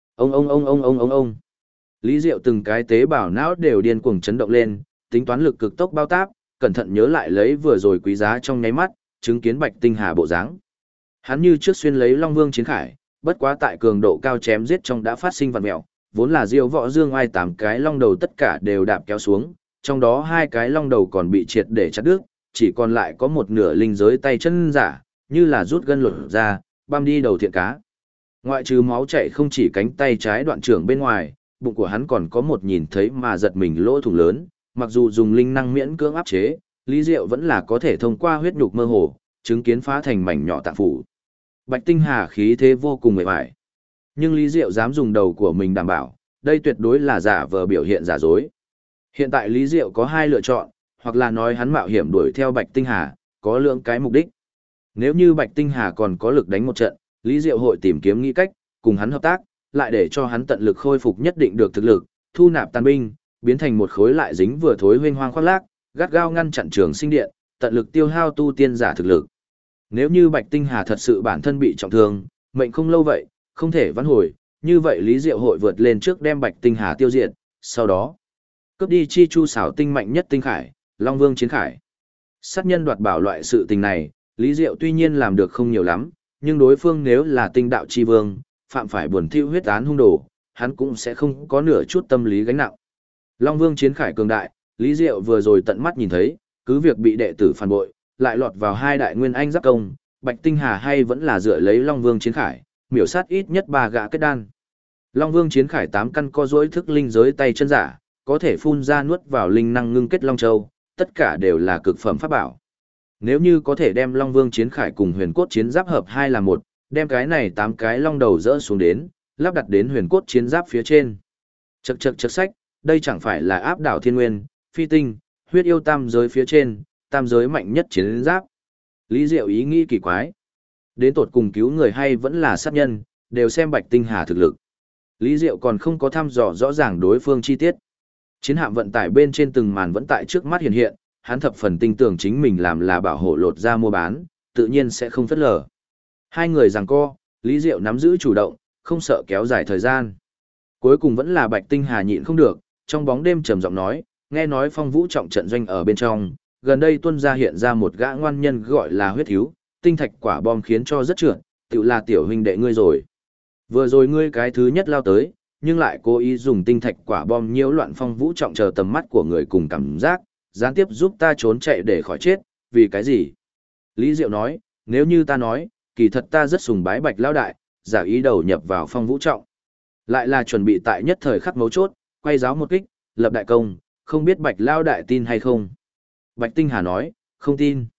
Ông. Lý Diệu từng cái tế bào não đều điên cuồng chấn động lên, tính toán lực cực tốc bao táp, cẩn thận nhớ lại lấy vừa rồi quý giá trong nháy mắt, chứng kiến Bạch Tinh Hà bộ dáng. Hắn như trước xuyên lấy Long Vương chiến khải, bất quá tại cường độ cao chém giết trong đã phát sinh vặn mèo, vốn là Diêu Võ Dương Oai 8 cái long đầu tất cả đều đạp kéo xuống, trong đó 2 cái long đầu còn bị triệt để chặt đứt, chỉ còn lại có một nửa linh giới tay chân giả, như là rút gân lột ra, băm đi đầu thiện cá. Ngoại trừ máu chảy không chỉ cánh tay trái đoạn trưởng bên ngoài, bụng của hắn còn có một nhìn thấy mà giật mình lỗ thủng lớn, mặc dù dùng linh năng miễn cưỡng áp chế, Lý Diệu vẫn là có thể thông qua huyết nhục mơ hồ, chứng kiến phá thành mảnh nhỏ tạng phủ. Bạch Tinh Hà khí thế vô cùng mệt mỏi. Nhưng Lý Diệu dám dùng đầu của mình đảm bảo, đây tuyệt đối là giả vờ biểu hiện giả dối. Hiện tại Lý Diệu có 2 lựa chọn, hoặc là nói hắn mạo hiểm đuổi theo Bạch Tinh Hà, có lượng cái mục đích. Nếu như Bạch Tinh Hà còn có lực đánh một trận, Lý Diệu hội tìm kiếm nghĩ cách, cùng hắn hợp tác, lại để cho hắn tận lực khôi phục nhất định được thực lực, thu nạp tàn binh, biến thành một khối lại dính vừa thối huynh hoang khoác lác, gắt gao ngăn chặn trường sinh điện, tận lực tiêu hao tu tiên giả thực lực. Nếu như Bạch Tinh Hà thật sự bản thân bị trọng thương, mệnh không lâu vậy, không thể vãn hồi, như vậy Lý Diệu hội vượt lên trước đem Bạch Tinh Hà tiêu diệt, sau đó cướp đi chi chu xảo tinh mạnh nhất tinh khải, Long Vương chiến khải. Sát nhân đoạt bảo loại sự tình này, Lý Diệu tuy nhiên làm được không nhiều lắm, nhưng đối phương nếu là tinh đạo chi vương, phạm phải buồn thiêu huyết án hung đồ, hắn cũng sẽ không có nửa chút tâm lý gánh nặng. Long Vương chiến khải cường đại, Lý Diệu vừa rồi tận mắt nhìn thấy, cứ việc bị đệ tử phản bội, lại lọt vào 2 đại nguyên anh giáp công, Bạch Tinh Hà hay vẫn là dựa lấy Long Vương chiến khải, miểu sát ít nhất 3 gã kết đan. Long Vương chiến khải 8 căn co duỗi thức linh giới tay chân giả, có thể phun ra nuốt vào linh năng ngưng kết long châu, tất cả đều là cực phẩm pháp bảo. Nếu như có thể đem Long Vương chiến khải cùng huyền cốt chiến giáp hợp 2 là 1, đem cái này 8 cái long đầu dỡ xuống đến, lắp đặt đến huyền cốt chiến giáp phía trên. Chậc sách, đây chẳng phải là áp đảo thiên nguyên, phi tinh, huyết yêu tam giới phía trên, tam giới mạnh nhất chiến giáp. Lý Diệu ý nghĩ kỳ quái. Đến tột cùng cứu người hay vẫn là sát nhân, đều xem Bạch Tinh Hà thực lực. Lý Diệu còn không có thăm dò rõ ràng đối phương chi tiết. Chiến hạm vận tải bên trên từng màn vẫn tại trước mắt hiện hiện, hắn thập phần tin tưởng chính mình làm là bảo hộ lột ra mua bán, tự nhiên sẽ không phất lờ. 2 người giằng co, Lý Diệu nắm giữ chủ động, không sợ kéo dài thời gian. Cuối cùng vẫn là Bạch Tinh Hà nhịn không được, trong bóng đêm trầm giọng nói, nghe nói Phong Vũ trọng trận doanh ở bên trong, gần đây tuân ra hiện ra một gã ngoan nhân gọi là huyết thiếu, tinh thạch quả bom khiến cho rất trượt, tự là tiểu huynh đệ ngươi rồi. Vừa rồi ngươi cái thứ nhất lao tới, nhưng lại cố ý dùng tinh thạch quả bom nhiễu loạn Phong Vũ trọng chờ tầm mắt của người cùng cảm giác, gián tiếp giúp ta trốn chạy để khỏi chết, vì cái gì? Lý Diệu nói, nếu như ta nói, kỳ thật ta rất sùng bái Bạch Lao Đại, giả ý đầu nhập vào Phong Vũ trọng. Lại là chuẩn bị tại nhất thời khắc mấu chốt, quay giáo một kích, lập đại công, không biết Bạch Lao Đại tin hay không? Bạch Tinh Hà nói, không tin.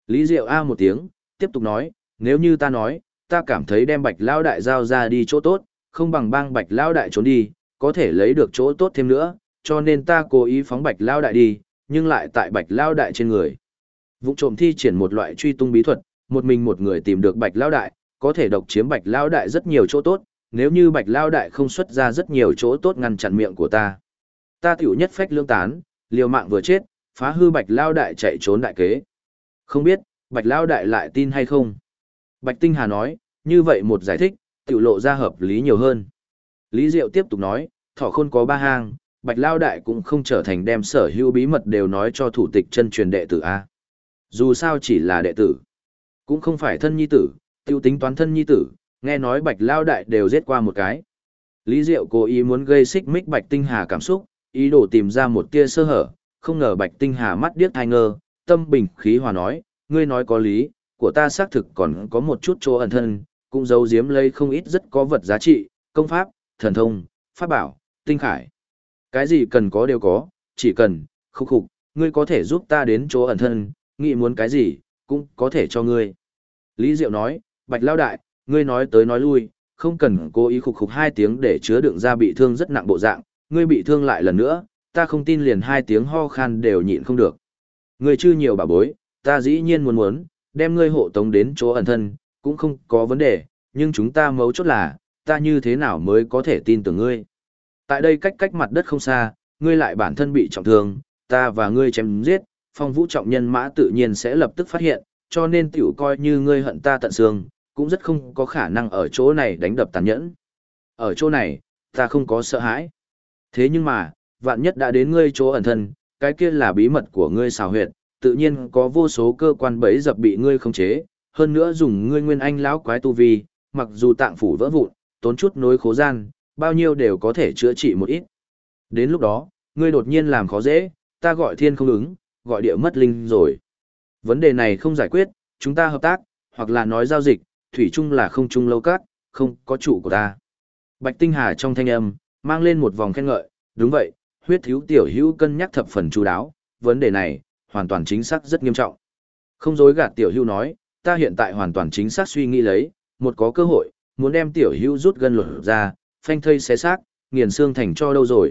Lý Diệu A một tiếng, tiếp tục nói, nếu như ta nói, ta cảm thấy đem Bạch Lao Đại giao ra đi chỗ tốt, không bằng bang Bạch Lao Đại trốn đi, có thể lấy được chỗ tốt thêm nữa, cho nên ta cố ý phóng Bạch Lao Đại đi, nhưng lại tại Bạch Lao Đại trên người. Vụ trộm thi triển một loại truy tung bí thuật, một mình một người tìm được Bạch Lao Đại, có thể độc chiếm Bạch Lao Đại rất nhiều chỗ tốt, nếu như Bạch Lao Đại không xuất ra rất nhiều chỗ tốt ngăn chặn miệng của ta tiểu nhất phách lương tán, liều mạng vừa chết, phá hư Bạch Lao Đại chạy trốn đại kế. Không biết, Bạch Lao Đại lại tin hay không? Bạch Tinh Hà nói, như vậy một giải thích, tiểu lộ ra hợp lý nhiều hơn. Lý Diệu tiếp tục nói, thỏ khôn có ba hang, Bạch Lao Đại cũng không trở thành đem sở hữu bí mật đều nói cho thủ tịch chân truyền đệ tử A. Dù sao chỉ là đệ tử, cũng không phải thân nhi tử, tiêu tính toán thân nhi tử, nghe nói Bạch Lao Đại đều giết qua một cái. Lý Diệu cố ý muốn gây xích mích Bạch Tinh Hà cảm xúc, ý đồ tìm ra một tia sơ hở, không ngờ Bạch Tinh Hà mắt điếc hai ngơ, tâm bình khí hòa nói, ngươi nói có lý, của ta xác thực còn có một chút chỗ ẩn thân, cũng giấu giếm lấy không ít rất có vật giá trị, công pháp, thần thông, pháp bảo, tinh khải. Cái gì cần có đều có, chỉ cần, khục, ngươi có thể giúp ta đến chỗ ẩn thân, nghĩ muốn cái gì, cũng có thể cho ngươi. Lý Diệu nói, Bạch Lao Đại, ngươi nói tới nói lui, không cần cố ý khục hai tiếng để chứa đựng ra bị thương rất nặng bộ dạng, ngươi bị thương lại lần nữa, ta không tin liền hai tiếng ho khan đều nhịn không được. Ngươi chưa nhiều bà bối, ta dĩ nhiên muốn, đem ngươi hộ tống đến chỗ ẩn thân, cũng không có vấn đề, nhưng chúng ta mấu chốt là, ta như thế nào mới có thể tin tưởng ngươi. Tại đây cách mặt đất không xa, ngươi lại bản thân bị trọng thương, ta và ngươi chém giết, Phong Vũ trọng nhân mã tự nhiên sẽ lập tức phát hiện, cho nên tiểu coi như ngươi hận ta tận xương, cũng rất không có khả năng ở chỗ này đánh đập tàn nhẫn. Ở chỗ này, ta không có sợ hãi. Thế nhưng mà, vạn nhất đã đến ngươi chỗ ẩn thân, cái kia là bí mật của ngươi xào huyệt, tự nhiên có vô số cơ quan bẫy dập bị ngươi khống chế, hơn nữa dùng ngươi nguyên anh lão quái tu vi, mặc dù tạng phủ vỡ vụn, tốn chút nối khố gian, bao nhiêu đều có thể chữa trị một ít. Đến lúc đó, ngươi đột nhiên làm khó dễ, ta gọi thiên không ứng, gọi địa mất linh rồi. Vấn đề này không giải quyết, chúng ta hợp tác, hoặc là nói giao dịch, thủy chung là không chung lâu cát, không có chủ của ta. Bạch Tinh Hà trong thanh âm, mang lên một vòng khen ngợi, đúng vậy, huyết thiếu tiểu hữu cân nhắc thập phần chú đáo, vấn đề này, hoàn toàn chính xác rất nghiêm trọng. Không dối gạt tiểu hữu nói, ta hiện tại hoàn toàn chính xác suy nghĩ lấy, một có cơ hội, muốn đem tiểu hữu rút gân lột ra, phanh thây xé xác, nghiền xương thành cho đâu rồi,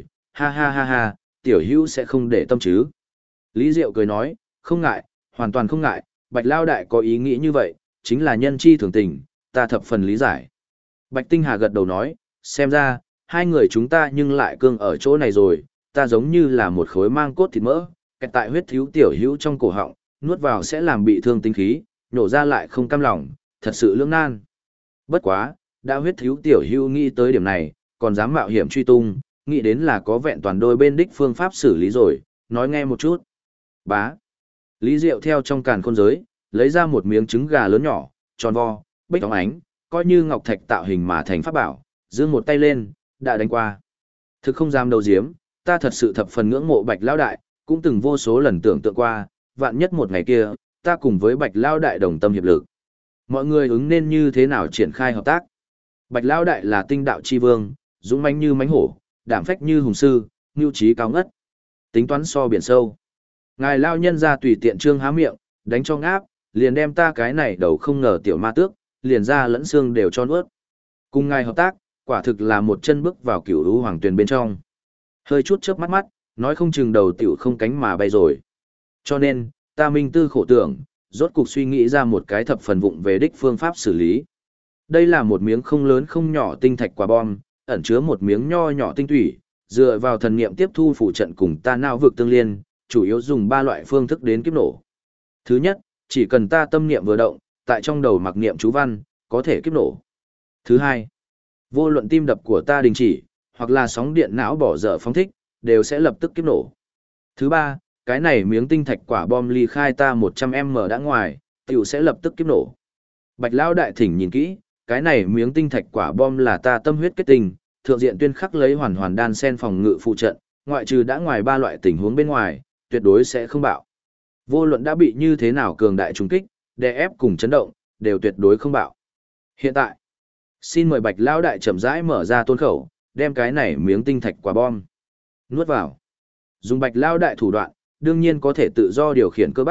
ha, tiểu hữu sẽ không để tâm chứ. Lý Diệu cười nói, không ngại, hoàn toàn không ngại, Bạch Lao Đại có ý nghĩ như vậy, chính là nhân chi thường tình, ta thập phần lý giải. Bạch Tinh Hà gật đầu nói, xem ra, hai người chúng ta nhưng lại cương ở chỗ này rồi, ta giống như là một khối mang cốt thịt mỡ, kẹt tại huyết thiếu tiểu hữu trong cổ họng, nuốt vào sẽ làm bị thương tinh khí, nhổ ra lại không cam lòng, thật sự lưỡng nan. Bất quá, đã huyết thiếu tiểu hữu nghĩ tới điểm này, còn dám mạo hiểm truy tung, nghĩ đến là có vẹn toàn đôi bên đích phương pháp xử lý rồi, nói nghe một chút. Bá. Lý Diệu theo trong càn khôn giới, lấy ra một miếng trứng gà lớn nhỏ, tròn vo, bích óng ánh, coi như ngọc thạch tạo hình mà thành pháp bảo, giương một tay lên, đã đánh qua. Thực không dám đầu diếm, ta thật sự thập phần ngưỡng mộ Bạch Lao Đại, cũng từng vô số lần tưởng tượng qua, vạn nhất một ngày kia, ta cùng với Bạch Lao Đại đồng tâm hiệp lực. Mọi người ứng nên như thế nào triển khai hợp tác. Bạch Lao Đại là tinh đạo chi vương, dũng mãnh như mãnh hổ, đảm phách như hùng sư, nhu trí cao ngất. Tính toán so biển sâu. Ngài lao nhân ra tùy tiện trương há miệng, đánh cho ngáp, liền đem ta cái này đầu không ngờ tiểu ma tước, liền ra lẫn xương đều cho nuốt. Cùng ngài hợp tác, quả thực là một chân bước vào cửu lũ hoàng tuyền bên trong. Hơi chút chớp mắt, nói không chừng đầu tiểu không cánh mà bay rồi. Cho nên, ta minh tư khổ tưởng, rốt cục suy nghĩ ra một cái thập phần vụng về đích phương pháp xử lý. Đây là một miếng không lớn không nhỏ tinh thạch quả bom, ẩn chứa một miếng nho nhỏ tinh thủy, dựa vào thần niệm tiếp thu phụ trận cùng ta não vực tương liên, chủ yếu dùng ba loại phương thức đến kiếp nổ. Thứ nhất, chỉ cần ta tâm niệm vừa động, tại trong đầu mặc niệm chú văn, có thể kiếp nổ. Thứ hai, vô luận tim đập của ta đình chỉ, hoặc là sóng điện não bỏ dở phóng thích, đều sẽ lập tức kiếp nổ. Thứ ba, cái này miếng tinh thạch quả bom ly khai ta 100m đã ngoài, tiểu sẽ lập tức kiếp nổ. Bạch Lão Đại thỉnh nhìn kỹ, cái này miếng tinh thạch quả bom là ta tâm huyết kết tinh, thượng diện tuyên khắc lấy hoàn hoàn đan sen phòng ngự phụ trận, ngoại trừ đã ngoài ba loại tình huống bên ngoài, tuyệt đối sẽ không bạo. Vô luận đã bị như thế nào cường đại trùng kích, đè ép cùng chấn động, đều tuyệt đối không bạo. Hiện tại, xin mời Bạch Lão Đại chậm rãi mở ra tôn khẩu, đem cái này miếng tinh thạch quả bom nuốt vào. Dùng Bạch Lão Đại thủ đoạn, đương nhiên có thể tự do điều khiển cơ bắp,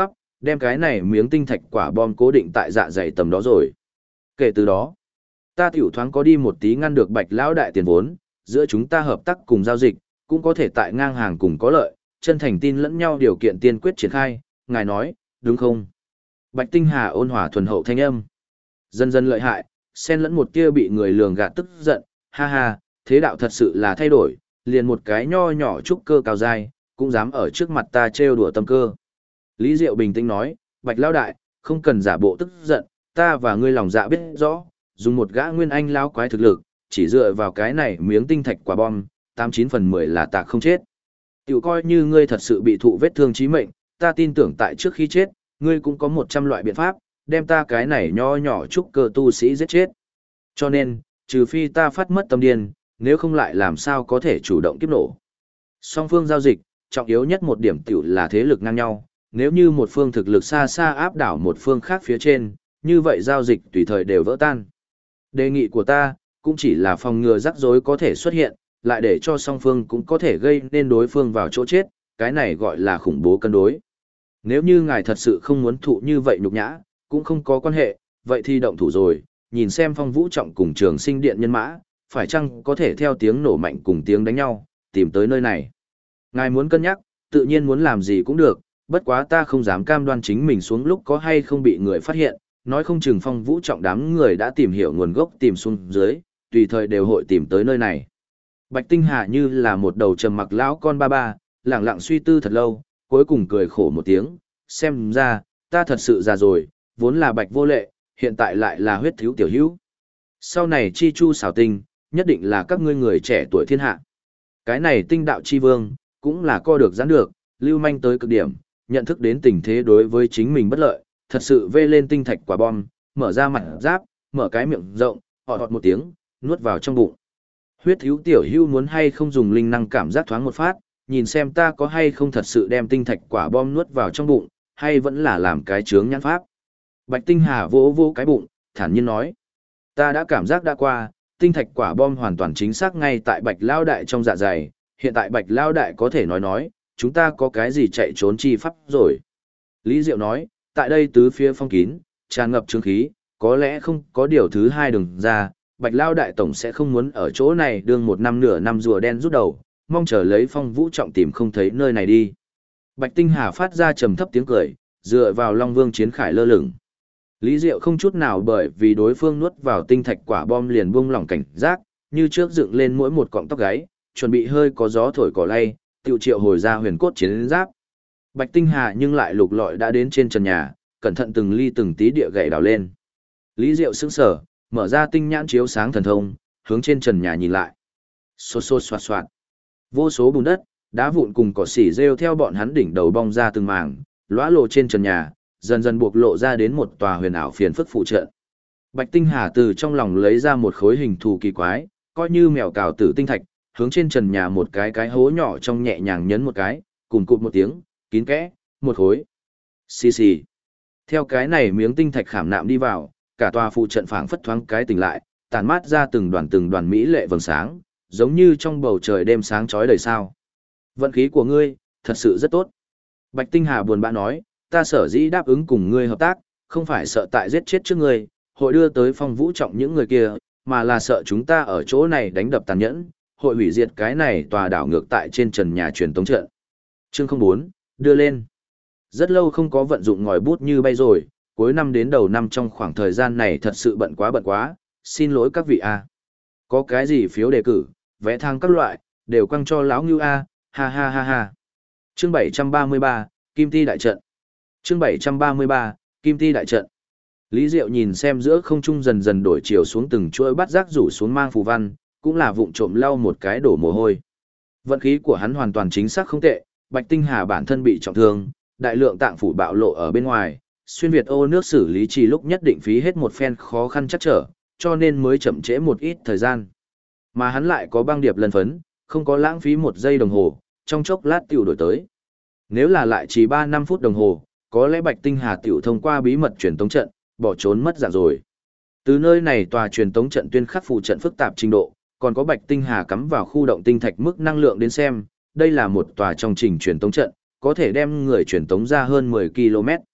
đem cái này miếng tinh thạch quả bom cố định tại dạ dày tầm đó rồi. Kể từ đó, ta tiểu thoáng có đi một tí ngăn được Bạch lão đại tiền vốn, giữa chúng ta hợp tác cùng giao dịch, cũng có thể tại ngang hàng cùng có lợi, chân thành tin lẫn nhau điều kiện tiên quyết triển khai, ngài nói, đúng không? Bạch Tinh Hà ôn hòa thuần hậu thanh âm. Dần dần lợi hại, xen lẫn một tia bị người lường gạt tức giận, ha ha, thế đạo thật sự là thay đổi, liền một cái nho nhỏ trúc cơ cao dai, cũng dám ở trước mặt ta trêu đùa tâm cơ. Lý Diệu bình tĩnh nói, Bạch lão đại, không cần giả bộ tức giận, ta và ngươi lòng dạ biết rõ, dùng một gã nguyên anh lão quái thực lực, chỉ dựa vào cái này miếng tinh thạch quả bom, 89/10 là tạc không chết. Tiểu coi như ngươi thật sự bị thụ vết thương chí mệnh, ta tin tưởng tại trước khi chết, ngươi cũng có 100 loại biện pháp, đem ta cái này nho nhỏ trúc cơ tu sĩ giết chết. Cho nên, trừ phi ta phát mất tâm điên, nếu không lại làm sao có thể chủ động kiếp nổ. Song phương giao dịch, trọng yếu nhất một điểm tiểu là thế lực ngang nhau, nếu như một phương thực lực xa xa áp đảo một phương khác phía trên, như vậy giao dịch tùy thời đều vỡ tan. Đề nghị của ta, cũng chỉ là phòng ngừa rắc rối có thể xuất hiện, lại để cho song phương cũng có thể gây nên đối phương vào chỗ chết, cái này gọi là khủng bố cân đối. Nếu như ngài thật sự không muốn thụ như vậy nhục nhã, cũng không có quan hệ, vậy thì động thủ rồi, nhìn xem Phong Vũ Trọng cùng Trường Sinh Điện nhân mã, phải chăng có thể theo tiếng nổ mạnh cùng tiếng đánh nhau, tìm tới nơi này. Ngài muốn cân nhắc, tự nhiên muốn làm gì cũng được, bất quá ta không dám cam đoan chính mình xuống lúc có hay không bị người phát hiện, nói không chừng Phong Vũ Trọng đám người đã tìm hiểu nguồn gốc tìm xuống dưới, tùy thời đều hội tìm tới nơi này. Bạch Tinh Hà như là một đầu trầm mặc lão con ba ba, lẳng lặng suy tư thật lâu, cuối cùng cười khổ một tiếng, xem ra, ta thật sự già rồi, vốn là Bạch vô lệ, hiện tại lại là huyết thiếu tiểu hữu. Sau này chi chu xảo tinh, nhất định là các ngươi người trẻ tuổi thiên hạ. Cái này tinh đạo chi vương, cũng là co được giãn được, lưu manh tới cực điểm, nhận thức đến tình thế đối với chính mình bất lợi, thật sự vê lên tinh thạch quả bom, mở ra mặt giáp, mở cái miệng rộng, họt một tiếng, nuốt vào trong bụng. Huyết thiếu tiểu hưu muốn hay không dùng linh năng cảm giác thoáng một phát, nhìn xem ta có hay không thật sự đem tinh thạch quả bom nuốt vào trong bụng, hay vẫn là làm cái chướng nhãn pháp. Bạch Tinh Hà vỗ vỗ cái bụng, thản nhiên nói. Ta đã cảm giác đã qua, tinh thạch quả bom hoàn toàn chính xác ngay tại Bạch Lao Đại trong dạ dày, hiện tại Bạch Lao Đại có thể nói, chúng ta có cái gì chạy trốn chi pháp rồi. Lý Diệu nói, tại đây tứ phía phong kín, tràn ngập chứng khí, có lẽ không có điều thứ hai đường ra, Bạch Lao Đại Tổng sẽ không muốn ở chỗ này đương một năm nửa năm rùa đen rút đầu, mong chờ lấy Phong Vũ Trọng tìm không thấy nơi này đi. Bạch Tinh Hà phát ra trầm thấp tiếng cười, dựa vào Long Vương chiến khải lơ lửng. Lý Diệu không chút nào bởi vì đối phương nuốt vào tinh thạch quả bom liền buông lỏng cảnh giác, như trước dựng lên mỗi một cọng tóc gáy, chuẩn bị hơi có gió thổi cỏ lay, tiêu triệu hồi ra huyền cốt chiến giáp. Bạch Tinh Hà nhưng lại lục lọi đã đến trên trần nhà, cẩn thận từng ly từng tí địa gậy đào lên. Lý Diệu sững sờ, mở ra tinh nhãn chiếu sáng thần thông, hướng trên trần nhà nhìn lại. Xô xô xoạt xoạt. Vô số bùn đất, đá vụn cùng cỏ xỉ rêu theo bọn hắn đỉnh đầu bong ra từng mảng, lóa lộ trên trần nhà, dần dần buộc lộ ra đến một tòa huyền ảo phiền phức phụ trợ. Bạch Tinh Hà từ trong lòng lấy ra một khối hình thù kỳ quái, coi như mèo cào tử tinh thạch, hướng trên trần nhà một cái hố nhỏ trong nhẹ nhàng nhấn một cái, cùng cụt một tiếng, kín kẽ, một khối. Xì xì. Theo cái này miếng tinh thạch khảm nạm đi vào, cả tòa phụ trận phảng phất thoáng cái tỉnh lại, tàn mát ra từng đoàn mỹ lệ vầng sáng, giống như trong bầu trời đêm sáng chói đầy sao. Vận khí của ngươi, thật sự rất tốt. Bạch Tinh Hà buồn bã nói, ta sở dĩ đáp ứng cùng ngươi hợp tác, không phải sợ tại giết chết trước ngươi, hội đưa tới Phong Vũ Trọng những người kia, mà là sợ chúng ta ở chỗ này đánh đập tàn nhẫn, hội hủy diệt cái này tòa đảo ngược tại trên trần nhà truyền tống trận. Chương 04, đưa lên. Rất lâu không có vận dụng ngòi bút như bay rồi, cuối năm đến đầu năm trong khoảng thời gian này thật sự bận quá, xin lỗi các vị a. Có cái gì phiếu đề cử, vẽ thang các loại, đều quăng cho lão Ngưu a, ha ha ha ha. Chương 733, Kim Ti đại trận. Chương 733, Kim Ti đại trận. Lý Diệu nhìn xem giữa không trung dần dần đổi chiều xuống từng chuỗi bắt rác rủ xuống mang phù văn, cũng là vụng trộm lau một cái đổ mồ hôi. Vận khí của hắn hoàn toàn chính xác không tệ, Bạch Tinh Hà bản thân bị trọng thương, đại lượng tạng phủ bạo lộ ở bên ngoài, xuyên Việt ô nước xử lý trì lúc nhất định phí hết một phen khó khăn chắc trở, cho nên mới chậm trễ một ít thời gian. Mà hắn lại có băng điệp lần phấn, không có lãng phí một giây đồng hồ, trong chốc lát tiểu đổi tới. Nếu là lại chỉ 3-5 phút đồng hồ, có lẽ Bạch Tinh Hà tiểu thông qua bí mật truyền tống trận, bỏ trốn mất dạng rồi. Từ nơi này tòa truyền tống trận tuyên khắc phụ trận phức tạp trình độ, còn có Bạch Tinh Hà cắm vào khu động tinh thạch mức năng lượng đến xem, đây là một tòa trong trình truyền tống trận, có thể đem người truyền tống ra hơn 10 km.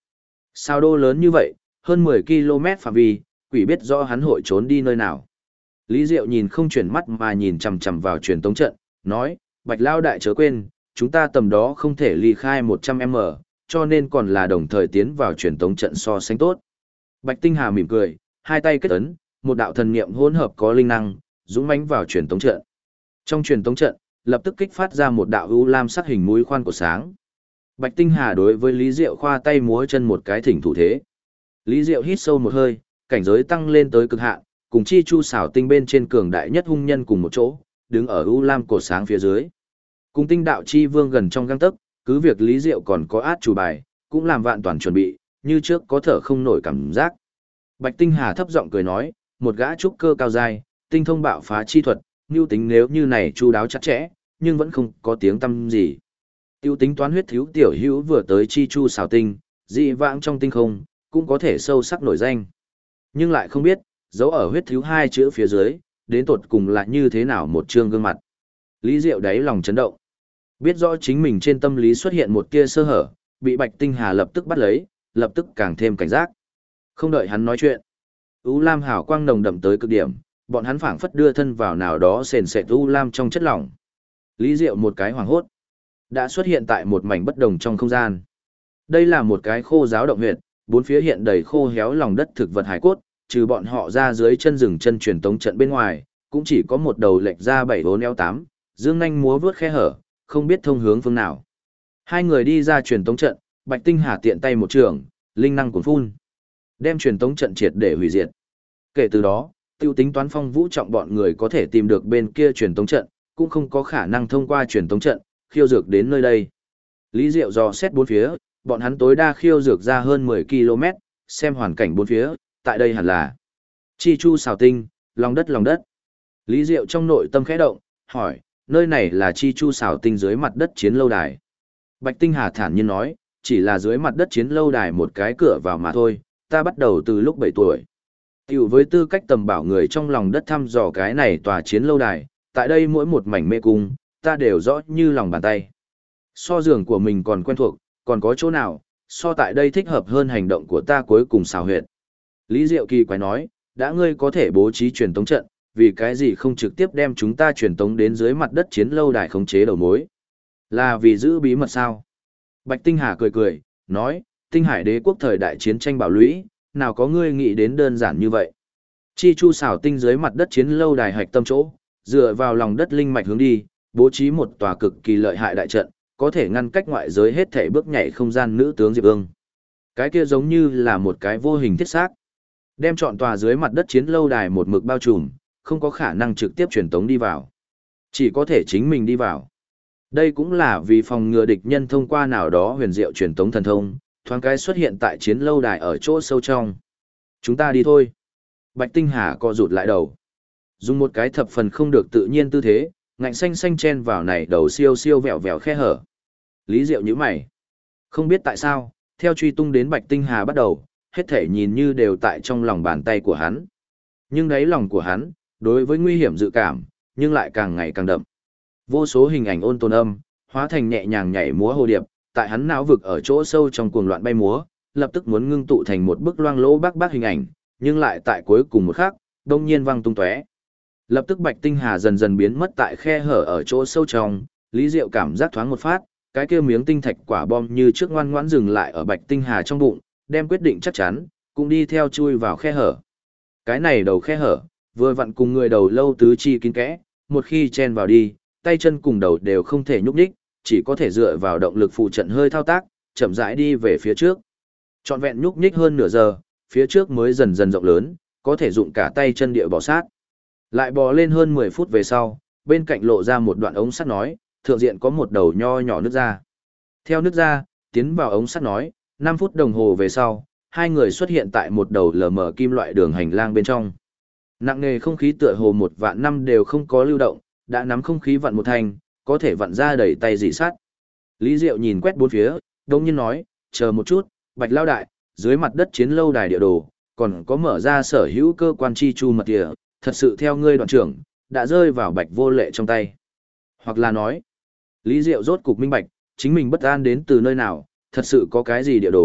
Sao đô lớn như vậy, hơn 10 km phạm vi, quỷ biết rõ hắn hội trốn đi nơi nào. Lý Diệu nhìn không chuyển mắt mà nhìn chằm chằm vào truyền tống trận, nói, Bạch Lao đại chớ quên, chúng ta tầm đó không thể ly khai 100m, cho nên còn là đồng thời tiến vào truyền tống trận so sánh tốt. Bạch Tinh Hà mỉm cười, hai tay kết ấn, một đạo thần niệm hỗn hợp có linh năng, dũng mãnh vào truyền tống trận. Trong truyền tống trận, lập tức kích phát ra một đạo u lam sắc hình mũi khoan của sáng. Bạch Tinh Hà đối với Lý Diệu khoa tay múa chân một cái thỉnh thủ thế. Lý Diệu hít sâu một hơi, cảnh giới tăng lên tới cực hạn, cùng chi chu xảo tinh bên trên cường đại nhất hung nhân cùng một chỗ, đứng ở u lam cột sáng phía dưới. Cùng tinh đạo chi vương gần trong gang tấc, cứ việc Lý Diệu còn có át chủ bài, cũng làm vạn toàn chuẩn bị, như trước có thở không nổi cảm giác. Bạch Tinh Hà thấp giọng cười nói, một gã trúc cơ cao dai, tinh thông bạo phá chi thuật, nưu tính nếu như này chu đáo chặt chẽ, nhưng vẫn không có tiếng tăm gì. Tiêu tính toán huyết thiếu tiểu hữu vừa tới chi chu xảo tinh, dị vãng trong tinh không, cũng có thể sâu sắc nổi danh. Nhưng lại không biết, dấu ở huyết thiếu hai chữ phía dưới, đến tột cùng là như thế nào một trương gương mặt. Lý Diệu đáy lòng chấn động. Biết rõ chính mình trên tâm lý xuất hiện một tia sơ hở, bị Bạch Tinh Hà lập tức bắt lấy, lập tức càng thêm cảnh giác. Không đợi hắn nói chuyện. U lam hào quang nồng đậm tới cực điểm, bọn hắn phảng phất đưa thân vào nào đó sền sệt u lam trong chất lỏng. Lý Diệu một cái hoảng hốt, đã xuất hiện tại một mảnh bất đồng trong không gian. Đây là một cái khô giáo động huyệt, bốn phía hiện đầy khô héo lòng đất thực vật hải cốt, trừ bọn họ ra dưới chân rừng chân truyền tống trận bên ngoài, cũng chỉ có một đầu lệch ra 7-4-8, dương nhanh múa vướt khe hở, không biết thông hướng phương nào. Hai người đi ra truyền tống trận, Bạch Tinh Hà tiện tay một trường, linh năng cuốn phun, đem truyền tống trận triệt để hủy diệt. Kể từ đó, tiêu tính toán Phong Vũ Trọng bọn người có thể tìm được bên kia truyền tống trận, cũng không có khả năng thông qua truyền tống trận, khiêu dược đến nơi đây. Lý Diệu dò xét bốn phía, bọn hắn tối đa khiêu dược ra hơn 10 km, xem hoàn cảnh bốn phía, tại đây hẳn là chi chu xào tinh, lòng đất lòng đất. Lý Diệu trong nội tâm khẽ động, hỏi, nơi này là chi chu xào tinh dưới mặt đất chiến lâu đài. Bạch Tinh Hà thản nhiên nói, chỉ là dưới mặt đất chiến lâu đài một cái cửa vào mà thôi, ta bắt đầu từ lúc 7 tuổi. Tiểu với tư cách tầm bảo người trong lòng đất thăm dò cái này tòa chiến lâu đài, tại đây mỗi một mảnh mê cung, ta đều rõ như lòng bàn tay. So giường của mình còn quen thuộc, còn có chỗ nào, so tại đây thích hợp hơn hành động của ta cuối cùng xào huyệt. Lý Diệu kỳ quái nói, đã ngươi có thể bố trí truyền tống trận, vì cái gì không trực tiếp đem chúng ta truyền tống đến dưới mặt đất chiến lâu đài khống chế đầu mối? Là vì giữ bí mật sao? Bạch Tinh Hà cười cười, nói, Tinh Hải đế quốc thời đại chiến tranh bảo lũy, nào có ngươi nghĩ đến đơn giản như vậy. Chi chu xảo tinh dưới mặt đất chiến lâu đài hạch tâm chỗ, dựa vào lòng đất linh mạch hướng đi, bố trí một tòa cực kỳ lợi hại đại trận, có thể ngăn cách ngoại giới hết thảy bước nhảy không gian nữ tướng Diệp Ương. Cái kia giống như là một cái vô hình thiết xác, đem trọn tòa dưới mặt đất chiến lâu đài một mực bao trùm, không có khả năng trực tiếp truyền tống đi vào. Chỉ có thể chính mình đi vào. Đây cũng là vì phòng ngừa địch nhân thông qua nào đó huyền diệu truyền tống thần thông, thoáng cái xuất hiện tại chiến lâu đài ở chỗ sâu trong. Chúng ta đi thôi. Bạch Tinh Hà co rụt lại đầu. Dùng một cái thập phần không được tự nhiên tư thế, ngạnh xanh xanh chen vào này đầu siêu siêu vẹo vẹo khe hở. Lý Diệu nhíu mày. Không biết tại sao, theo truy tung đến Bạch Tinh Hà bắt đầu, hết thể nhìn như đều tại trong lòng bàn tay của hắn. Nhưng đáy lòng của hắn, đối với nguy hiểm dự cảm, nhưng lại càng ngày càng đậm. Vô số hình ảnh ôn tồn âm, hóa thành nhẹ nhàng nhảy múa hồ điệp, tại hắn não vực ở chỗ sâu trong cuồng loạn bay múa, lập tức muốn ngưng tụ thành một bức loang lỗ bác bác hình ảnh, nhưng lại tại cuối cùng một khắc, đông nhiên văng tung tóe. Lập tức Bạch Tinh Hà dần dần biến mất tại khe hở ở chỗ sâu trong, Lý Diệu cảm giác thoáng một phát, cái kia miếng tinh thạch quả bom như trước ngoan ngoãn dừng lại ở Bạch Tinh Hà trong bụng, đem quyết định chắc chắn, cũng đi theo chui vào khe hở. Cái này đầu khe hở, vừa vặn cùng người đầu lâu tứ chi kín kẽ, một khi chen vào đi, tay chân cùng đầu đều không thể nhúc nhích, chỉ có thể dựa vào động lực phụ trận hơi thao tác, chậm rãi đi về phía trước. Trọn vẹn nhúc nhích hơn nửa giờ, phía trước mới dần dần rộng lớn, có thể dụng cả tay chân địa bò sát. Lại bò lên hơn 10 phút về sau, bên cạnh lộ ra một đoạn ống sắt nói, thượng diện có một đầu nho nhỏ nứt ra. Theo nứt ra, tiến vào ống sắt nói, 5 phút đồng hồ về sau, hai người xuất hiện tại một đầu lờ mờ kim loại đường hành lang bên trong. Nặng nề không khí tựa hồ một vạn năm đều không có lưu động, đã nắm không khí vặn một thành, có thể vặn ra đầy tay dị sắt. Lý Diệu nhìn quét bốn phía, đông nhiên nói, chờ một chút, Bạch Lao đại, dưới mặt đất chiến lâu đài địa đồ, còn có mở ra sở hữu cơ quan chi chu mật địa, thật sự theo ngươi đoạn trưởng, đã rơi vào Bạch Vô Lệ trong tay. Hoặc là nói, Lý Diệu rốt cục minh bạch, chính mình bất an đến từ nơi nào, thật sự có cái gì địa đồ,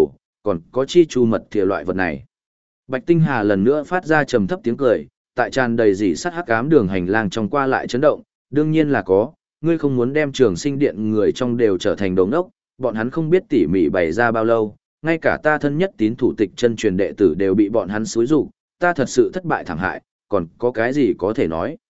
còn có chi chu mật thìa loại vật này. Bạch Tinh Hà lần nữa phát ra trầm thấp tiếng cười, tại tràn đầy rỉ sắt hắc ám đường hành lang trong qua lại chấn động, đương nhiên là có, ngươi không muốn đem Trường Sinh Điện người trong đều trở thành đồ ngốc, bọn hắn không biết tỉ mỉ bày ra bao lâu, ngay cả ta thân nhất tín thủ tịch chân truyền đệ tử đều bị bọn hắn xúi rục, ta thật sự thất bại thảm hại, còn có cái gì có thể nói.